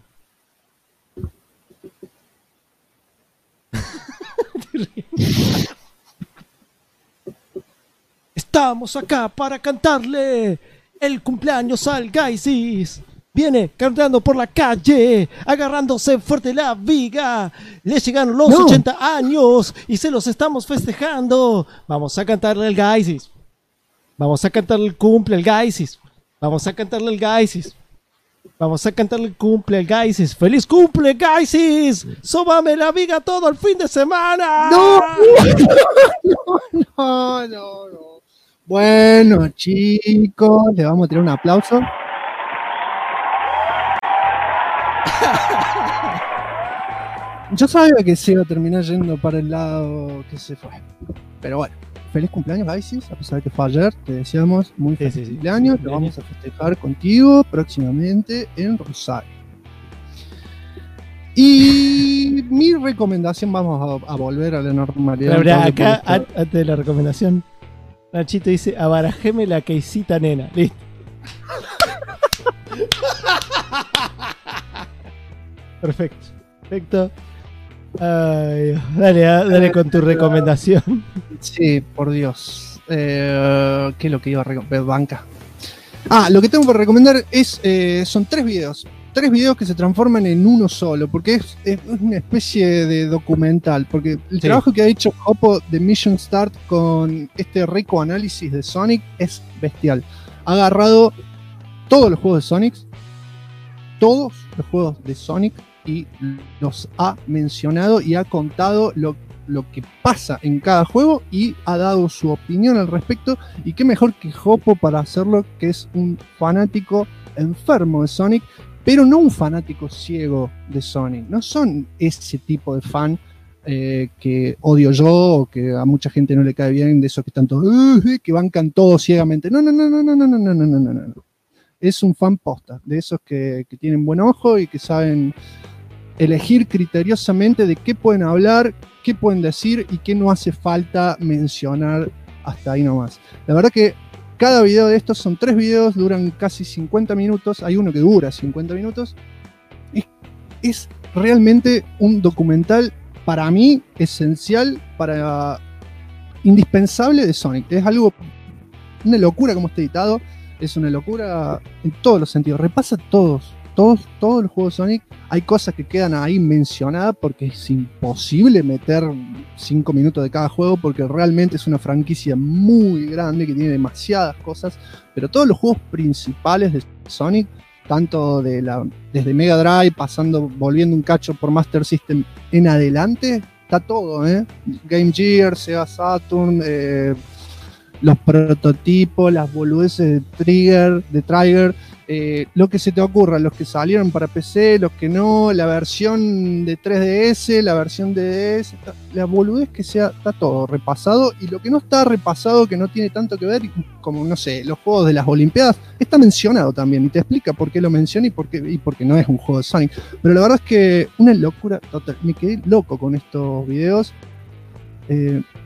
Estamos acá para cantarle el cumpleaños al Gaisis. Viene cantando por la calle, agarrándose fuerte la viga. Le llegaron los 80 años y se los estamos festejando. Vamos a cantarle al Gaisis. Vamos a cantarle el cumple al Gaisis. Vamos a cantarle al Gaisis. Vamos a cantarle el cumple al Gaisis. ¡Feliz cumple, Gaisis! ¡Sóbame la viga todo el fin de semana! ¡No! Bueno, chicos, le vamos a tirar un aplauso. Yo sabía que se iba a terminar yendo para el lado que se fue. Pero bueno, feliz cumpleaños, Gaisis. A pesar de que fue ayer, te deseamos muy feliz cumpleaños. Lo vamos a festejar contigo próximamente en Rosario. Y mi recomendación, vamos a volver a la normalidad. Pero acá, antes de la recomendación, Nachito dice: abarajeme la queisita, nena. Listo. Perfecto. Ay, dale con tu recomendación. Sí, por Dios. ¿Qué es lo que iba a recomendar? Banca. Lo que tengo para recomendar son 3 videos. 3 videos que se transforman en uno solo, porque es una especie de documental. Porque el trabajo que ha hecho Oppo de Mission Start con este rico análisis de Sonic es bestial. Ha agarrado todos los juegos de Sonic, y los ha mencionado y ha contado lo que pasa en cada juego y ha dado su opinión al respecto. Y qué mejor que Oppo para hacerlo, que es un fanático enfermo de Sonic, pero no un fanático ciego de Sonic. No son ese tipo de fan que odio yo, o que a mucha gente no le cae bien, de esos que están todos que bancan todo ciegamente. No. Es un fan posta, de esos que tienen buen ojo y que saben elegir criteriosamente de qué pueden hablar, qué pueden decir y qué no hace falta mencionar hasta ahí nomás. La verdad que cada video de estos son 3 videos, duran casi 50 minutos, hay uno que dura 50 minutos. Es realmente un documental, para mí, esencial, indispensable de Sonic. Es una locura como está editado, es una locura en todos los sentidos. Repasa todos los juegos de Sonic. Hay cosas que quedan ahí mencionadas porque es imposible meter 5 minutos de cada juego, porque realmente es una franquicia muy grande que tiene demasiadas cosas. Pero todos los juegos principales de Sonic, tanto desde Mega Drive, volviendo un cacho por Master System en adelante, está todo, Game Gear, Sega Saturn, los prototipos, las boludeces de Trigger, lo que se te ocurra, los que salieron para PC, los que no, la versión de 3DS, la versión de DS, la boludez que sea, está todo repasado. Y lo que no está repasado, que no tiene tanto que ver, como no sé, los juegos de las Olimpiadas, está mencionado también y te explica por qué lo menciona y por qué no es un juego de Sonic. Pero la verdad es que una locura total. Me quedé loco con estos videos.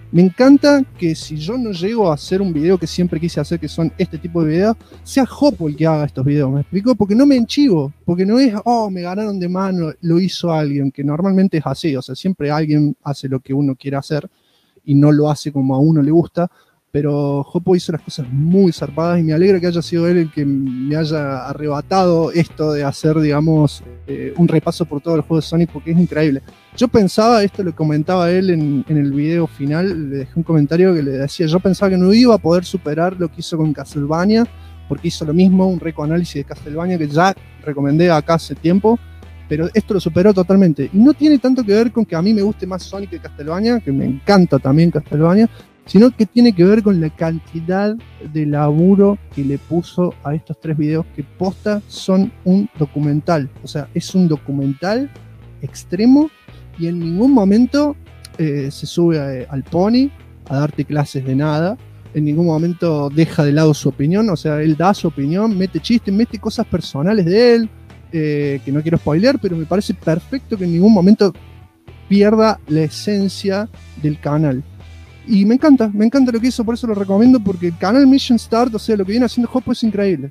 Me encanta que si yo no llego a hacer un video que siempre quise hacer, que son este tipo de videos, sea Hopo el que haga estos videos, ¿me explico? Porque no me enchivo, porque no es, me ganaron de mano, lo hizo alguien, que normalmente es así, o sea, siempre alguien hace lo que uno quiere hacer y no lo hace como a uno le gusta, pero Hopo hizo las cosas muy zarpadas y me alegra que haya sido él el que me haya arrebatado esto de hacer, digamos, un repaso por todo el juego de Sonic, porque es increíble. Yo pensaba, esto lo comentaba él en el video final, le dejé un comentario que le decía, yo pensaba que no iba a poder superar lo que hizo con Castlevania, porque hizo lo mismo, un recoanálisis de Castlevania que ya recomendé acá hace tiempo, pero esto lo superó totalmente. Y no tiene tanto que ver con que a mí me guste más Sonic que Castlevania, que me encanta también Castlevania, sino que tiene que ver con la cantidad de laburo que le puso a estos 3 videos que posta son un documental. O sea, es un documental extremo y en ningún momento se sube al pony a darte clases de nada. En ningún momento deja de lado su opinión. O sea, él da su opinión, mete chistes, mete cosas personales de él, que no quiero spoilear, pero me parece perfecto que en ningún momento pierda la esencia del canal. Y me encanta lo que hizo, por eso lo recomiendo, porque el canal Mission Start, o sea, lo que viene haciendo Hopo es increíble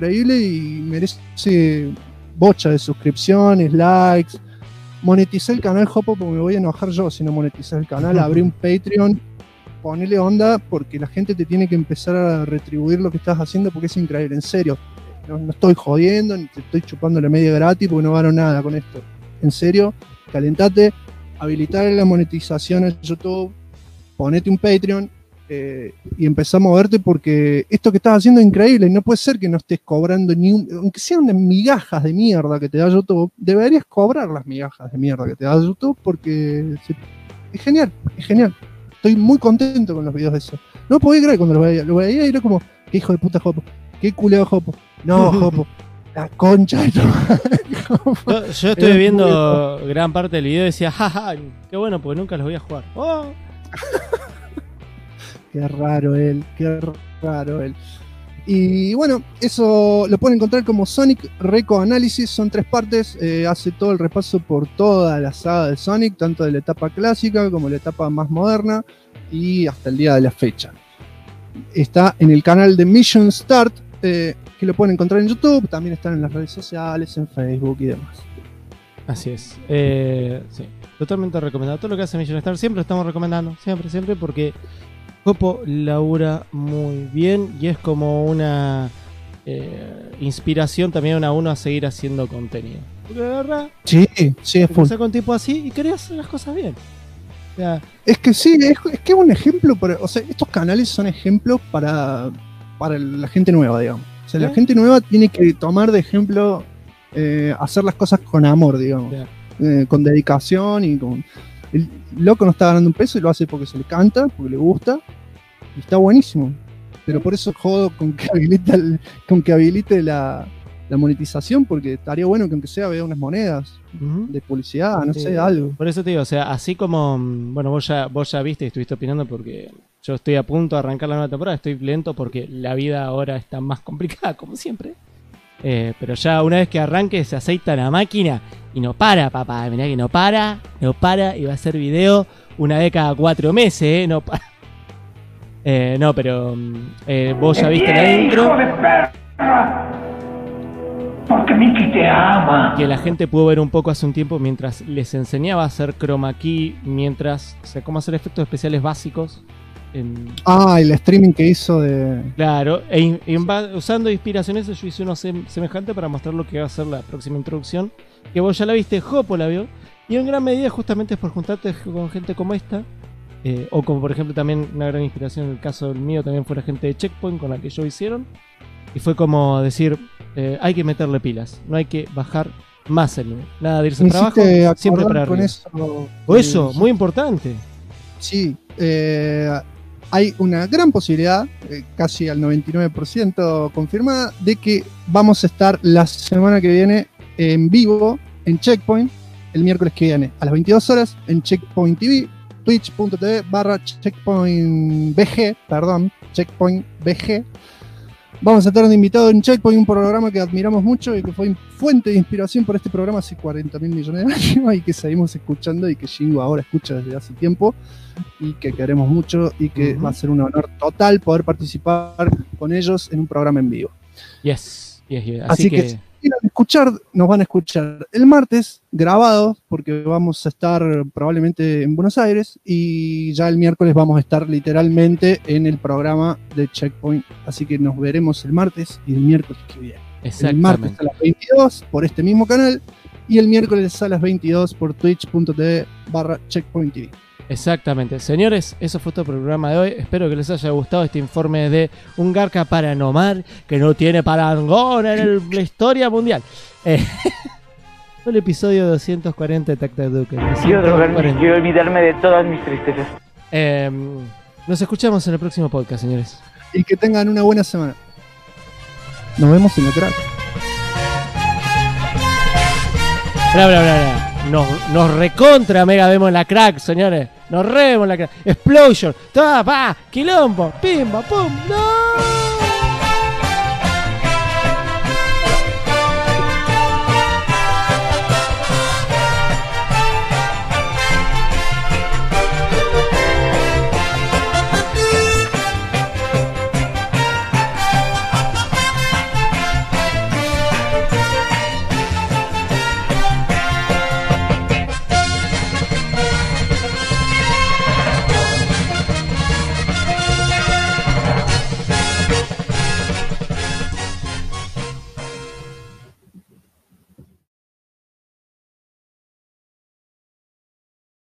y merece bocha de suscripciones, likes. Moneticé el canal Hopo porque me voy a enojar yo si no monetizé el canal, abrí un Patreon, ponele onda, porque la gente te tiene que empezar a retribuir lo que estás haciendo porque es increíble, en serio. No estoy jodiendo, ni te estoy chupando la media gratis porque no gano nada con esto. En serio, calentate, habilitar la monetización en YouTube, ponete un Patreon y empezá a moverte porque esto que estás haciendo es increíble y no puede ser que no estés cobrando aunque sean unas migajas de mierda que te da YouTube, deberías cobrar las migajas de mierda que te da YouTube porque es genial. Estoy muy contento con los videos de eso. No podía creer cuando lo veía y era como, qué hijo de puta Hopo, qué culeo Hopo. No, Hopo, la concha de tu madre. Yo estuve viendo gran parte del video y decía, jaja, qué bueno, porque nunca los voy a jugar. ¡Oh! Qué raro él. Y bueno, eso lo pueden encontrar como Sonic Reco Análisis, son 3 partes, hace todo el repaso por toda la saga de Sonic, tanto de la etapa clásica como la etapa más moderna y hasta el día de la fecha. Está en el canal de Mission Start, que lo pueden encontrar en YouTube, también están en las redes sociales, en Facebook y demás. Así es, sí, totalmente recomendado. Todo lo que hace Mission Start siempre lo estamos recomendando, siempre, porque Hopo labura muy bien y es como una inspiración también a uno a seguir haciendo contenido. Porque de verdad, sí, es full. Con tipo así y quería hacer las cosas bien. O sea, es que sí, es que es un ejemplo, o sea, estos canales son ejemplos para la gente nueva, digamos. O sea, la gente nueva tiene que tomar de ejemplo hacer las cosas con amor, digamos. Con dedicación y con... El loco no está ganando un peso y lo hace porque se le canta, porque le gusta. Y está buenísimo. Pero por eso jodo con que habilite la monetización, porque estaría bueno que aunque sea vea unas monedas de publicidad, no sé, algo. Por eso te digo, o sea, así como, bueno, vos ya viste y estuviste opinando porque yo estoy a punto de arrancar la nueva temporada, estoy lento porque la vida ahora está más complicada, como siempre. Pero ya una vez que arranque se aceita la máquina y no para, papá, mirá que no para y va a hacer video una vez cada 4 meses, no para. No, pero vos ya viste la intro. Porque Mickey te ama. Que la gente pudo ver un poco hace un tiempo mientras les enseñaba a hacer chroma key, mientras, o sea, cómo hacer efectos especiales básicos. El streaming que hizo de... Claro, usando inspiraciones, yo hice uno semejante para mostrar lo que va a ser la próxima introducción, que vos ya la viste, Hopo la vio, y en gran medida justamente es por juntarte con gente como esta, o como por ejemplo también una gran inspiración en el caso del mío también fue la gente de Checkpoint con la que ellos hicieron, y fue como decir, hay que meterle pilas, no hay que bajar más el nivel, nada de irse para abajo, siempre para arriba. Eso, muy importante. Sí, hay una gran posibilidad, casi al 99% confirmada, de que vamos a estar la semana que viene en vivo en Checkpoint, el miércoles que viene a las 22 horas en Checkpoint TV, twitch.tv/checkpointbg, Checkpoint BG. Vamos a estar de invitado en Checkpoint, un programa que admiramos mucho y que fue fuente de inspiración por este programa hace 40.000 millones de años y que seguimos escuchando y que Shingo ahora escucha desde hace tiempo y que queremos mucho y que va a ser un honor total poder participar con ellos en un programa en vivo. Yes. Así que si quieren escuchar, nos van a escuchar el martes grabados porque vamos a estar probablemente en Buenos Aires y ya el miércoles vamos a estar literalmente en el programa de Checkpoint. Así que nos veremos el martes y el miércoles que viene. El martes a las 22 por este mismo canal y el miércoles a las 22 por twitch.tv/Checkpoint TV. Exactamente. Señores, eso fue todo el programa de hoy. Espero que les haya gustado este informe de un Garca Paranormal que no tiene parangón en la historia mundial. Fue el episodio 240 de Tac Duke. Quiero olvidarme de todas mis tristezas. Nos escuchamos en el próximo podcast, señores. Y que tengan una buena semana. Nos vemos en la crack. Bla. Nos recontra mega vemos en la crack, señores. Nos vemos en la crack. Explosion. Quilombo. Pimba, pum. ¡No!